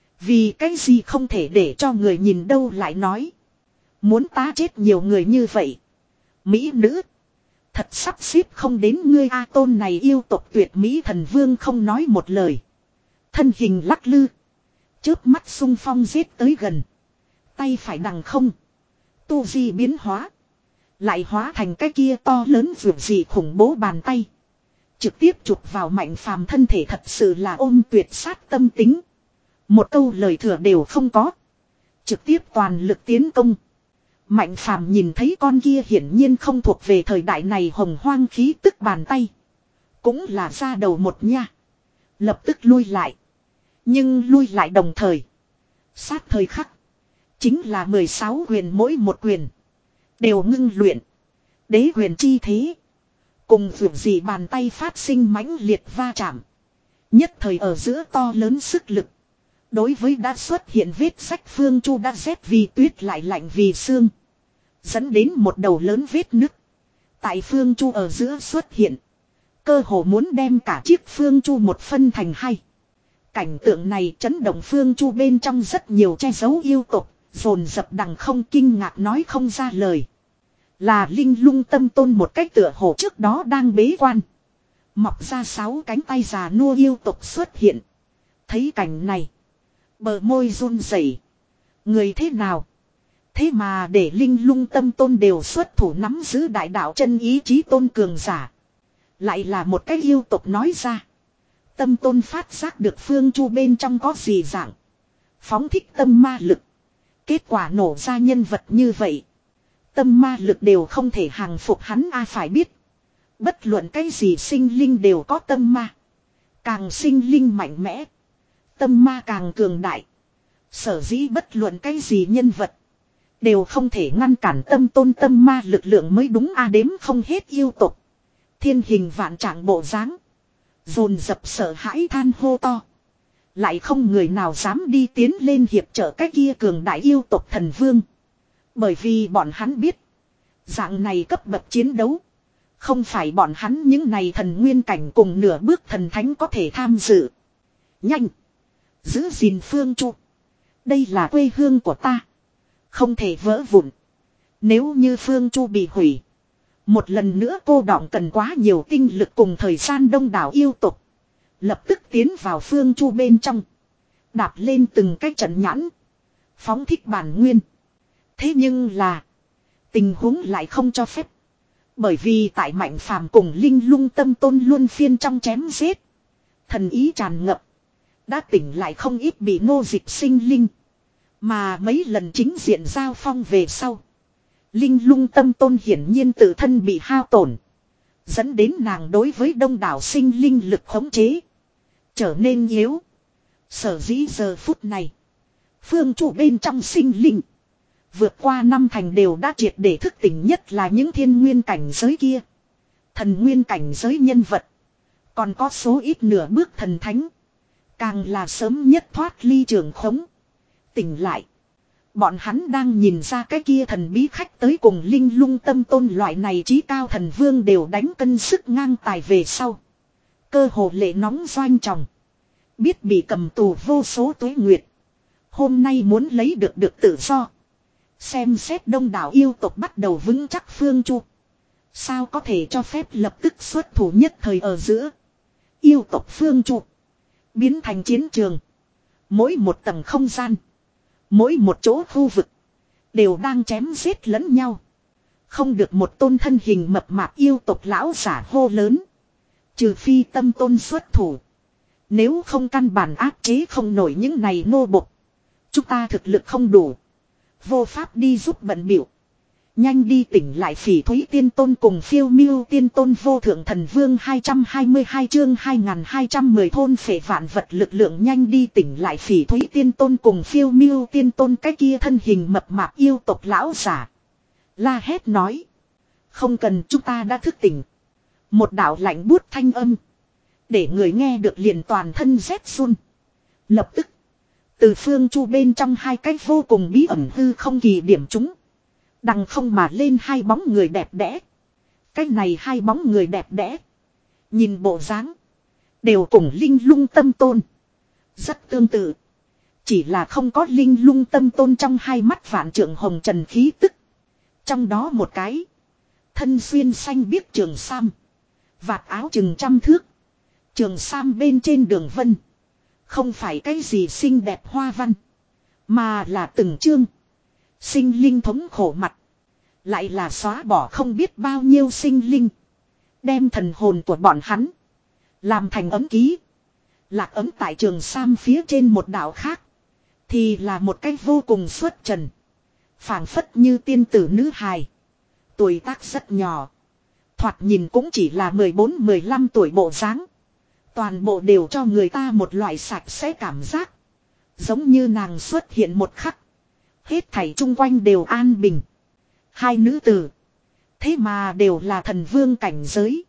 Vì cái gì không thể để cho người nhìn đâu lại nói. Muốn ta chết nhiều người như vậy. Mỹ nữ. Thật sắp xếp không đến ngươi A Tôn này yêu tộc tuyệt Mỹ thần vương không nói một lời. Thân hình lắc lư. Chớp mắt xung phong giết tới gần. Tay phải đằng không. Tu di biến hóa. Lại hóa thành cái kia to lớn vượt gì khủng bố bàn tay. Trực tiếp chụp vào mạnh phàm thân thể thật sự là ôm tuyệt sát tâm tính. Một câu lời thừa đều không có. Trực tiếp toàn lực tiến công. Mạnh phàm nhìn thấy con kia hiển nhiên không thuộc về thời đại này hồng hoang khí tức bàn tay. Cũng là ra đầu một nha. Lập tức lui lại. Nhưng lui lại đồng thời. Sát thời khắc. Chính là mười sáu quyền mỗi một quyền. Đều ngưng luyện. Đế quyền chi thế. Cùng vượt gì bàn tay phát sinh mãnh liệt va chạm. Nhất thời ở giữa to lớn sức lực. Đối với đã xuất hiện vết sách Phương Chu đã rét vì tuyết lại lạnh vì xương. Dẫn đến một đầu lớn vết nứt. Tại Phương Chu ở giữa xuất hiện. Cơ hồ muốn đem cả chiếc Phương Chu một phân thành hai. Cảnh tượng này chấn động Phương Chu bên trong rất nhiều che giấu yêu tục. Dồn dập đằng không kinh ngạc nói không ra lời. Là Linh Lung Tâm Tôn một cách tựa hồ trước đó đang bế quan. Mọc ra sáu cánh tay già nua yêu tục xuất hiện. Thấy cảnh này. Bờ môi run rẩy. Người thế nào? Thế mà để Linh Lung Tâm Tôn đều xuất thủ nắm giữ đại đạo chân ý chí tôn cường giả. Lại là một cái yêu tục nói ra. Tâm Tôn phát giác được Phương Chu bên trong có gì dạng. Phóng thích tâm ma lực. Kết quả nổ ra nhân vật như vậy. Tâm ma lực đều không thể hàng phục hắn ai phải biết. Bất luận cái gì sinh linh đều có tâm ma. Càng sinh linh mạnh mẽ. Tâm ma càng cường đại. Sở dĩ bất luận cái gì nhân vật. Đều không thể ngăn cản tâm tôn tâm ma lực lượng mới đúng a đếm không hết yêu tục. Thiên hình vạn trạng bộ dáng. Dồn dập sợ hãi than hô to. Lại không người nào dám đi tiến lên hiệp trợ cái kia cường đại yêu tộc thần vương. Bởi vì bọn hắn biết. Dạng này cấp bậc chiến đấu. Không phải bọn hắn những này thần nguyên cảnh cùng nửa bước thần thánh có thể tham dự. Nhanh. Giữ gìn Phương Chu. Đây là quê hương của ta. Không thể vỡ vụn. Nếu như Phương Chu bị hủy. Một lần nữa cô đọng cần quá nhiều tinh lực cùng thời gian đông đảo yêu tục. Lập tức tiến vào Phương Chu bên trong. Đạp lên từng cái trận nhãn. Phóng thích bản nguyên. Thế nhưng là. Tình huống lại không cho phép. Bởi vì tại Mạnh Phàm cùng Linh Lung Tâm Tôn luân phiên trong chém giết. Thần ý tràn ngập. Đã tỉnh lại không ít bị nô dịch sinh linh. Mà mấy lần chính diện giao phong về sau. Linh Lung Tâm Tôn hiển nhiên tự thân bị hao tổn. Dẫn đến nàng đối với đông đảo sinh linh lực khống chế. Trở nên yếu. Sở dĩ giờ phút này. Phương Chu bên trong sinh linh. Vượt qua năm thành đều đã triệt để thức tỉnh, nhất là những thiên nguyên cảnh giới kia. Thần nguyên cảnh giới nhân vật. Còn có số ít nửa bước thần thánh. Càng là sớm nhất thoát ly trường khống. Tỉnh lại. Bọn hắn đang nhìn ra cái kia thần bí khách tới cùng Linh Lung Tâm Tôn loại này trí cao thần vương đều đánh cân sức ngang tài về sau. Cơ hồ lệ nóng doanh tròng. Biết bị cầm tù vô số tuế nguyệt. Hôm nay muốn lấy được được tự do. Xem xét đông đảo yêu tộc bắt đầu vững chắc Phương Chu. Sao có thể cho phép lập tức xuất thủ nhất thời ở giữa. Yêu tộc Phương Chu. Biến thành chiến trường. Mỗi một tầng không gian. Mỗi một chỗ khu vực. Đều đang chém giết lẫn nhau. Không được một tôn thân hình mập mạp yêu tộc lão giả hô lớn. Trừ phi Tâm Tôn xuất thủ. Nếu không căn bản áp chế không nổi những này nô bộc. Chúng ta thực lực không đủ. Vô pháp đi giúp bận biểu. Nhanh đi tỉnh lại Phỉ Thúy Tiên Tôn cùng Phiêu Miêu Tiên Tôn vô thượng thần vương hai trăm hai mươi hai chương hai nghìn hai trăm mười thôn phệ vạn vật lực lượng, nhanh đi tỉnh lại Phỉ Thúy Tiên Tôn cùng Phiêu Miêu Tiên Tôn, cái kia thân hình mập mạp yêu tộc lão giả. La hét nói. Không cần, chúng ta đã thức tỉnh. Một đạo lạnh buốt thanh âm. Để người nghe được liền toàn thân rét run. Lập tức. Từ phương chu bên trong hai cái vô cùng bí ẩn hư không kỳ điểm chúng. Đằng không mà lên hai bóng người đẹp đẽ. Cái này hai bóng người đẹp đẽ. Nhìn bộ dáng. Đều cùng linh lung tâm tôn. Rất tương tự. Chỉ là không có linh lung tâm tôn trong hai mắt vạn trượng hồng trần khí tức. Trong đó một cái. Thân xuyên xanh biếc trường sam. Vạt áo chừng trăm thước. Trường sam bên trên đường vân. Không phải cái gì xinh đẹp hoa văn. Mà là từng chương. Sinh linh thống khổ mặt. Lại là xóa bỏ không biết bao nhiêu sinh linh. Đem thần hồn của bọn hắn. Làm thành ấm ký. Lạc ấm tại trường sam phía trên một đảo khác. Thì là một cái vô cùng xuất trần. Phảng phất như tiên tử nữ hài. Tuổi tác rất nhỏ. Thoạt nhìn cũng chỉ là mười bốn mười lăm tuổi bộ dáng. Toàn bộ đều cho người ta một loại sạch sẽ cảm giác. Giống như nàng xuất hiện một khắc. Hết thảy chung quanh đều an bình. Hai nữ tử. Thế mà đều là thần vương cảnh giới.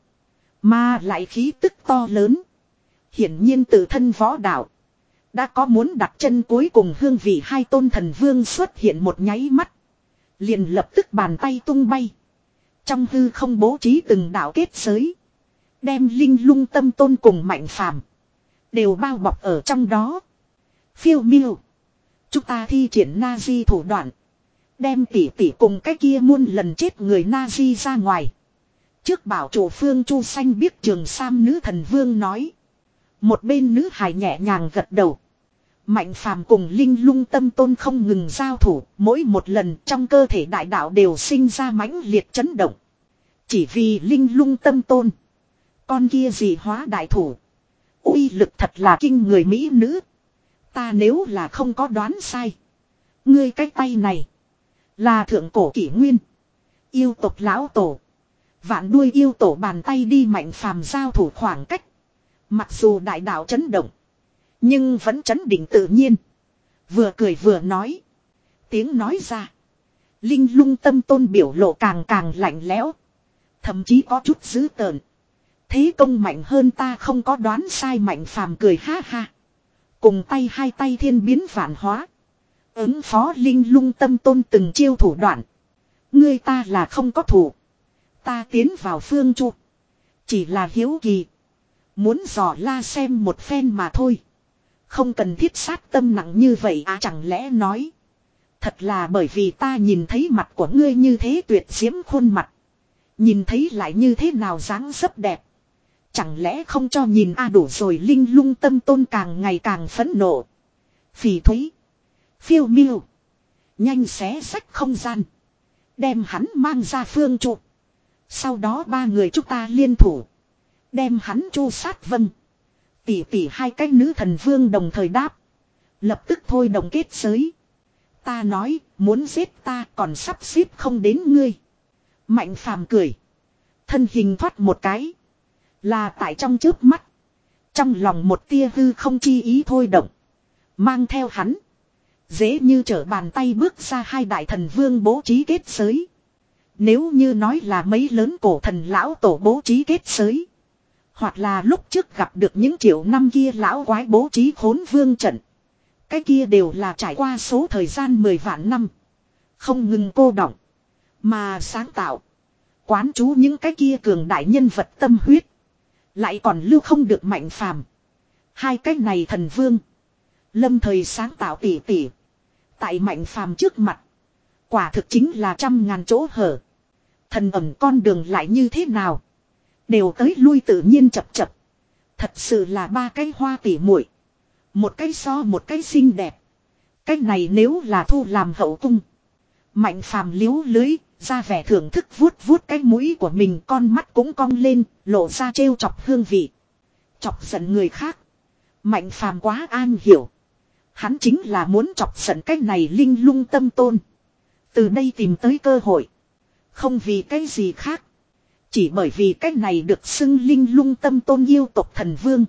Mà lại khí tức to lớn. Hiển nhiên tự thân võ đạo. Đã có muốn đặt chân cuối cùng hương vị hai tôn thần vương xuất hiện một nháy mắt. Liền lập tức bàn tay tung bay. Trong hư không bố trí từng đạo kết giới. Đem linh lung tâm tôn cùng mạnh phàm. Đều bao bọc ở trong đó. Phiêu miêu. Chúng ta thi triển Nazi thủ đoạn. Đem tỷ tỷ cùng cái kia muôn lần chết người Nazi ra ngoài. Trước bảo chủ phương chu xanh biết trường sam nữ thần vương nói. Một bên nữ hài nhẹ nhàng gật đầu. Mạnh phàm cùng linh lung tâm tôn không ngừng giao thủ. Mỗi một lần trong cơ thể đại đạo đều sinh ra mãnh liệt chấn động. Chỉ vì linh lung tâm tôn. Con kia gì hóa đại thủ. Uy lực thật là kinh người mỹ nữ. Ta nếu là không có đoán sai. Ngươi cái tay này. Là thượng cổ kỷ nguyên. Yêu tộc lão tổ. Vạn đuôi yêu tổ bàn tay đi mạnh phàm giao thủ khoảng cách. Mặc dù đại đạo chấn động. Nhưng vẫn chấn định tự nhiên. Vừa cười vừa nói. Tiếng nói ra. Linh lung tâm tôn biểu lộ càng càng lạnh lẽo. Thậm chí có chút dữ tợn. Thế công mạnh hơn ta không có đoán sai mạnh phàm cười ha ha. Cùng tay hai tay thiên biến vạn hóa. Ứng phó linh lung tâm tôn từng chiêu thủ đoạn. Ngươi ta là không có thủ. Ta tiến vào phương chu. Chỉ là hiếu kỳ. Muốn dò la xem một phen mà thôi. Không cần thiết sát tâm nặng như vậy à chẳng lẽ nói. Thật là bởi vì ta nhìn thấy mặt của ngươi như thế tuyệt diễm khuôn mặt. Nhìn thấy lại như thế nào dáng dấp đẹp. Chẳng lẽ không cho nhìn a à đủ rồi linh lung tâm tôn càng ngày càng phẫn nộ. Phỉ thúy. Phiêu miêu. Nhanh xé sách không gian. Đem hắn mang ra phương trụ. Sau đó ba người chúng ta liên thủ. Đem hắn chu sát vâng. Tỷ tỷ hai cái nữ thần vương đồng thời đáp. Lập tức thôi đồng kết giới. Ta nói muốn giết ta còn sắp xếp không đến ngươi. Mạnh phàm cười. Thân hình thoát một cái. Là tại trong chớp mắt. Trong lòng một tia hư không chi ý thôi động. Mang theo hắn. Dễ như trở bàn tay bước ra hai đại thần vương bố trí kết giới. Nếu như nói là mấy lớn cổ thần lão tổ bố trí kết giới. Hoặc là lúc trước gặp được những triệu năm kia lão quái bố trí khốn vương trận. Cái kia đều là trải qua số thời gian mười vạn năm. Không ngừng cô đọng. Mà sáng tạo. Quán chú những cái kia cường đại nhân vật tâm huyết. Lại còn lưu không được mạnh phàm. Hai cái này thần vương. Lâm thời sáng tạo tỉ tỉ. Tại mạnh phàm trước mặt. Quả thực chính là trăm ngàn chỗ hở. Thần ẩm con đường lại như thế nào. Đều tới lui tự nhiên chập chập. Thật sự là ba cái hoa tỉ muội. Một cái so một cái xinh đẹp. Cái này nếu là thu làm hậu cung. Mạnh phàm liếu lưới. Ra vẻ thưởng thức vuốt vuốt cái mũi của mình, con mắt cũng cong lên, lộ ra trêu chọc hương vị. Chọc giận người khác. Mạnh phàm quá an hiểu. Hắn chính là muốn chọc giận cái này linh lung tâm tôn. Từ đây tìm tới cơ hội. Không vì cái gì khác. Chỉ bởi vì cái này được xưng linh lung tâm tôn yêu tộc thần vương.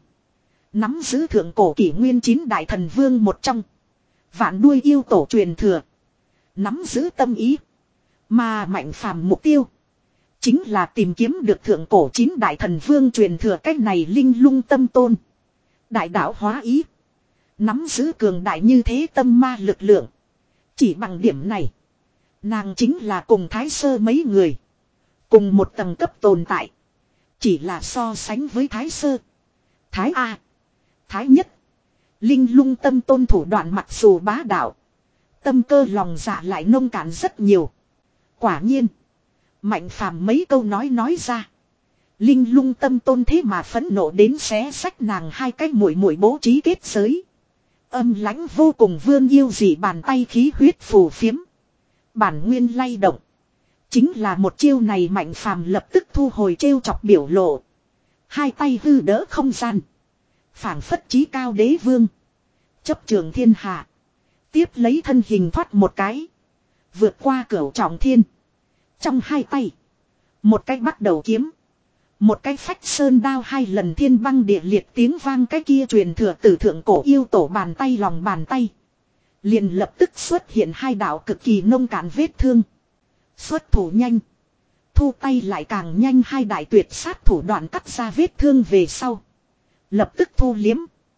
Nắm giữ thượng cổ kỷ nguyên chín đại thần vương một trong. Vạn đuôi yêu tổ truyền thừa. Nắm giữ tâm ý. Mà mạnh phàm mục tiêu. Chính là tìm kiếm được thượng cổ chín đại thần vương truyền thừa cách này linh lung tâm tôn. Đại đạo hóa ý. Nắm giữ cường đại như thế tâm ma lực lượng. Chỉ bằng điểm này. Nàng chính là cùng Thái Sơ mấy người. Cùng một tầng cấp tồn tại. Chỉ là so sánh với Thái Sơ. Thái A. Thái Nhất. Linh lung tâm tôn thủ đoạn mặc dù bá đạo. Tâm cơ lòng dạ lại nông cạn rất nhiều. Quả nhiên. Mạnh phàm mấy câu nói nói ra. Linh lung tâm tôn thế mà phẫn nộ đến xé xách nàng hai cái mũi mũi bố trí kết giới. Âm lãnh vô cùng vương yêu dị bàn tay khí huyết phù phiếm. Bản nguyên lay động. Chính là một chiêu này mạnh phàm lập tức thu hồi trêu chọc biểu lộ. Hai tay hư đỡ không gian. Phảng phất chí cao đế vương. Chấp trường thiên hạ. Tiếp lấy thân hình thoát một cái. Vượt qua cửu trọng thiên. Trong hai tay. Một cái bắt đầu kiếm. Một cái phách sơn đao hai lần thiên băng địa liệt tiếng vang cái kia truyền thừa từ thượng cổ yêu tổ bàn tay lòng bàn tay. Liền lập tức xuất hiện hai đạo cực kỳ nông cạn vết thương. Xuất thủ nhanh. Thu tay lại càng nhanh hai đại tuyệt sát thủ đoạn cắt ra vết thương về sau. Lập tức thu liếm.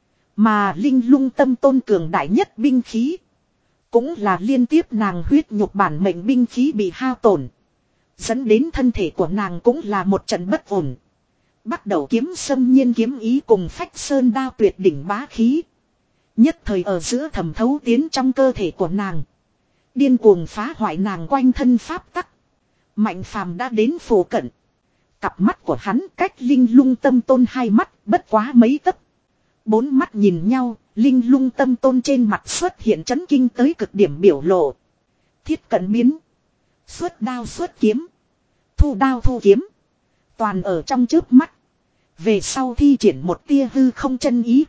Mà linh lung tâm tôn cường đại nhất binh khí. Cũng là liên tiếp nàng huyết nhục bản mệnh binh khí bị hao tổn. Dẫn đến thân thể của nàng cũng là một trận bất ổn. Bắt đầu kiếm xâm nhiên kiếm ý cùng phách sơn đao tuyệt đỉnh bá khí. Nhất thời ở giữa thẩm thấu tiến trong cơ thể của nàng. Điên cuồng phá hoại nàng quanh thân pháp tắc. Mạnh phàm đã đến phủ cận. Cặp mắt của hắn cách linh lung tâm tôn hai mắt bất quá mấy tấc. Bốn mắt nhìn nhau, linh lung tâm tôn trên mặt xuất hiện chấn kinh tới cực điểm biểu lộ. Thiết cận biến. Xuất đao xuất kiếm. Thu đao thu kiếm. Toàn ở trong chớp mắt. Về sau thi triển một tia hư không chân ý.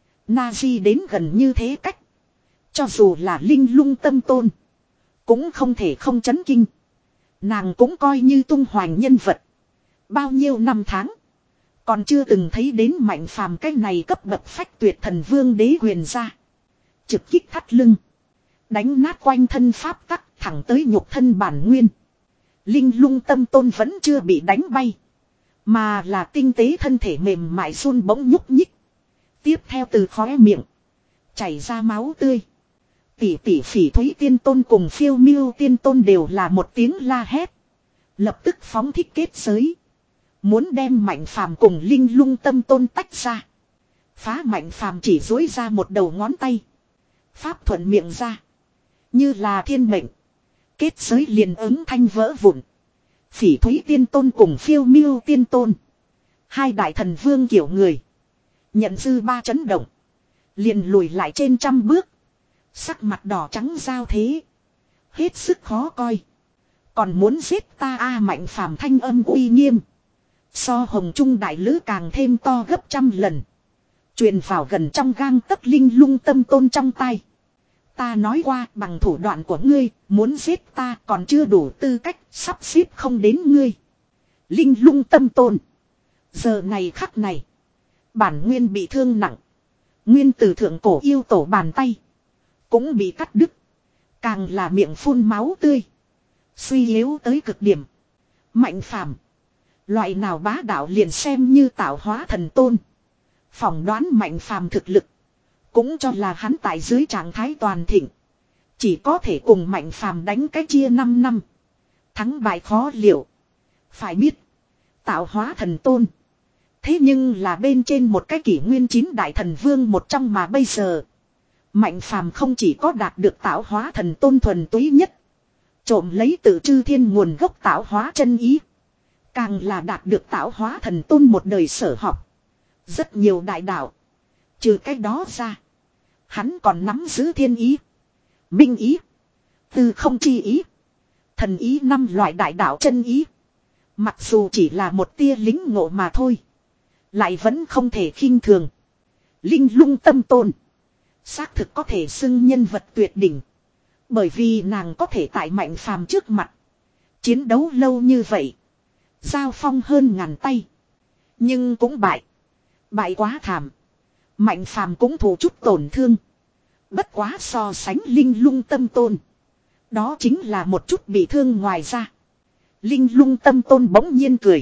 Nazi đến gần như thế cách. Cho dù là linh lung tâm tôn. Cũng không thể không chấn kinh. Nàng cũng coi như tung hoành nhân vật. Bao nhiêu năm tháng. Còn chưa từng thấy đến mạnh phàm cái này cấp bậc phách tuyệt thần vương đế quyền ra. Trực kích thắt lưng. Đánh nát quanh thân pháp tắc thẳng tới nhục thân bản nguyên. Linh lung tâm tôn vẫn chưa bị đánh bay. Mà là tinh tế thân thể mềm mại run bỗng nhúc nhích. Tiếp theo từ khóe miệng. Chảy ra máu tươi. Tỷ tỷ phỉ thúy tiên tôn cùng phiêu miêu tiên tôn đều là một tiếng la hét. Lập tức phóng thích kết giới. Muốn đem mạnh phàm cùng linh lung tâm tôn tách ra. Phá mạnh phàm chỉ dối ra một đầu ngón tay. Pháp thuận miệng ra. Như là thiên mệnh. Kết giới liền ứng thanh vỡ vụn. Phỉ thúy tiên tôn cùng phiêu miêu tiên tôn. Hai đại thần vương kiểu người. Nhận dư ba chấn động. Liền lùi lại trên trăm bước. Sắc mặt đỏ trắng giao thế. Hết sức khó coi. Còn muốn giết ta a mạnh phàm thanh âm uy nghiêm. So hồng trung đại lữ càng thêm to gấp trăm lần. Truyền vào gần trong gang tấc linh lung tâm tôn trong tay. Ta nói qua bằng thủ đoạn của ngươi, muốn giết ta còn chưa đủ tư cách, sắp xếp không đến ngươi. Linh lung tâm tôn. Giờ này khắc này. Bản nguyên bị thương nặng. Nguyên từ thượng cổ yêu tổ bàn tay. Cũng bị cắt đứt. Càng là miệng phun máu tươi. Suy yếu tới cực điểm. Mạnh phàm. Loại nào bá đạo liền xem như tạo hóa thần tôn. Phỏng đoán mạnh phàm thực lực. Cũng cho là hắn tại dưới trạng thái toàn thịnh. Chỉ có thể cùng mạnh phàm đánh cái chia năm năm. Thắng bại khó liệu. Phải biết. Tạo hóa thần tôn. Thế nhưng là bên trên một cái kỷ nguyên chín đại thần vương một trong mà bây giờ. Mạnh phàm không chỉ có đạt được tạo hóa thần tôn thuần túy nhất. Trộm lấy tự chư thiên nguồn gốc tạo hóa chân ý. Càng là đạt được tạo hóa thần tôn một đời sở học. Rất nhiều đại đạo. Trừ cái đó ra. Hắn còn nắm giữ thiên ý. Minh ý. Từ không chi ý. Thần ý năm loại đại đạo chân ý. Mặc dù chỉ là một tia lính ngộ mà thôi. Lại vẫn không thể khinh thường. Linh lung tâm tôn. Xác thực có thể xưng nhân vật tuyệt đỉnh. Bởi vì nàng có thể tại mạnh phàm trước mặt. Chiến đấu lâu như vậy. Giao phong hơn ngàn tay. Nhưng cũng bại. Bại quá thảm. Mạnh phàm cũng thụ chút tổn thương. Bất quá so sánh linh lung tâm tôn. Đó chính là một chút bị thương ngoài ra. Linh lung tâm tôn bỗng nhiên cười.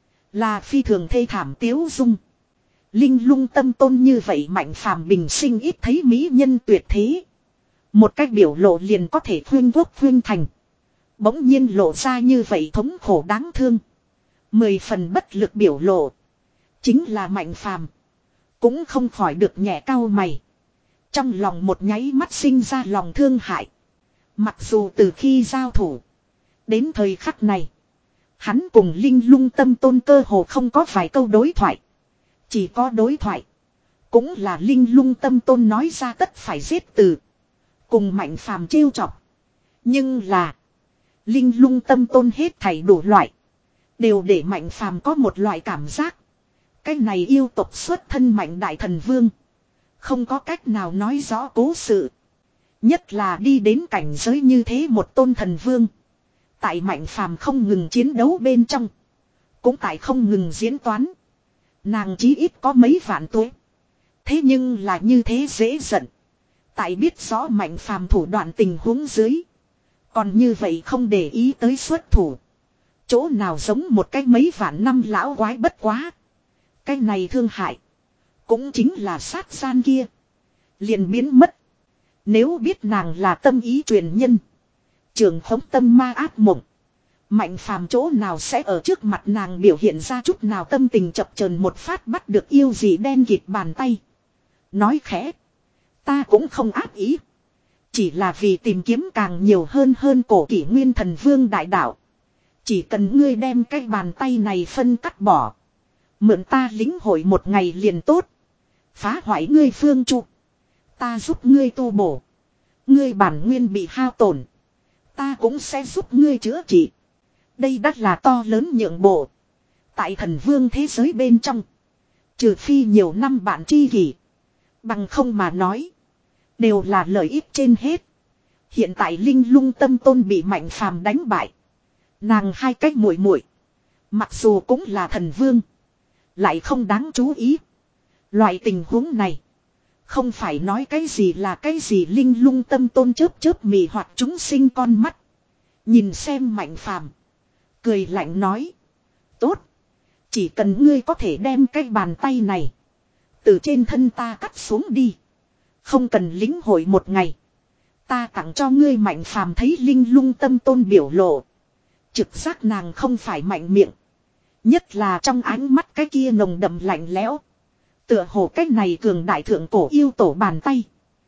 Là phi thường thê thảm tiếu dung. Linh lung tâm tôn như vậy Mạnh Phàm bình sinh ít thấy mỹ nhân tuyệt thế. Một cách biểu lộ liền có thể khuyên quốc khuyên thành. Bỗng nhiên lộ ra như vậy thống khổ đáng thương. Mười phần bất lực biểu lộ. Chính là Mạnh Phàm cũng không khỏi được nhẹ cau mày. Trong lòng một nháy mắt sinh ra lòng thương hại. Mặc dù từ khi giao thủ đến thời khắc này, hắn cùng Linh lung tâm tôn cơ hồ không có vài câu đối thoại. Chỉ có đối thoại. Cũng là Linh lung tâm tôn nói ra tất phải giết từ. Cùng Mạnh Phàm trêu chọc. Nhưng là Linh lung tâm tôn hết thảy đủ loại. Đều để Mạnh Phàm có một loại cảm giác. Cái này yêu tộc xuất thân Mạnh Đại Thần Vương. Không có cách nào nói rõ cố sự. Nhất là đi đến cảnh giới như thế một tôn thần vương. Tại Mạnh Phàm không ngừng chiến đấu bên trong. Cũng tại không ngừng diễn toán. Nàng chí ít có mấy vạn tuổi. Thế nhưng là như thế dễ giận. Tại biết rõ Mạnh Phàm thủ đoạn tình huống dưới. Còn như vậy không để ý tới xuất thủ. Chỗ nào giống một cái mấy vạn năm lão quái bất quá. Cái này thương hại. Cũng chính là sát gian kia. Liền biến mất. Nếu biết nàng là tâm ý truyền nhân. Trường khống tâm ma ác mộng. Mạnh Phàm chỗ nào sẽ ở trước mặt nàng biểu hiện ra chút nào tâm tình chập chờn một phát bắt được yêu gì đen kịt bàn tay. Nói khẽ. Ta cũng không ác ý. Chỉ là vì tìm kiếm càng nhiều hơn hơn cổ kỷ nguyên thần vương đại đạo. Chỉ cần ngươi đem cái bàn tay này phân cắt bỏ. Mượn ta lính hội một ngày liền tốt. Phá hoại ngươi phương trụ. Ta giúp ngươi tu bổ. Ngươi bản nguyên bị hao tổn. Ta cũng sẽ giúp ngươi chữa trị. Đây đắt là to lớn nhượng bộ. Tại thần vương thế giới bên trong. Trừ phi nhiều năm bạn tri kỷ. Bằng không mà nói. Đều là lợi ích trên hết. Hiện tại Linh lung tâm tôn bị Mạnh Phàm đánh bại. Nàng hai cách muội muội, mặc dù cũng là thần vương. Lại không đáng chú ý. Loại tình huống này. Không phải nói cái gì là cái gì Linh lung tâm tôn chớp chớp mì hoặc chúng sinh con mắt. Nhìn xem Mạnh Phàm, cười lạnh nói. Tốt. Chỉ cần ngươi có thể đem cái bàn tay này từ trên thân ta cắt xuống đi. Không cần lính hội một ngày. Ta tặng cho ngươi. Mạnh Phàm thấy Linh lung tâm tôn biểu lộ. Trực giác nàng không phải mạnh miệng. Nhất là trong ánh mắt cái kia nồng đậm lạnh lẽo. Tựa hồ cái này cường đại thượng cổ yêu tổ bàn tay.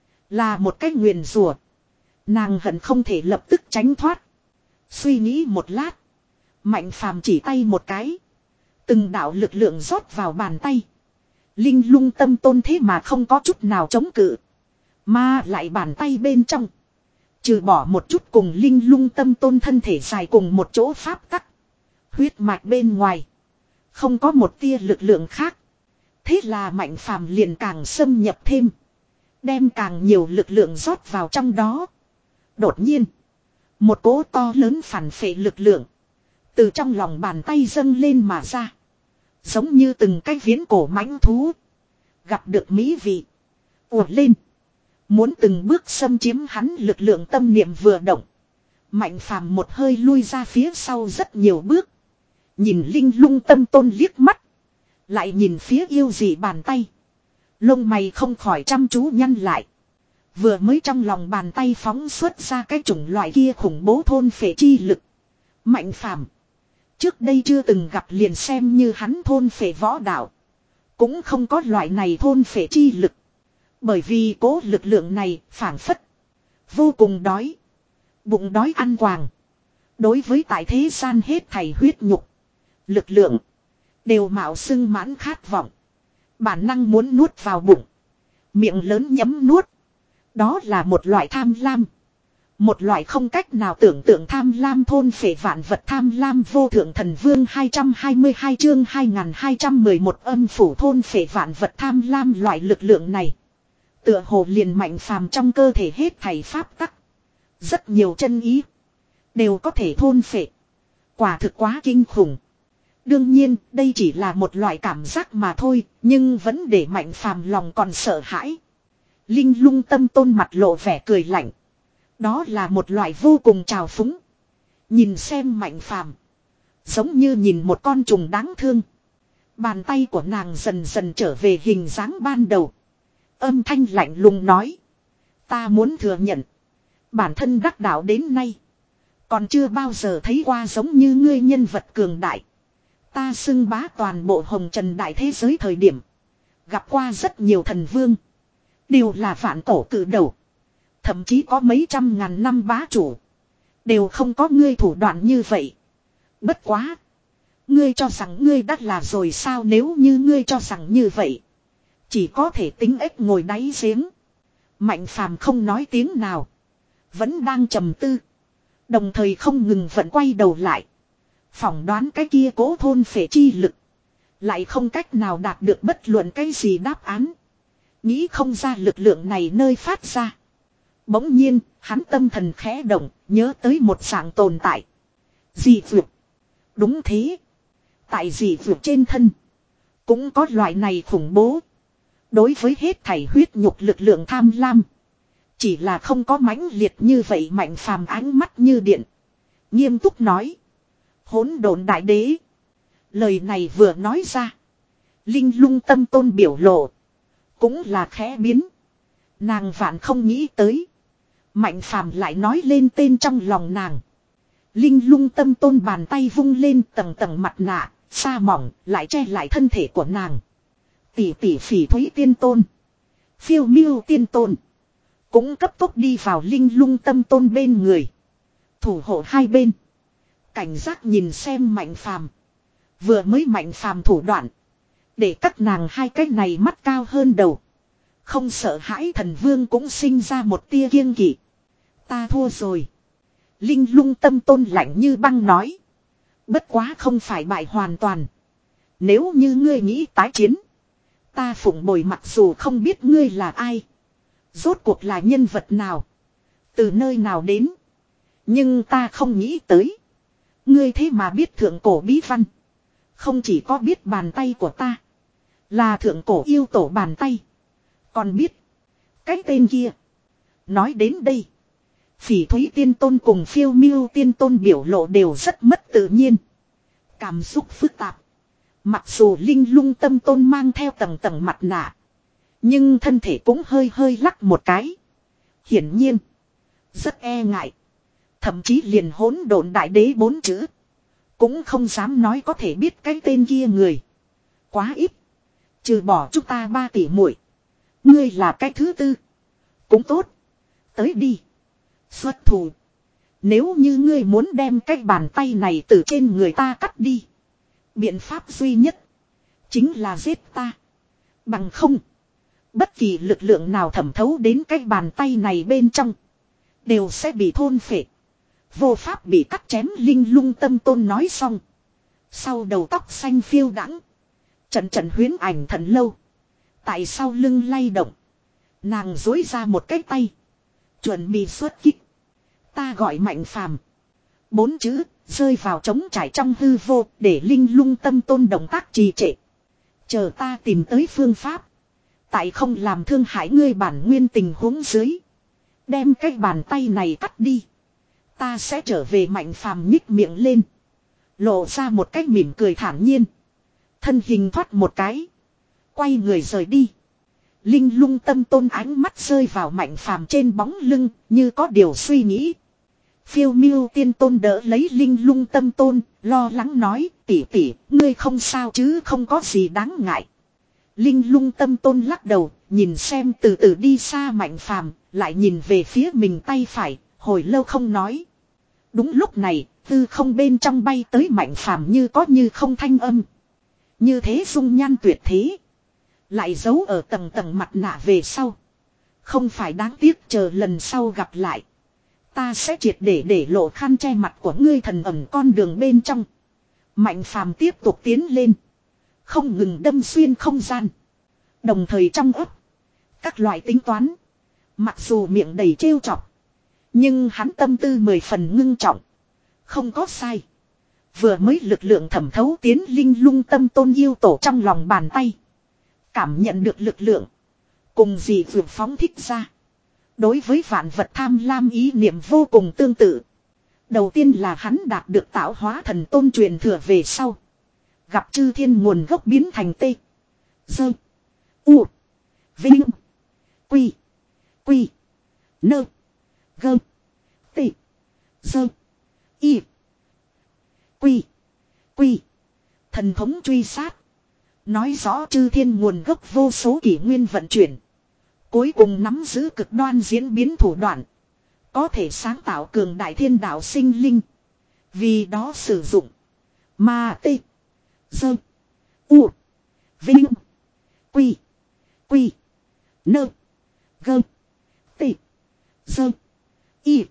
Là một cái nguyền rủa. Nàng hận không thể lập tức tránh thoát. Suy nghĩ một lát. Mạnh Phàm chỉ tay một cái. Từng đạo lực lượng rót vào bàn tay. Linh lung tâm tôn thế mà không có chút nào chống cự. Mà lại bàn tay bên trong. Trừ bỏ một chút cùng Linh lung tâm tôn thân thể dài cùng một chỗ pháp tắc. Huyết mạch bên ngoài. Không có một tia lực lượng khác. Thế là Mạnh Phàm liền càng xâm nhập thêm. Đem càng nhiều lực lượng rót vào trong đó. Đột nhiên. Một cỗ to lớn phản phệ lực lượng. Từ trong lòng bàn tay dâng lên mà ra. Giống như từng cái viễn cổ mãnh thú. Gặp được mỹ vị. Uột lên. Muốn từng bước xâm chiếm hắn lực lượng tâm niệm vừa động. Mạnh Phàm một hơi lui ra phía sau rất nhiều bước. Nhìn Linh lung tâm tôn liếc mắt. Lại nhìn phía yêu dị bàn tay. Lông mày không khỏi chăm chú nhăn lại. Vừa mới trong lòng bàn tay phóng xuất ra cái chủng loại kia khủng bố thôn phệ chi lực. Mạnh Phàm trước đây chưa từng gặp liền xem như hắn thôn phệ võ đạo. Cũng không có loại này thôn phệ chi lực. Bởi vì cố lực lượng này phảng phất. Vô cùng đói. Bụng đói ăn quàng. Đối với tại thế gian hết thảy huyết nhục. Lực lượng. Đều mạo xưng mãn khát vọng. Bản năng muốn nuốt vào bụng. Miệng lớn nhấm nuốt. Đó là một loại tham lam. Một loại không cách nào tưởng tượng tham lam thôn phệ vạn vật tham lam vô thượng thần vương hai trăm hai mươi hai chương hai nghìn hai trăm mười một âm phủ thôn phệ vạn vật tham lam loại lực lượng này. Tựa hồ liền Mạnh Phàm trong cơ thể hết thảy pháp tắc. Rất nhiều chân ý. Đều có thể thôn phệ. Quả thực quá kinh khủng. Đương nhiên đây chỉ là một loại cảm giác mà thôi. Nhưng vẫn để Mạnh Phàm lòng còn sợ hãi. Linh lung tâm tôn mặt lộ vẻ cười lạnh. Đó là một loại vô cùng trào phúng. Nhìn xem Mạnh Phàm, Giống như nhìn một con trùng đáng thương. Bàn tay của nàng dần dần trở về hình dáng ban đầu. Âm thanh lạnh lùng nói. Ta muốn thừa nhận. Bản thân đắc đạo đến nay. Còn chưa bao giờ thấy qua giống như ngươi nhân vật cường đại. Ta xưng bá toàn bộ hồng trần đại thế giới thời điểm. Gặp qua rất nhiều thần vương. Đều là vạn cổ cự đầu. Thậm chí có mấy trăm ngàn năm bá chủ. Đều không có ngươi thủ đoạn như vậy. Bất quá. Ngươi cho rằng ngươi đắt là rồi sao, nếu như ngươi cho rằng như vậy. Chỉ có thể tính ếch ngồi đáy giếng. Mạnh phàm không nói tiếng nào. Vẫn đang trầm tư. Đồng thời không ngừng vẫn quay đầu lại. Phỏng đoán cái kia cố thôn phệ chi lực. Lại không cách nào đạt được bất luận cái gì đáp án. Nghĩ không ra lực lượng này nơi phát ra. Bỗng nhiên, hắn tâm thần khẽ động, nhớ tới một dạng tồn tại. Dị vượt. Đúng thế. Tại dị vượt trên thân. Cũng có loại này khủng bố. Đối với hết thảy huyết nhục lực lượng tham lam. Chỉ là không có mãnh liệt như vậy. Mạnh phàm ánh mắt như điện. Nghiêm túc nói. Hỗn độn đại đế. Lời này vừa nói ra. Linh lung tâm tôn biểu lộ. Cũng là khẽ biến. Nàng vạn không nghĩ tới. Mạnh phàm lại nói lên tên trong lòng nàng. Linh lung tâm tôn bàn tay vung lên tầng tầng mặt nạ. Sa mỏng lại che lại thân thể của nàng. Tỷ tỷ phỉ thúy tiên tôn. Phiêu miêu tiên tôn. Cũng cấp tốc đi vào linh lung tâm tôn bên người. Thủ hộ hai bên. Cảnh giác nhìn xem mạnh phàm. Vừa mới mạnh phàm thủ đoạn. Để các nàng hai cái này mắt cao hơn đầu. Không sợ hãi thần vương cũng sinh ra một tia kiêng kỵ. Ta thua rồi. Linh lung tâm tôn lạnh như băng nói. Bất quá không phải bại hoàn toàn. Nếu như ngươi nghĩ tái chiến. Ta phụng bồi mặc dù không biết ngươi là ai. Rốt cuộc là nhân vật nào. Từ nơi nào đến. Nhưng ta không nghĩ tới. Ngươi thế mà biết thượng cổ bí văn. Không chỉ có biết bàn tay của ta. Là thượng cổ yêu tổ bàn tay. Còn biết. Cái tên kia. Nói đến đây. Phỉ thúy tiên tôn cùng phiêu miêu tiên tôn biểu lộ đều rất mất tự nhiên. Cảm xúc phức tạp. Mặc dù linh lung tâm tôn mang theo tầng tầng mặt nạ. Nhưng thân thể cũng hơi hơi lắc một cái. Hiển nhiên. Rất e ngại. Thậm chí liền hỗn độn đại đế bốn chữ. Cũng không dám nói có thể biết cái tên kia người. Quá ít. Trừ bỏ chúng ta ba tỷ muội. Ngươi là cái thứ tư. Cũng tốt. Tới đi. Xuất thủ. Nếu như ngươi muốn đem cái bàn tay này từ trên người ta cắt đi. Biện pháp duy nhất. Chính là giết ta. Bằng không. Bất kỳ lực lượng nào thẩm thấu đến cái bàn tay này bên trong. Đều sẽ bị thôn phệ. Vô pháp bị cắt chém. Linh lung tâm tôn nói xong. Sau đầu tóc xanh phiêu đãng. Trận trận huyến ảnh thần lâu. Tại sau lưng lay động. Nàng dối ra một cái tay. Chuẩn bị xuất kích. Ta gọi mạnh phàm. Bốn chữ rơi vào trống trải trong hư vô. Để linh lung tâm tôn động tác trì trệ. Chờ ta tìm tới phương pháp. Tại không làm thương hại ngươi bản nguyên tình huống dưới. Đem cái bàn tay này cắt đi. Ta sẽ trở về. Mạnh phàm nhích miệng lên. Lộ ra một cái mỉm cười thản nhiên. Thân hình thoát một cái. Quay người rời đi. Linh lung tâm tôn ánh mắt rơi vào mạnh phàm trên bóng lưng. Như có điều suy nghĩ. Phiêu miêu tiên tôn đỡ lấy linh lung tâm tôn. Lo lắng nói. Tỷ tỷ ngươi không sao chứ, không có gì đáng ngại. Linh lung tâm tôn lắc đầu. Nhìn xem từ từ đi xa mạnh phàm. Lại nhìn về phía mình tay phải. Hồi lâu không nói. Đúng lúc này. Tư không bên trong bay tới mạnh phàm như có như không thanh âm. Như thế dung nhan tuyệt thế. Lại giấu ở tầng tầng mặt nạ về sau. Không phải đáng tiếc, chờ lần sau gặp lại. Ta sẽ triệt để để lộ khăn che mặt của ngươi. Thần ẩn con đường bên trong. Mạnh phàm tiếp tục tiến lên. Không ngừng đâm xuyên không gian. Đồng thời trong ấp. Các loại tính toán. Mặc dù miệng đầy trêu chọc. Nhưng hắn tâm tư mười phần ngưng trọng. Không có sai. Vừa mới lực lượng thẩm thấu tiến linh lung tâm tôn yêu tổ trong lòng bàn tay. Cảm nhận được lực lượng. Cùng gì vượt phóng thích ra. Đối với vạn vật tham lam ý niệm vô cùng tương tự. Đầu tiên là hắn đạt được tạo hóa thần tôn truyền thừa về sau. Gặp chư thiên nguồn gốc biến thành tê. Dơ. U. Vinh. Quy. Quy. Nơ. Gơ. Tê. Dơ. Y. Quy. Quy. Thần thống truy sát. Nói rõ chư thiên nguồn gốc vô số kỷ nguyên vận chuyển. Cuối cùng nắm giữ cực đoan diễn biến thủ đoạn. Có thể sáng tạo cường đại thiên đạo sinh linh. Vì đó sử dụng. Mà tê. Dơ. U. Vinh. Quy. Quy. Nơ. Gơ. Tê. Dơ. Y.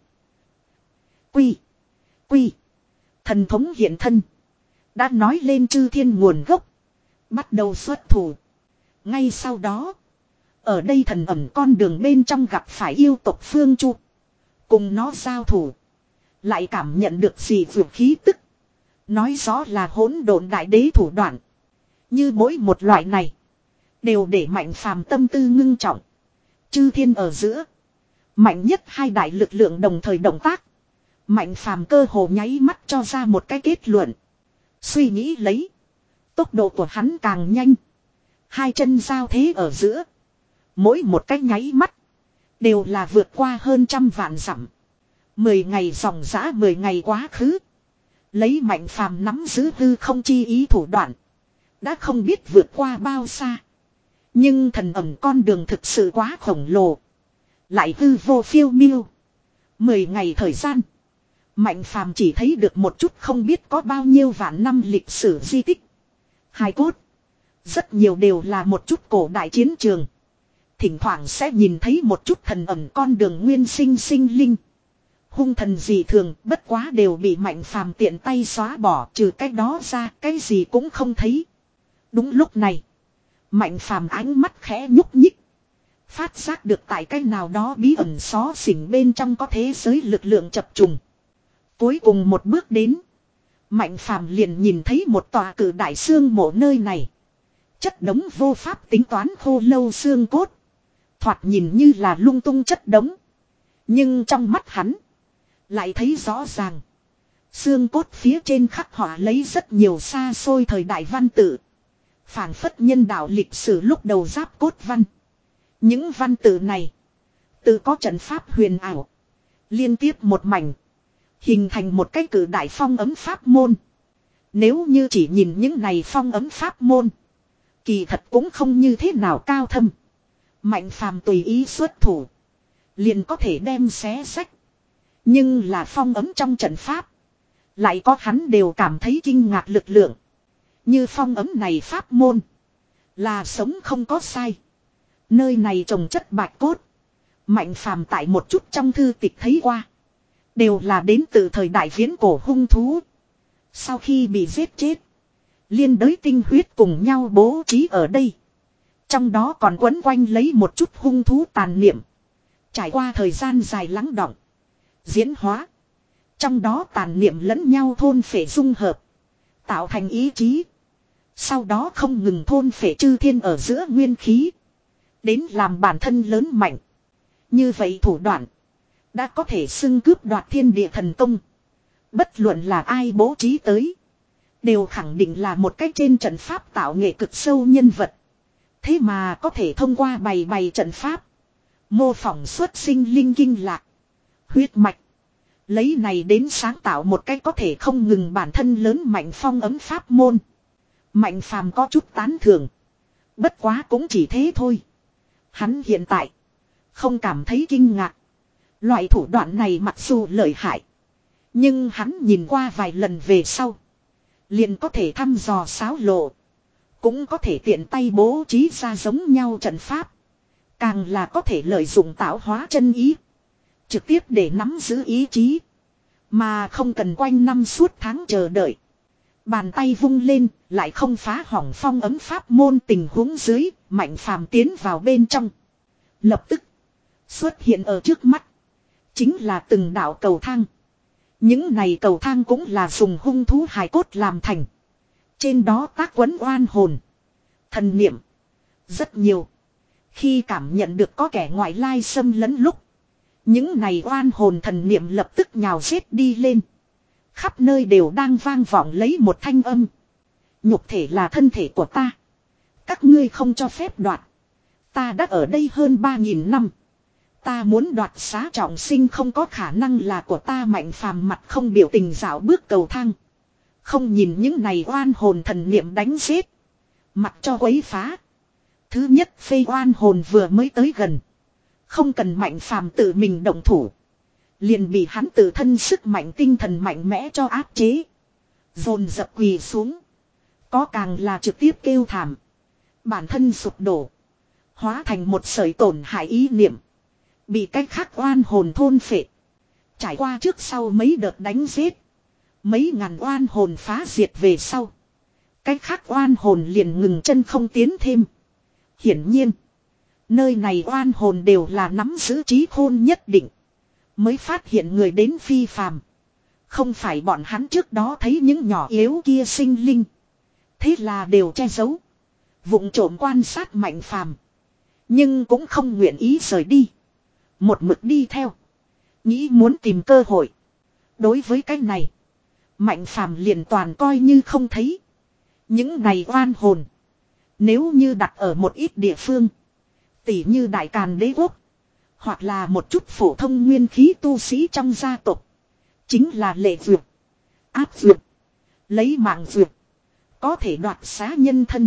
Quy. Quy. Thần thống hiện thân. Đã nói lên chư thiên nguồn gốc. Bắt đầu xuất thủ. Ngay sau đó. Ở đây thần ẩm con đường bên trong gặp phải yêu tộc Phương Chu. Cùng nó giao thủ. Lại cảm nhận được gì vượt khí tức. Nói rõ là hỗn độn đại đế thủ đoạn. Như mỗi một loại này. Đều để mạnh phàm tâm tư ngưng trọng. Chư thiên ở giữa. Mạnh nhất hai đại lực lượng đồng thời động tác. Mạnh phàm cơ hồ nháy mắt cho ra một cái kết luận. Suy nghĩ lấy. Tốc độ của hắn càng nhanh. Hai chân giao thế ở giữa. Mỗi một cái nháy mắt. Đều là vượt qua hơn trăm vạn dặm. Mười ngày dòng dã mười ngày quá khứ. Lấy mạnh phàm nắm giữ hư không chi ý thủ đoạn. Đã không biết vượt qua bao xa. Nhưng thần ẩm con đường thực sự quá khổng lồ. Lại hư vô phiêu miêu. Mười ngày thời gian. Mạnh phàm chỉ thấy được một chút không biết có bao nhiêu vạn năm lịch sử di tích. Hài cốt. Rất nhiều đều là một chút cổ đại chiến trường. Thỉnh thoảng sẽ nhìn thấy một chút thần ẩm con đường nguyên sinh sinh linh. Hung thần gì thường bất quá đều bị mạnh phàm tiện tay xóa bỏ. Trừ cái đó ra cái gì cũng không thấy. Đúng lúc này. Mạnh phàm ánh mắt khẽ nhúc nhích. Phát giác được tại cái nào đó bí ẩn xó xỉnh bên trong có thế giới lực lượng chập trùng. Cuối cùng một bước đến. Mạnh phàm liền nhìn thấy một tòa cử đại xương mộ nơi này. Chất đống vô pháp tính toán khô lâu xương cốt. Thoạt nhìn như là lung tung chất đống. Nhưng trong mắt hắn. Lại thấy rõ ràng. Xương cốt phía trên khắc họa lấy rất nhiều xa xôi thời đại văn tự. Phảng phất nhân đạo lịch sử lúc đầu giáp cốt văn. Những văn tự này. Tự có trận pháp huyền ảo. Liên tiếp một mảnh. Hình thành một cái cử đại phong ấm pháp môn. Nếu như chỉ nhìn những này phong ấm pháp môn. Kỳ thật cũng không như thế nào cao thâm. Mạnh phàm tùy ý xuất thủ. Liền có thể đem xé sách. Nhưng là phong ấm trong trận pháp. Lại có hắn đều cảm thấy kinh ngạc lực lượng. Như phong ấm này pháp môn. Là sống không có sai. Nơi này trồng chất bạch cốt. Mạnh phàm tại một chút trong thư tịch thấy qua. Đều là đến từ thời đại viễn cổ hung thú. Sau khi bị giết chết. Liên đới tinh huyết cùng nhau bố trí ở đây. Trong đó còn quấn quanh lấy một chút hung thú tàn niệm. Trải qua thời gian dài lắng đọng. Diễn hóa. Trong đó tàn niệm lẫn nhau thôn phệ dung hợp. Tạo thành ý chí. Sau đó không ngừng thôn phệ chư thiên ở giữa nguyên khí. Đến làm bản thân lớn mạnh. Như vậy thủ đoạn. Đã có thể xưng cướp đoạt thiên địa thần công. Bất luận là ai bố trí tới. Đều khẳng định là một cách trên trận pháp tạo nghệ cực sâu nhân vật. Thế mà có thể thông qua bày bày trận pháp. Mô phỏng xuất sinh linh kinh lạc. Huyết mạch. Lấy này đến sáng tạo một cách có thể không ngừng bản thân lớn mạnh phong ấm pháp môn. Mạnh phàm có chút tán thưởng. Bất quá cũng chỉ thế thôi. Hắn hiện tại. Không cảm thấy kinh ngạc. Loại thủ đoạn này mặc dù lợi hại. Nhưng hắn nhìn qua vài lần về sau. Liền có thể thăm dò xáo lộ. Cũng có thể tiện tay bố trí ra giống nhau trận pháp. Càng là có thể lợi dụng tạo hóa chân ý. Trực tiếp để nắm giữ ý chí. Mà không cần quanh năm suốt tháng chờ đợi. Bàn tay vung lên, lại không phá hỏng phong ấm pháp môn tình huống dưới, mạnh phàm tiến vào bên trong. Lập tức, xuất hiện ở trước mắt. Chính là từng đạo cầu thang. Những này cầu thang cũng là dùng hung thú hài cốt làm thành. Trên đó tác quấn oan hồn. Thần niệm. Rất nhiều. Khi cảm nhận được có kẻ ngoại lai xâm lấn lúc. Những này oan hồn thần niệm lập tức nhào xếp đi lên. Khắp nơi đều đang vang vọng lấy một thanh âm. Nhục thể là thân thể của ta. Các ngươi không cho phép đoạt. Ta đã ở đây hơn ba nghìn năm. Ta muốn đoạt xá trọng sinh không có khả năng là của ta. Mạnh phàm mặt không biểu tình dạo bước cầu thang. Không nhìn những này oan hồn thần niệm đánh giết. Mặc cho quấy phá. Thứ nhất phê oan hồn vừa mới tới gần. Không cần mạnh phàm tự mình động thủ. Liền bị hắn tự thân sức mạnh tinh thần mạnh mẽ cho áp chế. Dồn dập quỳ xuống. Có càng là trực tiếp kêu thảm. Bản thân sụp đổ. Hóa thành một sợi tổn hại ý niệm. Bị cách khác oan hồn thôn phệ. Trải qua trước sau mấy đợt đánh giết. Mấy ngàn oan hồn phá diệt về sau. Cách khác oan hồn liền ngừng chân không tiến thêm. Hiển nhiên. Nơi này oan hồn đều là nắm giữ trí khôn nhất định. Mới phát hiện người đến phi phàm. Không phải bọn hắn trước đó thấy những nhỏ yếu kia sinh linh. Thế là đều che giấu. Vụng trộm quan sát mạnh phàm. Nhưng cũng không nguyện ý rời đi. Một mực đi theo. Nghĩ muốn tìm cơ hội. Đối với cái này. Mạnh phàm liền toàn coi như không thấy. Những này oan hồn. Nếu như đặt ở một ít địa phương. Tỉ như Đại Càn Đế Quốc. Hoặc là một chút phổ thông nguyên khí tu sĩ trong gia tộc. Chính là lệ duyệt. Áp duyệt. Lấy mạng duyệt. Có thể đoạt xá nhân thân.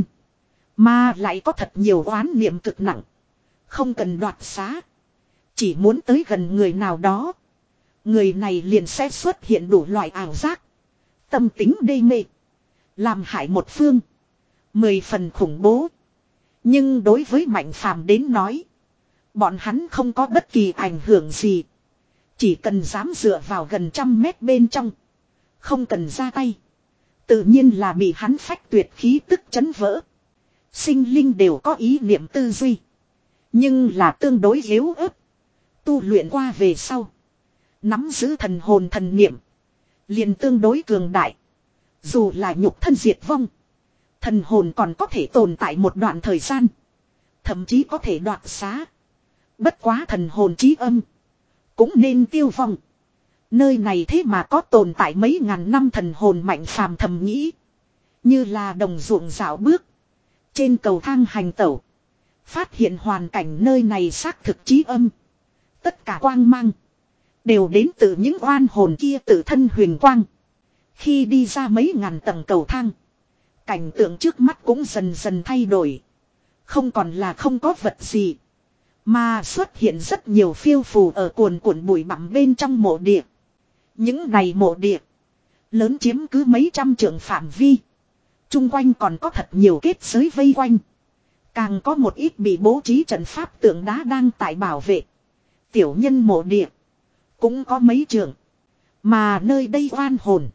Mà lại có thật nhiều oán niệm cực nặng. Không cần đoạt xá. Chỉ muốn tới gần người nào đó. Người này liền sẽ xuất hiện đủ loại ảo giác. Tâm tính đê mê. Làm hại một phương. Mười phần khủng bố. Nhưng đối với mạnh phàm đến nói. Bọn hắn không có bất kỳ ảnh hưởng gì. Chỉ cần dám dựa vào gần trăm mét bên trong. Không cần ra tay. Tự nhiên là bị hắn phách tuyệt khí tức chấn vỡ. Sinh linh đều có ý niệm tư duy. Nhưng là tương đối yếu ớt. Tu luyện qua về sau. Nắm giữ thần hồn thần niệm. Liền tương đối cường đại. Dù là nhục thân diệt vong. Thần hồn còn có thể tồn tại một đoạn thời gian. Thậm chí có thể đoạt xá. Bất quá thần hồn trí âm. Cũng nên tiêu vong. Nơi này thế mà có tồn tại mấy ngàn năm thần hồn mạnh phàm thầm nghĩ. Như là đồng ruộng dạo bước. Trên cầu thang hành tẩu. Phát hiện hoàn cảnh nơi này xác thực trí âm. Tất cả quang mang. Đều đến từ những oan hồn kia tự thân huyền quang. Khi đi ra mấy ngàn tầng cầu thang. Cảnh tượng trước mắt cũng dần dần thay đổi. Không còn là không có vật gì. Mà xuất hiện rất nhiều phiêu phù ở cuồn cuộn bụi bặm bên trong mộ địa. Những này mộ địa. Lớn chiếm cứ mấy trăm trượng phạm vi. Trung quanh còn có thật nhiều kết giới vây quanh. Càng có một ít bị bố trí trận pháp tượng đá đang tại bảo vệ. Tiểu nhân mộ địa. Cũng có mấy trường. Mà nơi đây oan hồn.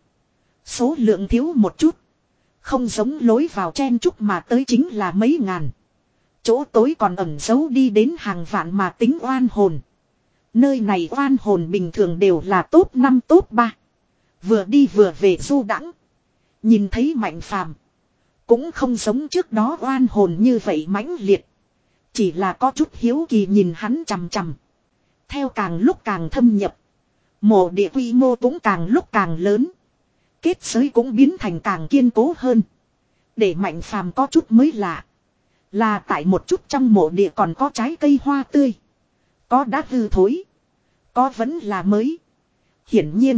Số lượng thiếu một chút. Không giống lối vào chen chúc mà tới chính là mấy ngàn. Chỗ tối còn ẩn giấu đi đến hàng vạn mà tính oan hồn. Nơi này oan hồn bình thường đều là top năm top ba. Vừa đi vừa về du đãng. Nhìn thấy mạnh phàm. Cũng không giống trước đó oan hồn như vậy mãnh liệt. Chỉ là có chút hiếu kỳ nhìn hắn chằm chằm. Theo càng lúc càng thâm nhập. Mộ địa quy mô cũng càng lúc càng lớn. Kết giới cũng biến thành càng kiên cố hơn. Để mạnh phàm có chút mới lạ. Là tại một chút trong mộ địa còn có trái cây hoa tươi. Có đã hư thối. Có vẫn là mới. Hiển nhiên.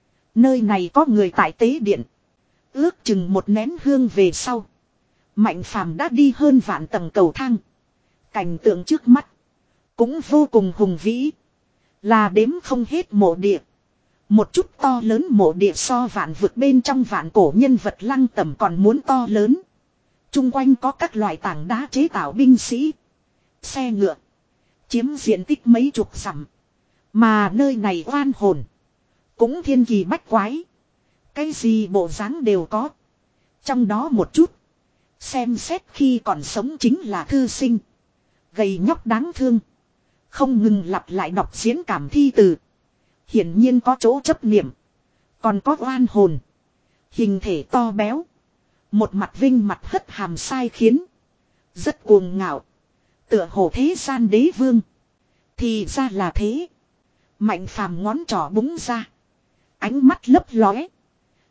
Nơi này có người tại tế điện. Ước chừng một nén hương về sau. Mạnh phàm đã đi hơn vạn tầng cầu thang. Cảnh tượng trước mắt. Cũng vô cùng hùng vĩ. Là đếm không hết mộ địa. Một chút to lớn mộ địa so vạn vực bên trong vạn cổ nhân vật lăng tẩm còn muốn to lớn. Trung quanh có các loại tảng đá chế tạo binh sĩ. Xe ngựa. Chiếm diện tích mấy chục dặm. Mà nơi này oan hồn. Cũng thiên kỳ bách quái. Cái gì bộ dáng đều có. Trong đó một chút. Xem xét khi còn sống chính là thư sinh. Gầy nhóc đáng thương. Không ngừng lặp lại đọc diễn cảm thi từ. Hiển nhiên có chỗ chấp niệm. Còn có oan hồn. Hình thể to béo. Một mặt vinh mặt hất hàm sai khiến. Rất cuồng ngạo. Tựa hồ thế gian đế vương. Thì ra là thế. Mạnh phàm ngón trỏ búng ra. Ánh mắt lấp lóe.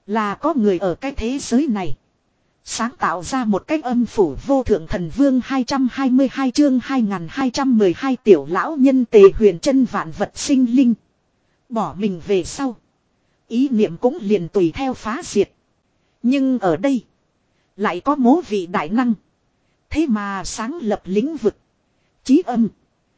Là có người ở cái thế giới này. Sáng tạo ra một cách âm phủ vô thượng thần vương hai trăm hai mươi hai chương hai nghìn hai trăm mười hai tiểu lão nhân tề huyền chân vạn vật sinh linh. Bỏ mình về sau. Ý niệm cũng liền tùy theo phá diệt. Nhưng ở đây. Lại có mố vị đại năng. Thế mà sáng lập lĩnh vực. Chí âm.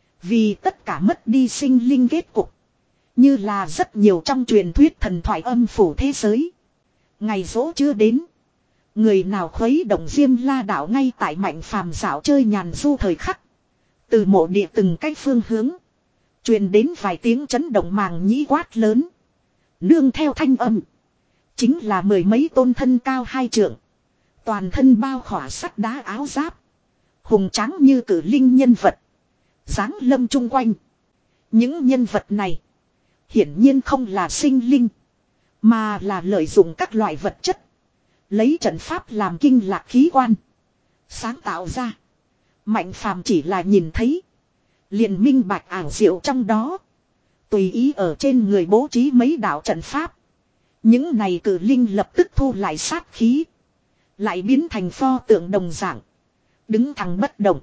Vì tất cả mất đi sinh linh kết cục. Như là rất nhiều trong truyền thuyết thần thoại âm phủ thế giới. Ngày dỗ chưa đến. Người nào khuấy động Diêm La đảo ngay tại Mạnh Phàm dạo chơi nhàn du thời khắc. Từ mộ địa từng cách phương hướng. Truyền đến vài tiếng chấn động màng nhĩ quát lớn. Nương theo thanh âm. Chính là mười mấy tôn thân cao hai trượng. Toàn thân bao khỏa sắt đá áo giáp. Hùng tráng như cử linh nhân vật. Giáng lâm chung quanh. Những nhân vật này. Hiển nhiên không là sinh linh. Mà là lợi dụng các loại vật chất. Lấy trận pháp làm kinh lạc khí quan. Sáng tạo ra. Mạnh Phàm chỉ là nhìn thấy. Liền minh bạch ảo diệu trong đó. Tùy ý ở trên người bố trí mấy đạo trận pháp. Những này cử linh lập tức thu lại sát khí. Lại biến thành pho tượng đồng dạng. Đứng thẳng bất động.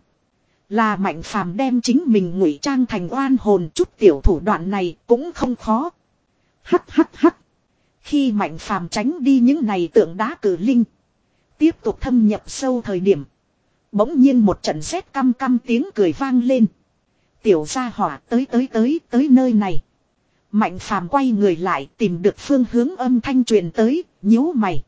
Là Mạnh Phàm đem chính mình ngụy trang thành oan hồn, chút tiểu thủ đoạn này cũng không khó. Hắt hắt hắt. Khi Mạnh Phàm tránh đi những này tượng đá cử linh. Tiếp tục thâm nhập sâu thời điểm. Bỗng nhiên một trận sét căm căm tiếng cười vang lên. Tiểu gia hỏa tới tới tới tới nơi này. Mạnh Phàm quay người lại tìm được phương hướng âm thanh truyền tới, nhíu mày.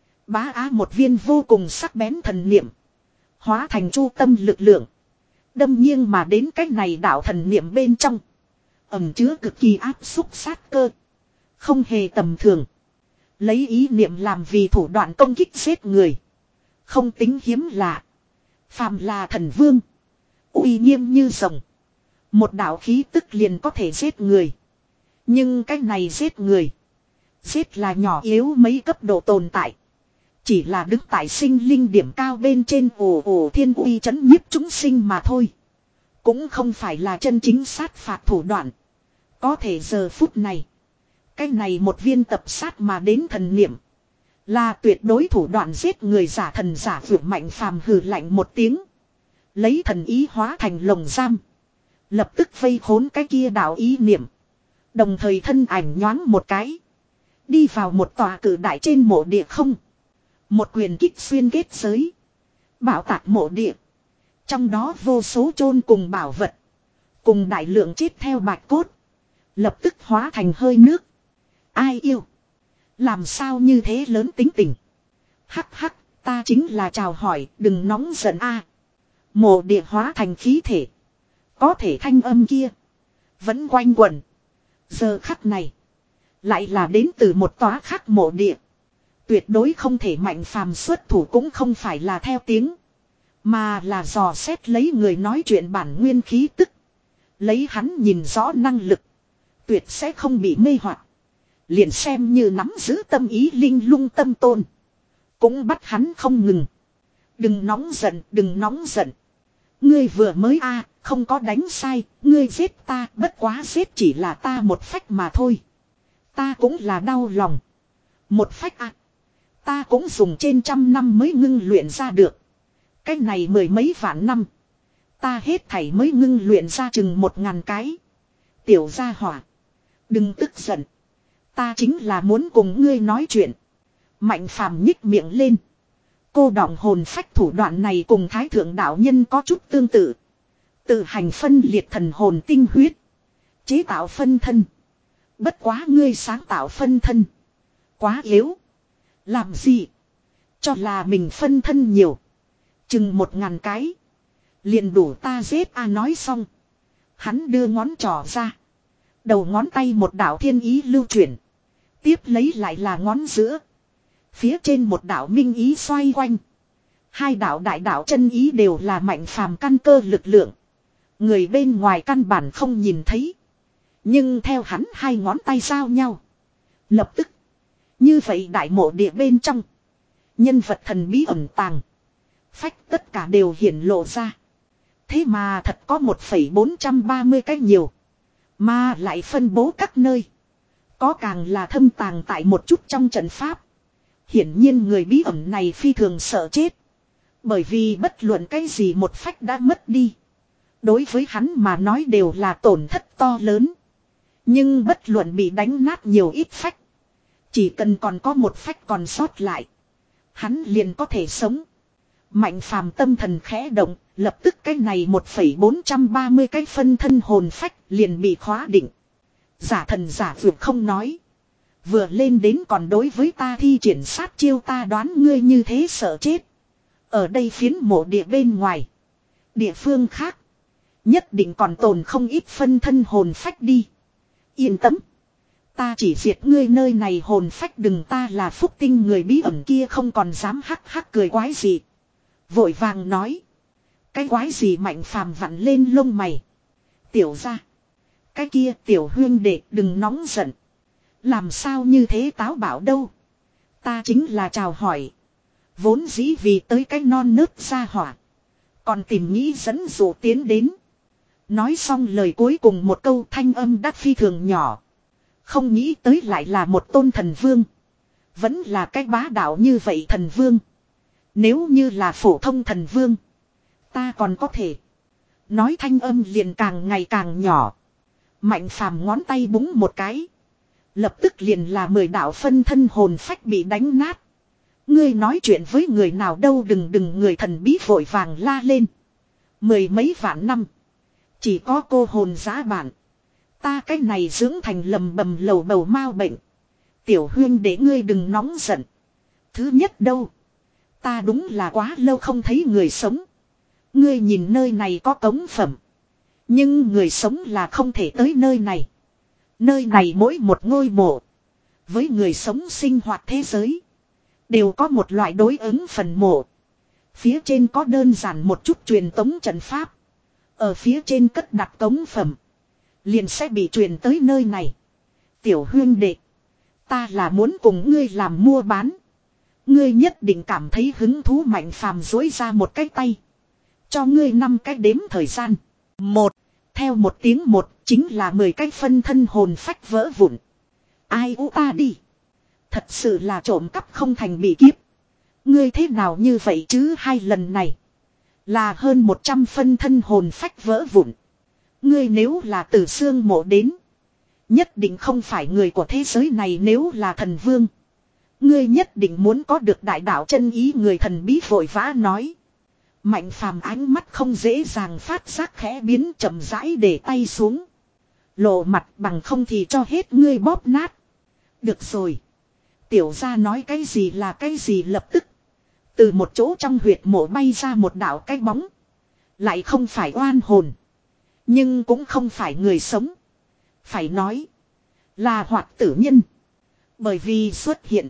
Bá á một viên vô cùng sắc bén thần niệm. Hóa thành chu tâm lực lượng. Đâm nghiêng mà đến cách này đạo thần niệm bên trong. Ẩm chứa cực kỳ áp xúc sát cơ. Không hề tầm thường. Lấy ý niệm làm vì thủ đoạn công kích giết người. Không tính hiếm lạ. Phàm là thần vương. Uy nghiêm như rồng. Một đạo khí tức liền có thể giết người. Nhưng cái này giết người. Giết là nhỏ yếu mấy cấp độ tồn tại. Chỉ là đứng tại sinh linh điểm cao bên trên ồ ồ thiên uy chấn nhiếp chúng sinh mà thôi. Cũng không phải là chân chính sát phạt thủ đoạn. Có thể giờ phút này. Cái này một viên tập sát mà đến thần niệm. Là tuyệt đối thủ đoạn giết người giả thần giả vượt Mạnh Phàm hừ lạnh một tiếng. Lấy thần ý hóa thành lồng giam. Lập tức vây khốn cái kia đạo ý niệm. Đồng thời thân ảnh nhoáng một cái. Đi vào một tòa cử đại trên mộ địa không. Một quyền kích xuyên kết giới. Bảo tạc mộ địa. Trong đó vô số chôn cùng bảo vật. Cùng đại lượng chết theo bạch cốt. Lập tức hóa thành hơi nước. Ai yêu. Làm sao như thế lớn tính tình. Hắc hắc. Ta chính là chào hỏi. Đừng nóng giận a. Mộ địa hóa thành khí thể. Có thể thanh âm kia. Vẫn quanh quẩn. Giờ khắc này. Lại là đến từ một tòa khác mộ địa. Tuyệt đối không thể Mạnh Phàm xuất thủ cũng không phải là theo tiếng. Mà là dò xét lấy người nói chuyện bản nguyên khí tức. Lấy hắn nhìn rõ năng lực. Tuyệt sẽ không bị mê hoặc. Liền xem như nắm giữ tâm ý linh lung tâm tôn. Cũng bắt hắn không ngừng. Đừng nóng giận, đừng nóng giận. Ngươi vừa mới a không có đánh sai, ngươi giết ta, bất quá giết chỉ là ta một phách mà thôi. Ta cũng là đau lòng. Một phách a ta cũng dùng trên trăm năm mới ngưng luyện ra được. Cái này mười mấy vạn năm. Ta hết thảy mới ngưng luyện ra chừng một ngàn cái. Tiểu gia hỏa. Đừng tức giận. Ta chính là muốn cùng ngươi nói chuyện. Mạnh Phàm nhích miệng lên. Cô đọng hồn phách thủ đoạn này cùng Thái Thượng đạo nhân có chút tương tự. Tự hành phân liệt thần hồn tinh huyết. Chế tạo phân thân. Bất quá ngươi sáng tạo phân thân. Quá yếu. Làm gì? Cho là mình phân thân nhiều. Chừng một ngàn cái. Liền đủ ta giết a nói xong. Hắn đưa ngón trỏ ra. Đầu ngón tay một đạo thiên ý lưu chuyển. Tiếp lấy lại là ngón giữa. Phía trên một đạo minh ý xoay quanh. Hai đạo đại đạo chân ý đều là Mạnh Phàm căn cơ lực lượng. Người bên ngoài căn bản không nhìn thấy. Nhưng theo hắn hai ngón tay giao nhau. Lập tức. Như vậy đại mộ địa bên trong. Nhân vật thần bí ẩn tàng. Phách tất cả đều hiển lộ ra. Thế mà thật có một phẩy bốn trăm ba mươi cái nhiều. Mà lại phân bố các nơi. Có càng là thâm tàng tại một chút trong trận pháp. Hiển nhiên người bí ẩn này phi thường sợ chết. Bởi vì bất luận cái gì một phách đã mất đi. Đối với hắn mà nói đều là tổn thất to lớn. Nhưng bất luận bị đánh nát nhiều ít phách. Chỉ cần còn có một phách còn sót lại. Hắn liền có thể sống. Mạnh phàm tâm thần khẽ động. Lập tức cái này một phẩy bốn trăm ba mươi cái phân thân hồn phách liền bị khóa định. Giả thần giả vượt không nói. Vừa lên đến còn đối với ta thi triển sát chiêu, ta đoán ngươi như thế sợ chết. Ở đây phiến mộ địa bên ngoài. Địa phương khác. Nhất định còn tồn không ít phân thân hồn phách đi. Yên tâm. Ta chỉ diệt ngươi nơi này hồn phách, đừng, ta là phúc tinh. Người bí ẩn kia không còn dám hắc hắc cười quái gì. Vội vàng nói. Cái quái gì? Mạnh phàm vặn lên lông mày. Tiểu ra. Cái kia tiểu huyên đệ đừng nóng giận. Làm sao như thế táo bạo đâu. Ta chính là chào hỏi. Vốn dĩ vì tới cái non nớt ra hỏa. Còn tìm nghĩ dẫn dụ tiến đến. Nói xong lời cuối cùng một câu thanh âm đắt phi thường nhỏ. Không nghĩ tới lại là một tôn thần vương. Vẫn là cái bá đạo như vậy thần vương. Nếu như là phổ thông thần vương. Ta còn có thể. Nói thanh âm liền càng ngày càng nhỏ. Mạnh phàm ngón tay búng một cái. Lập tức liền là mười đạo phân thân hồn phách bị đánh nát. Ngươi nói chuyện với người nào đâu? Đừng đừng, người thần bí vội vàng la lên. Mười mấy vạn năm. Chỉ có cô hồn giá bản. Ta cái này dưỡng thành lầm bầm lầu bầu mau bệnh. Tiểu huyên để ngươi đừng nóng giận. Thứ nhất đâu. Ta đúng là quá lâu không thấy người sống. Ngươi nhìn nơi này có cống phẩm. Nhưng người sống là không thể tới nơi này. Nơi này mỗi một ngôi mộ. Với người sống sinh hoạt thế giới. Đều có một loại đối ứng phần mộ. Phía trên có đơn giản một chút truyền tống trận pháp. Ở phía trên cất đặt cống phẩm. Liền sẽ bị truyền tới nơi này. Tiểu huyên đệ. Ta là muốn cùng ngươi làm mua bán. Ngươi nhất định cảm thấy hứng thú. Mạnh phàm dối ra một cái tay. Cho ngươi năm cái đếm thời gian. Một. Theo một tiếng một chính là mười cái phân thân hồn phách vỡ vụn. Ai u ta đi. Thật sự là trộm cắp không thành bị kiếp. Ngươi thế nào như vậy chứ? Hai lần này. Là hơn một trăm phân thân hồn phách vỡ vụn. Ngươi nếu là từ xương mộ đến. Nhất định không phải người của thế giới này. Nếu là thần vương. Ngươi nhất định muốn có được đại đạo chân ý. Người thần bí vội vã nói. Mạnh phàm ánh mắt không dễ dàng phát giác khẽ biến, chậm rãi để tay xuống. Lộ mặt, bằng không thì cho hết ngươi bóp nát. Được rồi. Tiểu gia nói cái gì là cái gì. Lập tức. Từ một chỗ trong huyệt mộ bay ra một đạo cái bóng. Lại không phải oan hồn. Nhưng cũng không phải người sống. Phải nói. Là hoạt tử nhân. Bởi vì xuất hiện.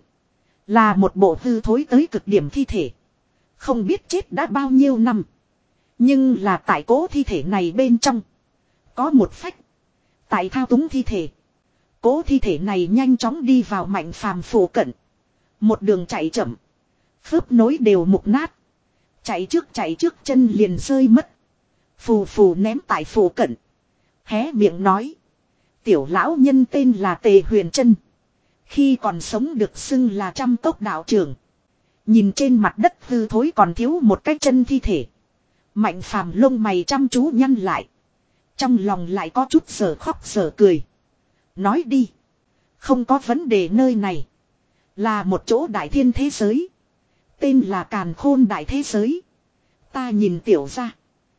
Là một bộ hư thối tới cực điểm thi thể. Không biết chết đã bao nhiêu năm. Nhưng là tại cố thi thể này bên trong. Có một phách. Tại thao túng thi thể. Cố thi thể này nhanh chóng đi vào mạnh phàm phủ cận. Một đường chạy chậm. Khớp nối đều mục nát. Chạy trước chạy trước chân liền rơi mất. Phù phù ném tại phủ cận. Hé miệng nói. Tiểu lão nhân tên là Tề Huyền Trân. Khi còn sống được xưng là trăm tốc đạo trưởng. Nhìn trên mặt đất hư thối còn thiếu một cái chân thi thể. Mạnh phàm lông mày chăm chú nhăn lại. Trong lòng lại có chút giờ khóc giờ cười. Nói đi. Không có vấn đề, nơi này. Là một chỗ đại thiên thế giới. Tên là Càn Khôn Đại Thế Giới. Ta nhìn tiểu ra.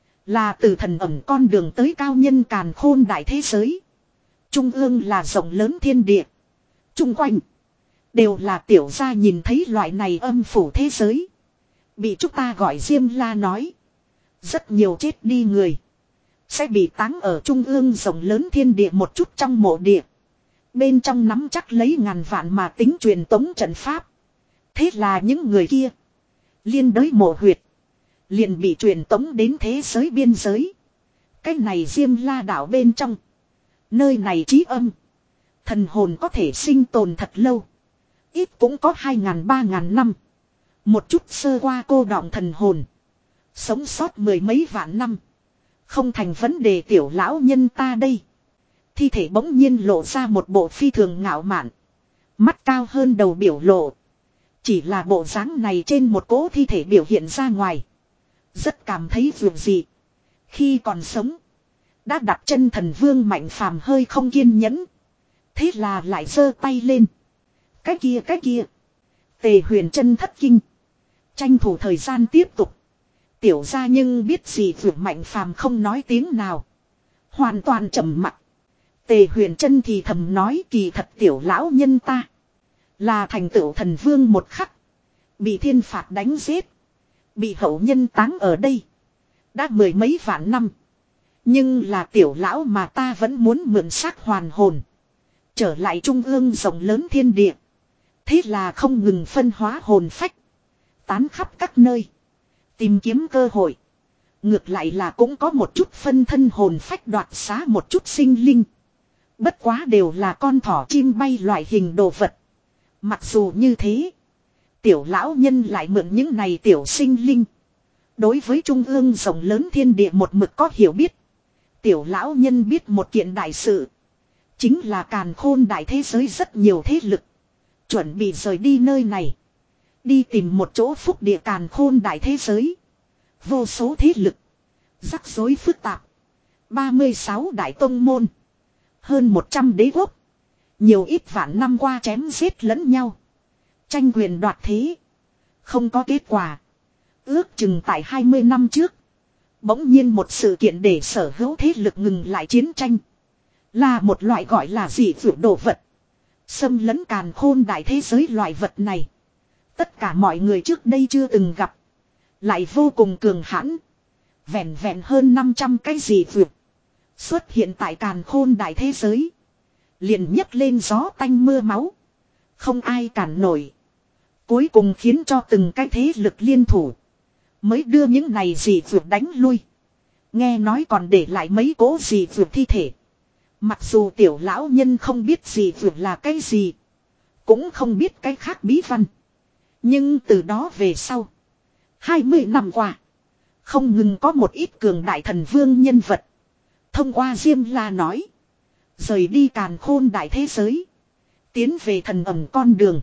Là từ thần ẩm con đường tới cao nhân Càn Khôn Đại Thế Giới. Trung ương là rộng lớn thiên địa. Trung quanh. Đều là tiểu gia nhìn thấy loại này âm phủ thế giới. Bị chúng ta gọi Diêm La nói. Rất nhiều chết đi người. Sẽ bị táng ở trung ương rộng lớn thiên địa một chút trong mộ địa. Bên trong nắm chắc lấy ngàn vạn mà tính truyền tống trận pháp. Thế là những người kia. Liên đới mộ huyệt. Liền bị truyền tống đến thế giới biên giới. Cái này Diêm La đảo bên trong. Nơi này trí âm. Thần hồn có thể sinh tồn thật lâu. Ít cũng có hai ngàn ba ngàn năm. Một chút sơ qua cô đọng thần hồn. Sống sót mười mấy vạn năm. Không thành vấn đề tiểu lão nhân ta đây. Thi thể bỗng nhiên lộ ra một bộ phi thường ngạo mạn. Mắt cao hơn đầu biểu lộ. Chỉ là bộ dáng này trên một cỗ thi thể biểu hiện ra ngoài. Rất cảm thấy vượt dị. Khi còn sống. Đã đặt chân thần vương Mạnh Phàm hơi không kiên nhẫn. Thế là lại giơ tay lên. Cái kia cái kia. Tề Huyền Trân thất kinh. Tranh thủ thời gian tiếp tục. Tiểu ra nhưng biết gì vượt Mạnh Phàm không nói tiếng nào. Hoàn toàn trầm mặc. Tề Huyền Trân thì thầm nói kỳ thật tiểu lão nhân ta. Là thành tựu thần vương một khắc. Bị thiên phạt đánh giết. Bị hậu nhân táng ở đây. Đã mười mấy vạn năm. Nhưng là tiểu lão mà ta vẫn muốn mượn xác hoàn hồn. Trở lại trung ương rộng lớn thiên địa. Thế là không ngừng phân hóa hồn phách. Tán khắp các nơi. Tìm kiếm cơ hội. Ngược lại là cũng có một chút phân thân hồn phách đoạt xá một chút sinh linh. Bất quá đều là con thỏ chim bay loại hình đồ vật. Mặc dù như thế. Tiểu lão nhân lại mượn những này tiểu sinh linh. Đối với trung ương rộng lớn thiên địa một mực có hiểu biết. Tiểu lão nhân biết một kiện đại sự. Chính là càn khôn đại thế giới rất nhiều thế lực. Chuẩn bị rời đi nơi này. Đi tìm một chỗ phúc địa càn khôn đại thế giới. Vô số thế lực. Rắc rối phức tạp. ba mươi sáu đại tông môn. Hơn một trăm đế quốc. Nhiều ít vạn năm qua chém giết lẫn nhau. Tranh quyền đoạt thế. Không có kết quả. Ước chừng tại hai mươi năm trước. Bỗng nhiên một sự kiện để sở hữu thế lực ngừng lại chiến tranh. Là một loại gọi là dị vượt đồ vật. Xâm lấn càn khôn đại thế giới loại vật này. Tất cả mọi người trước đây chưa từng gặp. Lại vô cùng cường hãn. Vẹn vẹn hơn năm trăm cái dị vượt. Xuất hiện tại càn khôn đại thế giới. Liền nhấc lên gió tanh mưa máu. Không ai cản nổi. Cuối cùng khiến cho từng cái thế lực liên thủ. Mới đưa những này dị vượt đánh lui. Nghe nói còn để lại mấy cố dị vượt thi thể. Mặc dù tiểu lão nhân không biết dị vượt là cái gì. Cũng không biết cái khác bí văn. Nhưng từ đó về sau. hai mươi năm qua. Không ngừng có một ít cường đại thần vương nhân vật. Thông qua Diêm La nói. Rời đi càn khôn đại thế giới. Tiến về thần ẩm con đường.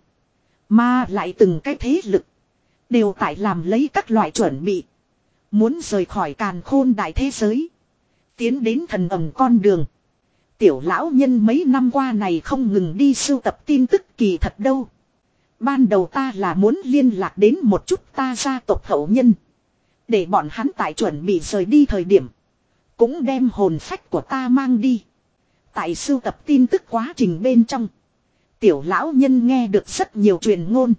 Mà lại từng cái thế lực. Đều tại làm lấy các loại chuẩn bị. Muốn rời khỏi càn khôn đại thế giới. Tiến đến thần ẩm con đường. Tiểu lão nhân mấy năm qua này không ngừng đi sưu tập tin tức kỳ thật đâu. Ban đầu ta là muốn liên lạc đến một chút ta gia tộc hậu nhân. Để bọn hắn tại chuẩn bị rời đi thời điểm. Cũng đem hồn phách của ta mang đi. Tại sưu tập tin tức quá trình bên trong. Tiểu lão nhân nghe được rất nhiều truyền ngôn.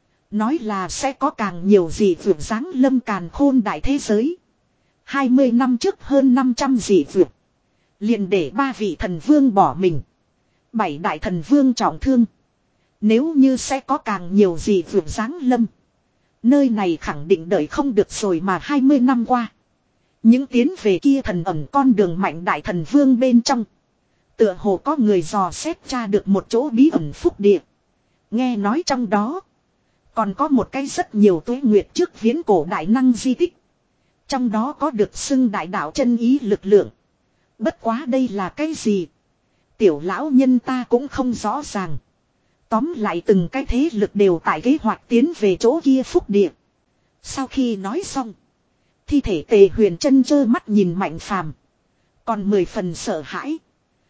Nói là sẽ có càng nhiều dị vượt giáng lâm càn khôn đại thế giới. hai mươi năm trước hơn năm trăm dị vượt. Liền để ba vị thần vương bỏ mình. Bảy đại thần vương trọng thương. Nếu như sẽ có càng nhiều dị vượt giáng lâm. Nơi này khẳng định đợi không được rồi mà hai mươi năm qua. Những tiến về kia thần ẩn con đường mạnh đại thần vương bên trong. Tựa hồ có người dò xét tra được một chỗ bí ẩn phúc địa. Nghe nói trong đó. Còn có một cái rất nhiều tuế nguyệt trước viễn cổ đại năng di tích. Trong đó có được xưng đại đạo chân ý lực lượng. Bất quá đây là cái gì? Tiểu lão nhân ta cũng không rõ ràng. Tóm lại từng cái thế lực đều tại kế hoạch tiến về chỗ kia phúc địa. Sau khi nói xong. Thi thể Tề Huyền Trân trơ mắt nhìn Mạnh Phàm. Còn mười phần sợ hãi.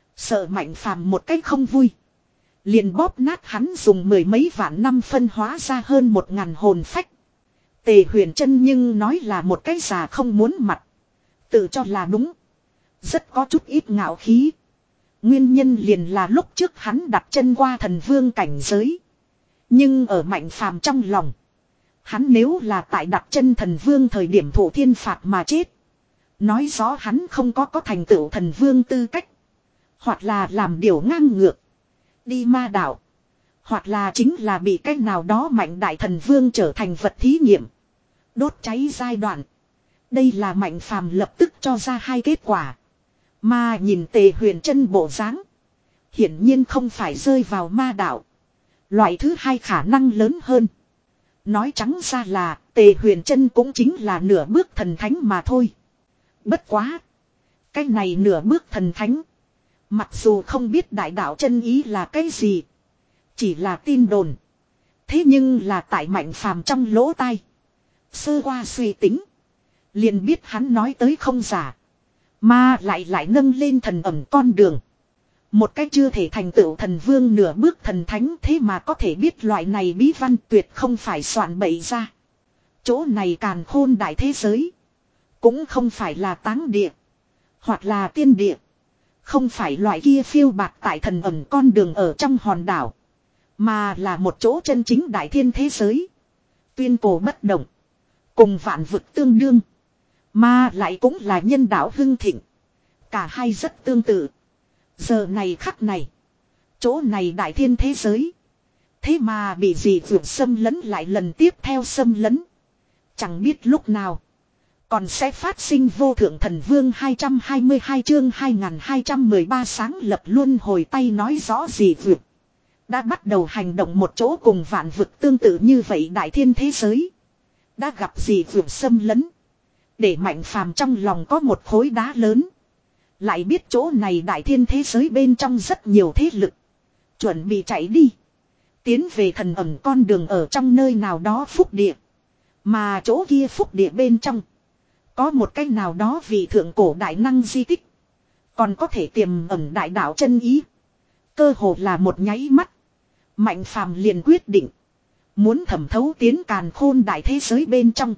Sợ Mạnh Phàm một cách không vui. Liền bóp nát hắn dùng mười mấy vạn năm phân hóa ra hơn một ngàn hồn phách. Tề Huyền Trân nhưng nói là một cái già không muốn mặt. Tự cho là đúng. Rất có chút ít ngạo khí. Nguyên nhân liền là lúc trước hắn đặt chân qua thần vương cảnh giới. Nhưng ở Mạnh Phàm trong lòng. Hắn nếu là tại đặt chân thần vương thời điểm thổ thiên phạt mà chết. Nói rõ hắn không có có thành tựu thần vương tư cách. Hoặc là làm điều ngang ngược. Đi ma đạo. Hoặc là chính là bị cách nào đó mạnh đại thần vương trở thành vật thí nghiệm. Đốt cháy giai đoạn. Đây là Mạnh Phàm lập tức cho ra hai kết quả. Mà nhìn Tề Huyền Trân bộ dáng. Hiển nhiên không phải rơi vào ma đạo. Loại thứ hai khả năng lớn hơn. Nói trắng ra là Tề Huyền Trân cũng chính là nửa bước thần thánh mà thôi. Bất quá. Cái này nửa bước thần thánh. Mặc dù không biết đại đạo chân ý là cái gì. Chỉ là tin đồn. Thế nhưng là tại Mạnh Phàm trong lỗ tai. Sơ qua suy tính. Liền biết hắn nói tới không giả. Mà lại lại nâng lên thần ẩm con đường. Một cách chưa thể thành tựu thần vương nửa bước thần thánh thế mà có thể biết loại này bí văn tuyệt không phải soạn bậy ra. Chỗ này càn khôn đại thế giới. Cũng không phải là táng địa. Hoặc là tiên địa. Không phải loại kia phiêu bạc tại thần ẩm con đường ở trong hòn đảo. Mà là một chỗ chân chính đại thiên thế giới. Tuyên cổ bất động. Cùng vạn vực tương đương. Mà lại cũng là nhân đạo hưng thịnh. Cả hai rất tương tự. Giờ này khắc này. Chỗ này đại thiên thế giới. Thế mà bị dị vượt xâm lấn lại lần tiếp theo xâm lấn. Chẳng biết lúc nào. Còn sẽ phát sinh vô thượng thần vương hai trăm hai mươi hai chương hai nghìn hai trăm mười ba sáng lập luôn hồi tay nói rõ dị vượt. Đã bắt đầu hành động một chỗ cùng vạn vực tương tự như vậy đại thiên thế giới. Đã gặp dị vượt xâm lấn. Để Mạnh Phàm trong lòng có một khối đá lớn. Lại biết chỗ này đại thiên thế giới bên trong rất nhiều thế lực. Chuẩn bị chạy đi. Tiến về thần ẩn con đường ở trong nơi nào đó phúc địa. Mà chỗ kia phúc địa bên trong. Có một cái nào đó vì thượng cổ đại năng di tích. Còn có thể tiềm ẩn đại đạo chân ý. Cơ hồ là một nháy mắt. Mạnh Phàm liền quyết định. Muốn thẩm thấu tiến càn khôn đại thế giới bên trong.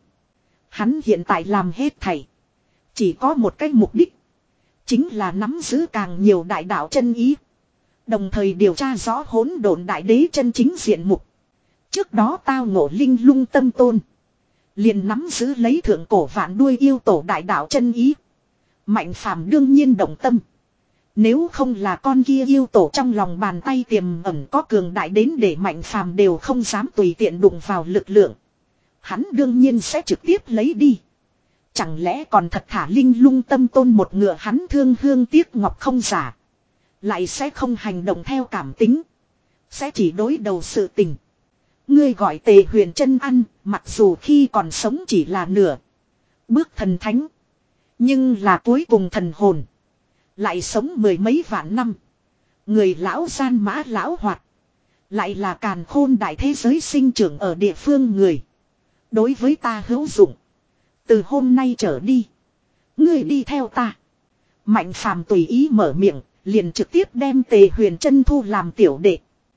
Hắn hiện tại làm hết thảy. Chỉ có một cái mục đích. Chính là nắm giữ càng nhiều đại đạo chân ý. Đồng thời điều tra rõ hỗn độn đại đế chân chính diện mục. Trước đó tao ngộ linh lung tâm tôn. Liền nắm giữ lấy thượng cổ vạn đuôi yêu tổ đại đạo chân ý. Mạnh Phàm đương nhiên động tâm. Nếu không là con kia yêu tổ trong lòng bàn tay tiềm ẩn có cường đại đến để Mạnh Phàm đều không dám tùy tiện đụng vào lực lượng. Hắn đương nhiên sẽ trực tiếp lấy đi. Chẳng lẽ còn thật thả linh lung tâm tôn một ngựa hắn thương hương tiếc ngọc không giả. Lại sẽ không hành động theo cảm tính. Sẽ chỉ đối đầu sự tình. Ngươi gọi Tề Huyền Trân ăn, mặc dù khi còn sống chỉ là nửa bước thần thánh. Nhưng là cuối cùng thần hồn. Lại sống mười mấy vạn năm. Người lão gian mã lão hoạt. Lại là càn khôn đại thế giới sinh trưởng ở địa phương người. Đối với ta hữu dụng. Từ hôm nay trở đi. Ngươi đi theo ta. Mạnh Phàm tùy ý mở miệng. Liền trực tiếp đem Tề Huyền Trân thu làm tiểu đệ.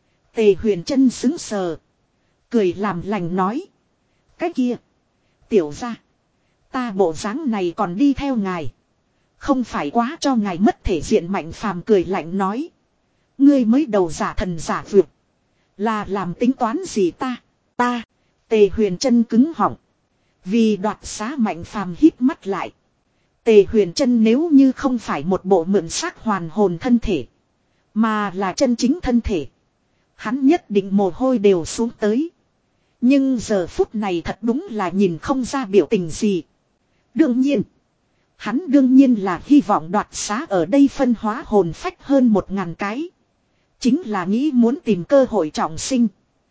Tề Huyền Trân xứng sờ. Cười làm lành nói. Cái kia. Tiểu ra. Ta bộ dáng này còn đi theo ngài. Không phải quá cho ngài mất thể diện. Mạnh Phàm cười lạnh nói. Ngươi mới đầu giả thần giả vượt. Là làm tính toán gì ta. Ta. Tề Huyền Trân cứng họng. Vì đoạt xá Mạnh Phàm hít mắt lại. Tề Huyền Trân nếu như không phải một bộ mượn xác hoàn hồn thân thể. Mà là chân chính thân thể. Hắn nhất định mồ hôi đều xuống tới. Nhưng giờ phút này thật đúng là nhìn không ra biểu tình gì. Đương nhiên. Hắn đương nhiên là hy vọng đoạt xá ở đây phân hóa hồn phách hơn một ngàn cái. Chính là nghĩ muốn tìm cơ hội trọng sinh.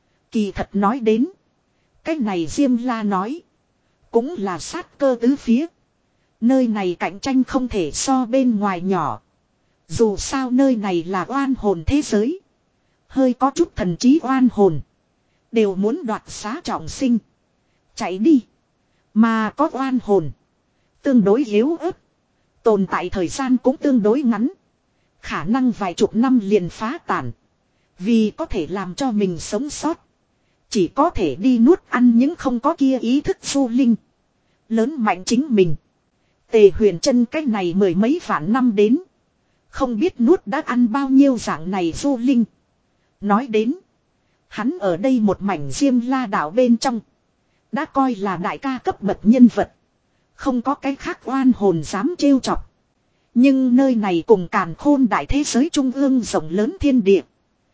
Kỳ thật nói đến. Cái này Diêm La nói. Cũng là sát cơ tứ phía. Nơi này cạnh tranh không thể so bên ngoài nhỏ. Dù sao nơi này là oan hồn thế giới. Hơi có chút thần trí oan hồn. Đều muốn đoạt xá trọng sinh. Chạy đi. Mà có oan hồn. Tương đối yếu ớt. Tồn tại thời gian cũng tương đối ngắn. Khả năng vài chục năm liền phá tàn. Vì có thể làm cho mình sống sót. Chỉ có thể đi nuốt ăn những không có kia ý thức du linh. Lớn mạnh chính mình. Tề Huyền Trân cách này mười mấy vạn năm đến. Không biết nuốt đã ăn bao nhiêu dạng này du linh. Nói đến. Hắn ở đây một mảnh Diêm La đảo bên trong. Đã coi là đại ca cấp bậc nhân vật. Không có cái khác oan hồn dám trêu chọc. Nhưng nơi này cùng càn khôn đại thế giới trung ương rộng lớn thiên địa.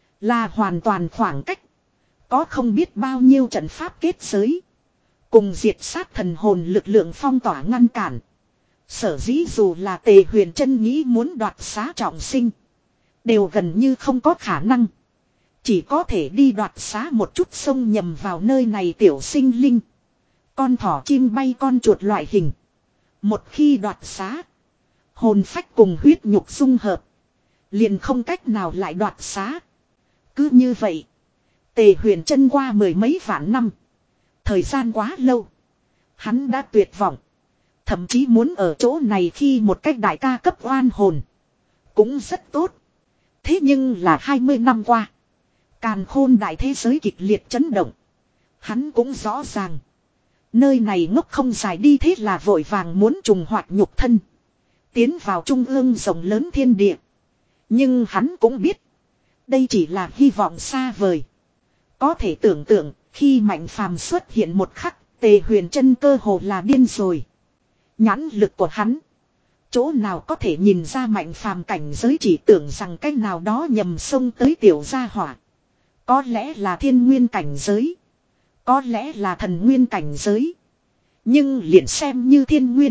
Là hoàn toàn khoảng cách. Có không biết bao nhiêu trận pháp kết giới. Cùng diệt sát thần hồn lực lượng phong tỏa ngăn cản. Sở dĩ dù là Tề Huyền Trân nghĩ muốn đoạt xá trọng sinh. Đều gần như không có khả năng. Chỉ có thể đi đoạt xá một chút sông nhầm vào nơi này tiểu sinh linh. Con thỏ chim bay con chuột loại hình. Một khi đoạt xá. Hồn phách cùng huyết nhục dung hợp. Liền không cách nào lại đoạt xá. Cứ như vậy. Tề Huyền Trân qua mười mấy vạn năm. Thời gian quá lâu. Hắn đã tuyệt vọng. Thậm chí muốn ở chỗ này khi một cách đại ca cấp oan hồn. Cũng rất tốt. Thế nhưng là hai mươi năm qua. Càn khôn đại thế giới kịch liệt chấn động. Hắn cũng rõ ràng. Nơi này ngốc không dài đi, thế là vội vàng muốn trùng hoạt nhục thân. Tiến vào trung ương rộng lớn thiên địa. Nhưng hắn cũng biết. Đây chỉ là hy vọng xa vời. Có thể tưởng tượng khi Mạnh Phàm xuất hiện một khắc, Tề Huyền Trân cơ hồ là điên rồi. Nhãn lực của hắn. Chỗ nào có thể nhìn ra Mạnh Phàm cảnh giới, chỉ tưởng rằng cách nào đó nhầm sông tới tiểu gia hỏa. Có lẽ là thiên nguyên cảnh giới. Có lẽ là thần nguyên cảnh giới. Nhưng liền xem như thiên nguyên.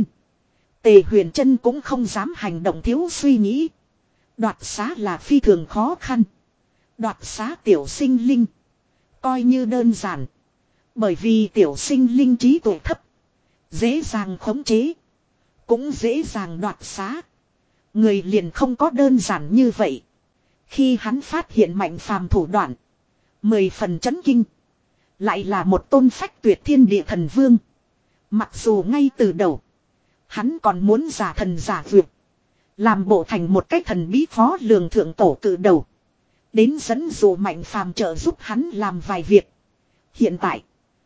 Tề Huyền Trân cũng không dám hành động thiếu suy nghĩ. Đoạt xá là phi thường khó khăn. Đoạt xá tiểu sinh linh. Coi như đơn giản. Bởi vì tiểu sinh linh trí tuệ thấp. Dễ dàng khống chế. Cũng dễ dàng đoạt xá. Người liền không có đơn giản như vậy. Khi hắn phát hiện Mạnh Phàm thủ đoạn. Mười phần chấn kinh. Lại là một tôn phách tuyệt thiên địa thần vương. Mặc dù ngay từ đầu. Hắn còn muốn giả thần giả vượt. Làm bộ thành một cái thần bí khó lường thượng tổ cự đầu. Đến dẫn dụ Mạnh Phàm trợ giúp hắn làm vài việc. Hiện tại.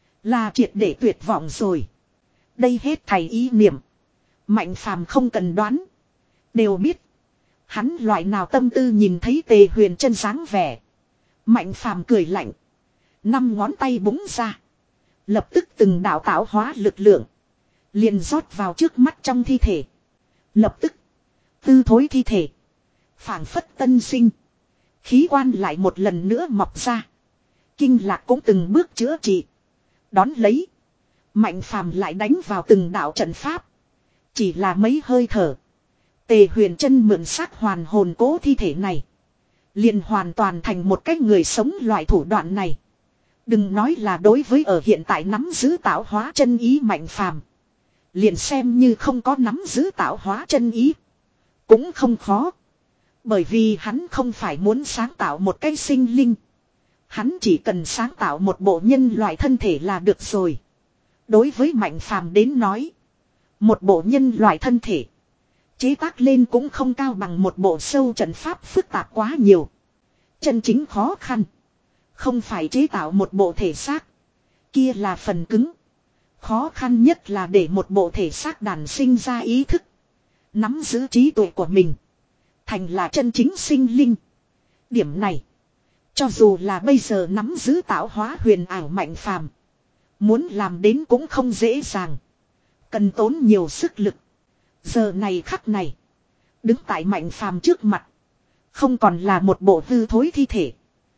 Là triệt để tuyệt vọng rồi. Đây hết thầy ý niệm. Mạnh Phàm không cần đoán. Đều biết. Hắn loại nào tâm tư nhìn thấy Tề Huyền Trân dáng vẻ. Mạnh Phàm cười lạnh. Năm ngón tay búng ra. Lập tức từng đạo tạo hóa lực lượng. Liền rót vào trước mắt trong thi thể. Lập tức. Tư thối thi thể. Phảng phất tân sinh. Khí quan lại một lần nữa mọc ra. Kinh lạc cũng từng bước chữa trị. Đón lấy. Mạnh Phàm lại đánh vào từng đạo trận pháp. Chỉ là mấy hơi thở. Tề Huyền Trân mượn xác hoàn hồn cố thi thể này. Liền hoàn toàn thành một cái người sống loại thủ đoạn này. Đừng nói là đối với ở hiện tại nắm giữ tạo hóa chân ý Mạnh Phàm. Liền xem như không có nắm giữ tạo hóa chân ý. Cũng không khó. Bởi vì hắn không phải muốn sáng tạo một cái sinh linh. Hắn chỉ cần sáng tạo một bộ nhân loại thân thể là được rồi. Đối với Mạnh Phàm đến nói. Một bộ nhân loại thân thể. Chế tác lên cũng không cao bằng một bộ sâu trận pháp phức tạp quá nhiều. Chân chính khó khăn. Không phải chế tạo một bộ thể xác. Kia là phần cứng. Khó khăn nhất là để một bộ thể xác đàn sinh ra ý thức. Nắm giữ trí tuệ của mình. Thành là chân chính sinh linh. Điểm này. Cho dù là bây giờ nắm giữ tạo hóa huyền ảo Mạnh Phàm. Muốn làm đến cũng không dễ dàng. Cần tốn nhiều sức lực. Giờ này khắc này. Đứng tại Mạnh Phàm trước mặt. Không còn là một bộ hư thối thi thể.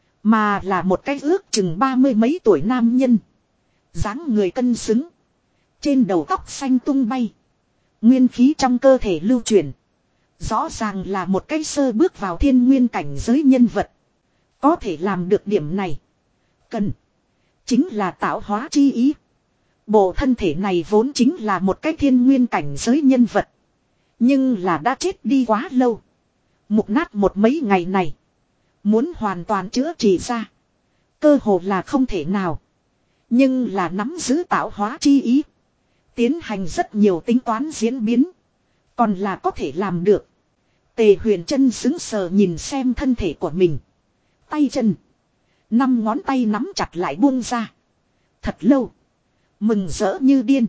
Mà là một cái ước chừng ba mươi mấy tuổi nam nhân. Dáng người cân xứng. Trên đầu tóc xanh tung bay. Nguyên khí trong cơ thể lưu chuyển. Rõ ràng là một cái sơ bước vào thiên nguyên cảnh giới nhân vật. Có thể làm được điểm này. Cần. Chính là tạo hóa chi ý. Bộ thân thể này vốn chính là một cái thiên nguyên cảnh giới nhân vật. Nhưng là đã chết đi quá lâu. Mục nát một mấy ngày này. Muốn hoàn toàn chữa trị ra. Cơ hồ là không thể nào. Nhưng là nắm giữ tạo hóa chi ý. Tiến hành rất nhiều tính toán diễn biến. Còn là có thể làm được. Tề Huyền Trân sững sờ nhìn xem thân thể của mình. Tay chân. Năm ngón tay nắm chặt lại buông ra. Thật lâu. Mừng rỡ như điên.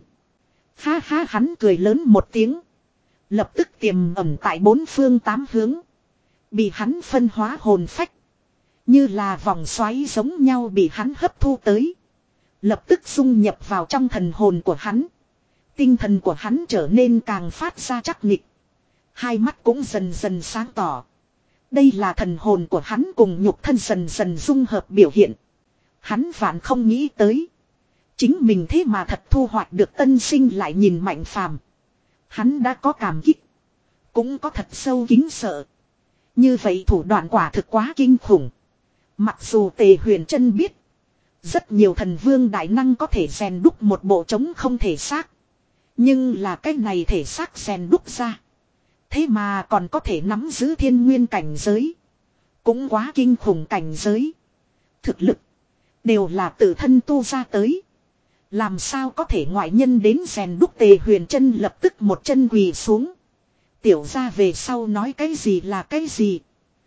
Ha ha, hắn cười lớn một tiếng. Lập tức tiềm ẩn tại bốn phương tám hướng. Bị hắn phân hóa hồn phách. Như là vòng xoáy giống nhau bị hắn hấp thu tới. Lập tức dung nhập vào trong thần hồn của hắn. Tinh thần của hắn trở nên càng phát ra chắc nịch. Hai mắt cũng dần dần sáng tỏ. Đây là thần hồn của hắn cùng nhục thân dần dần dung hợp biểu hiện. Hắn vạn không nghĩ tới. Chính mình thế mà thật thu hoạch được tân sinh, lại nhìn Mạnh Phàm. Hắn đã có cảm kích. Cũng có thật sâu kính sợ. Như vậy thủ đoạn quả thực quá kinh khủng. Mặc dù Tề Huyền Trân biết. Rất nhiều thần vương đại năng có thể rèn đúc một bộ trống không thể xác. Nhưng là cái này thể xác rèn đúc ra. Thế mà còn có thể nắm giữ thiên nguyên cảnh giới. Cũng quá kinh khủng cảnh giới. Thực lực. Đều là tự thân tu ra tới. Làm sao có thể ngoại nhân đến rèn đúc Tề Huyền Trân lập tức một chân quỳ xuống. Tiểu ra về sau nói cái gì là cái gì.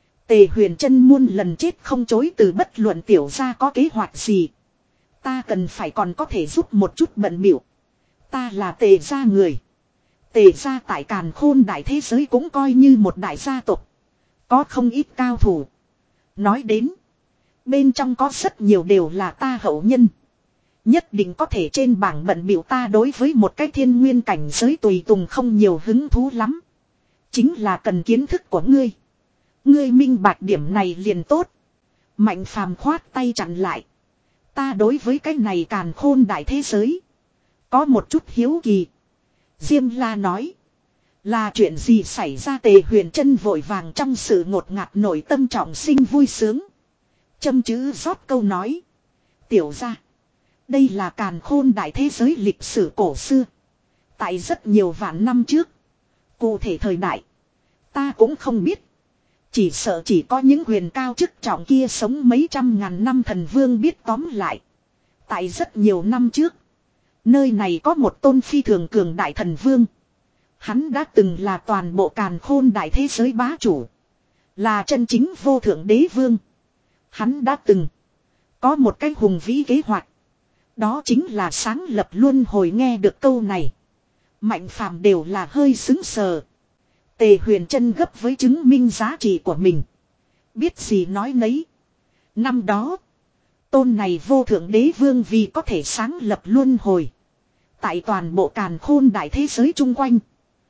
Tề Huyền Trân muôn lần chết không chối từ bất luận tiểu ra có kế hoạch gì. Ta cần phải còn có thể giúp một chút bận biểu. Ta là Tề gia người. Tề gia tại càn khôn đại thế giới cũng coi như một đại gia tộc. Có không ít cao thủ. Nói đến. Bên trong có rất nhiều đều là ta hậu nhân. Nhất định có thể trên bảng bận biểu ta đối với một cái thiên nguyên cảnh giới tùy tùng không nhiều hứng thú lắm. Chính là cần kiến thức của ngươi. Ngươi minh bạch điểm này liền tốt. Mạnh phàm khoát tay chặn lại. Ta đối với cái này càn khôn đại thế giới. Có một chút hiếu kỳ. Diêm La nói. Là chuyện gì xảy ra Tề Huyền Trân vội vàng trong sự ngột ngạt nội tâm trọng sinh vui sướng. Châm chữ rót câu nói. Tiểu ra. Đây là càn khôn đại thế giới lịch sử cổ xưa. Tại rất nhiều vạn năm trước. Cụ thể thời đại. Ta cũng không biết. Chỉ sợ chỉ có những quyền cao chức trọng kia sống mấy trăm ngàn năm thần vương biết tóm lại. Tại rất nhiều năm trước. Nơi này có một tôn phi thường cường đại thần vương. Hắn đã từng là toàn bộ càn khôn đại thế giới bá chủ. Là chân chính vô thượng đế vương. Hắn đã từng có một cái hùng vĩ kế hoạch. Đó chính là sáng lập luân hồi. Nghe được câu này. Mạnh phàm đều là hơi xứng sờ. Tề Huyền Trân gấp với chứng minh giá trị của mình. Biết gì nói nấy. Năm đó. Tôn này vô thượng đế vương vì có thể sáng lập luân hồi. Tại toàn bộ càn khôn đại thế giới chung quanh.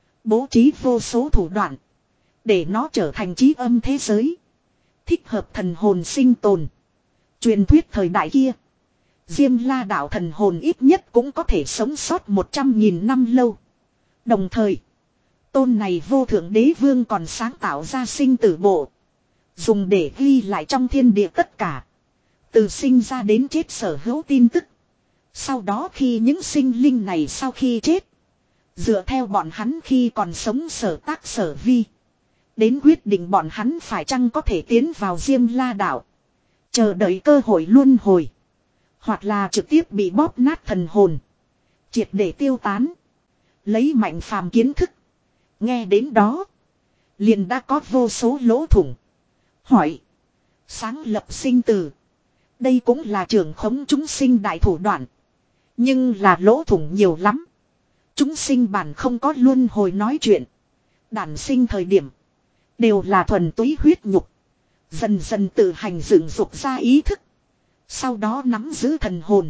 Bố trí vô số thủ đoạn. Để nó trở thành trí âm thế giới. Thích hợp thần hồn sinh tồn. Truyền thuyết thời đại kia. Diêm La đạo thần hồn ít nhất cũng có thể sống sót một trăm nghìn năm lâu. Đồng thời. Tôn này vô thượng đế vương còn sáng tạo ra sinh tử bộ. Dùng để ghi lại trong thiên địa tất cả. Từ sinh ra đến chết sở hữu tin tức. Sau đó khi những sinh linh này sau khi chết. Dựa theo bọn hắn khi còn sống sở tác sở vi. Đến quyết định bọn hắn phải chăng có thể tiến vào Diêm La đạo. Chờ đợi cơ hội luân hồi. Hoặc là trực tiếp bị bóp nát thần hồn. Triệt để tiêu tán. Lấy mạnh phàm kiến thức. Nghe đến đó. Liền đã có vô số lỗ thủng. Hỏi. Sáng lập sinh tử. Đây cũng là trưởng khống chúng sinh đại thủ đoạn. Nhưng là lỗ thủng nhiều lắm. Chúng sinh bản không có luân hồi nói chuyện. Đản sinh thời điểm. Đều là thuần túy huyết nhục. Dần dần tự hành dựng dục ra ý thức. Sau đó nắm giữ thần hồn.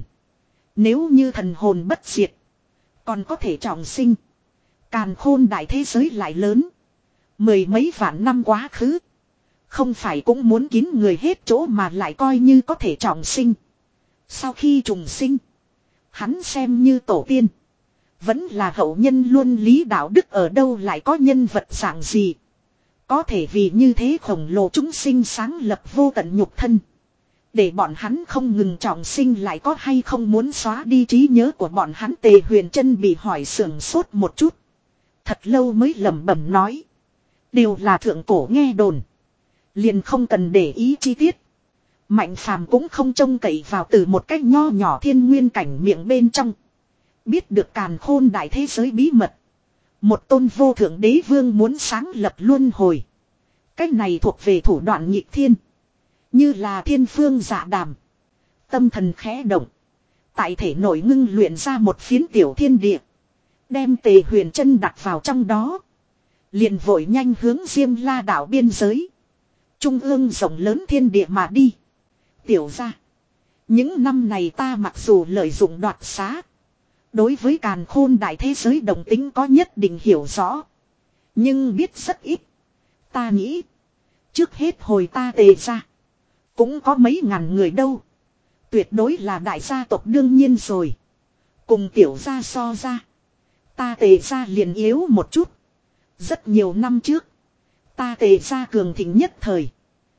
Nếu như thần hồn bất diệt. Còn có thể trọng sinh. Càn khôn đại thế giới lại lớn. Mười mấy vạn năm quá khứ. Không phải cũng muốn kín người hết chỗ mà lại coi như có thể trọng sinh. Sau khi trùng sinh. Hắn xem như tổ tiên. Vẫn là hậu nhân luân lý đạo đức ở đâu lại có nhân vật dạng gì. Có thể vì như thế khổng lồ chúng sinh sáng lập vô tận nhục thân. Để bọn hắn không ngừng trọng sinh lại có hay không muốn xóa đi trí nhớ của bọn hắn. Tề Huyền Trân bị hỏi sườn sốt một chút. Thật lâu mới lẩm bẩm nói. Đều là thượng cổ nghe đồn. Liền không cần để ý chi tiết. Mạnh phàm cũng không trông cậy vào từ một cách nho nhỏ thiên nguyên cảnh miệng bên trong. Biết được càn khôn đại thế giới bí mật. Một tôn vô thượng đế vương muốn sáng lập luân hồi. Cách này thuộc về thủ đoạn nhịp thiên. Như là thiên phương dạ đàm. Tâm thần khẽ động. Tại thể nội ngưng luyện ra một phiến tiểu thiên địa. Đem Tề Huyền Trân đặt vào trong đó. Liền vội nhanh hướng Diêm La đảo biên giới. Trung ương rộng lớn thiên địa mà đi. Tiểu ra. Những năm này ta mặc dù lợi dụng đoạt xá. Đối với càn khôn đại thế giới đồng tính có nhất định hiểu rõ. Nhưng biết rất ít. Ta nghĩ. Trước hết hồi ta Tề ra. Cũng có mấy ngàn người đâu. Tuyệt đối là đại gia tộc đương nhiên rồi. Cùng tiểu gia so ra. Ta Tề ra liền yếu một chút. Rất nhiều năm trước. Ta Tề ra cường thịnh nhất thời.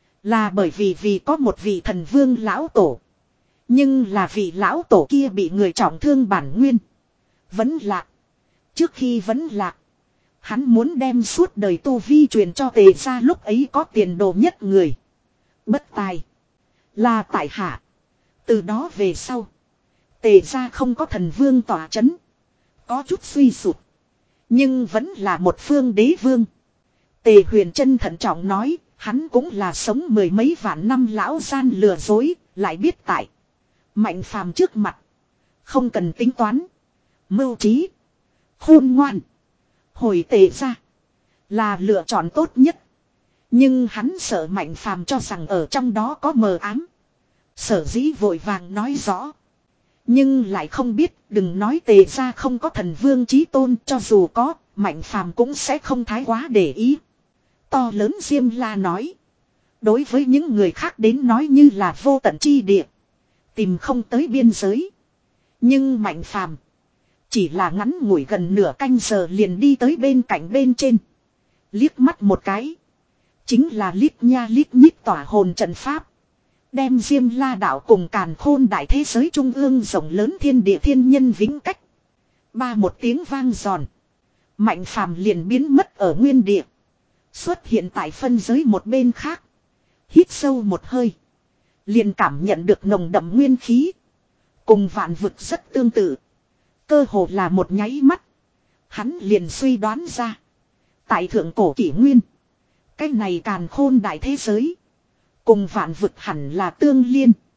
Là bởi vì vì có một vị thần vương lão tổ. Nhưng là vị lão tổ kia bị người trọng thương bản nguyên. Vẫn lạc. Trước khi vẫn lạc. Hắn muốn đem suốt đời tu vi truyền cho Tề ra lúc ấy có tiền đồ nhất người. Bất tài. Là tại hạ. Từ đó về sau. Tề gia không có thần vương tỏa chấn. Có chút suy sụp. Nhưng vẫn là một phương đế vương. Tề Huyền Trân thận trọng nói. Hắn cũng là sống mười mấy vạn năm lão gian lừa dối. Lại biết tại. Mạnh phàm trước mặt. Không cần tính toán. Mưu trí. Khôn ngoan. Hồi tề ra. Là lựa chọn tốt nhất. Nhưng hắn sợ mạnh phàm cho rằng ở trong đó có mờ ám. Sở dĩ vội vàng nói rõ. Nhưng lại không biết đừng nói tề ra không có thần vương chí tôn, cho dù có, mạnh phàm cũng sẽ không thái quá để ý. To lớn Diêm La nói. Đối với những người khác đến nói như là vô tận chi địa. Tìm không tới biên giới. Nhưng mạnh phàm. Chỉ là ngắn ngủi gần nửa canh giờ liền đi tới bên cạnh bên trên. Liếc mắt một cái. Chính là lít nha lít nhít tỏa hồn trận pháp. Đem Diêm La đạo cùng càn khôn đại thế giới trung ương rộng lớn thiên địa thiên nhân vĩnh cách. Ba một tiếng vang giòn. Mạnh phàm liền biến mất ở nguyên địa. Xuất hiện tại phân giới một bên khác. Hít sâu một hơi. Liền cảm nhận được nồng đậm nguyên khí. Cùng vạn vực rất tương tự. Cơ hồ là một nháy mắt. Hắn liền suy đoán ra. Tại thượng cổ kỷ nguyên. Cái này càn khôn đại thế giới. Cùng vạn vực hẳn là tương liên.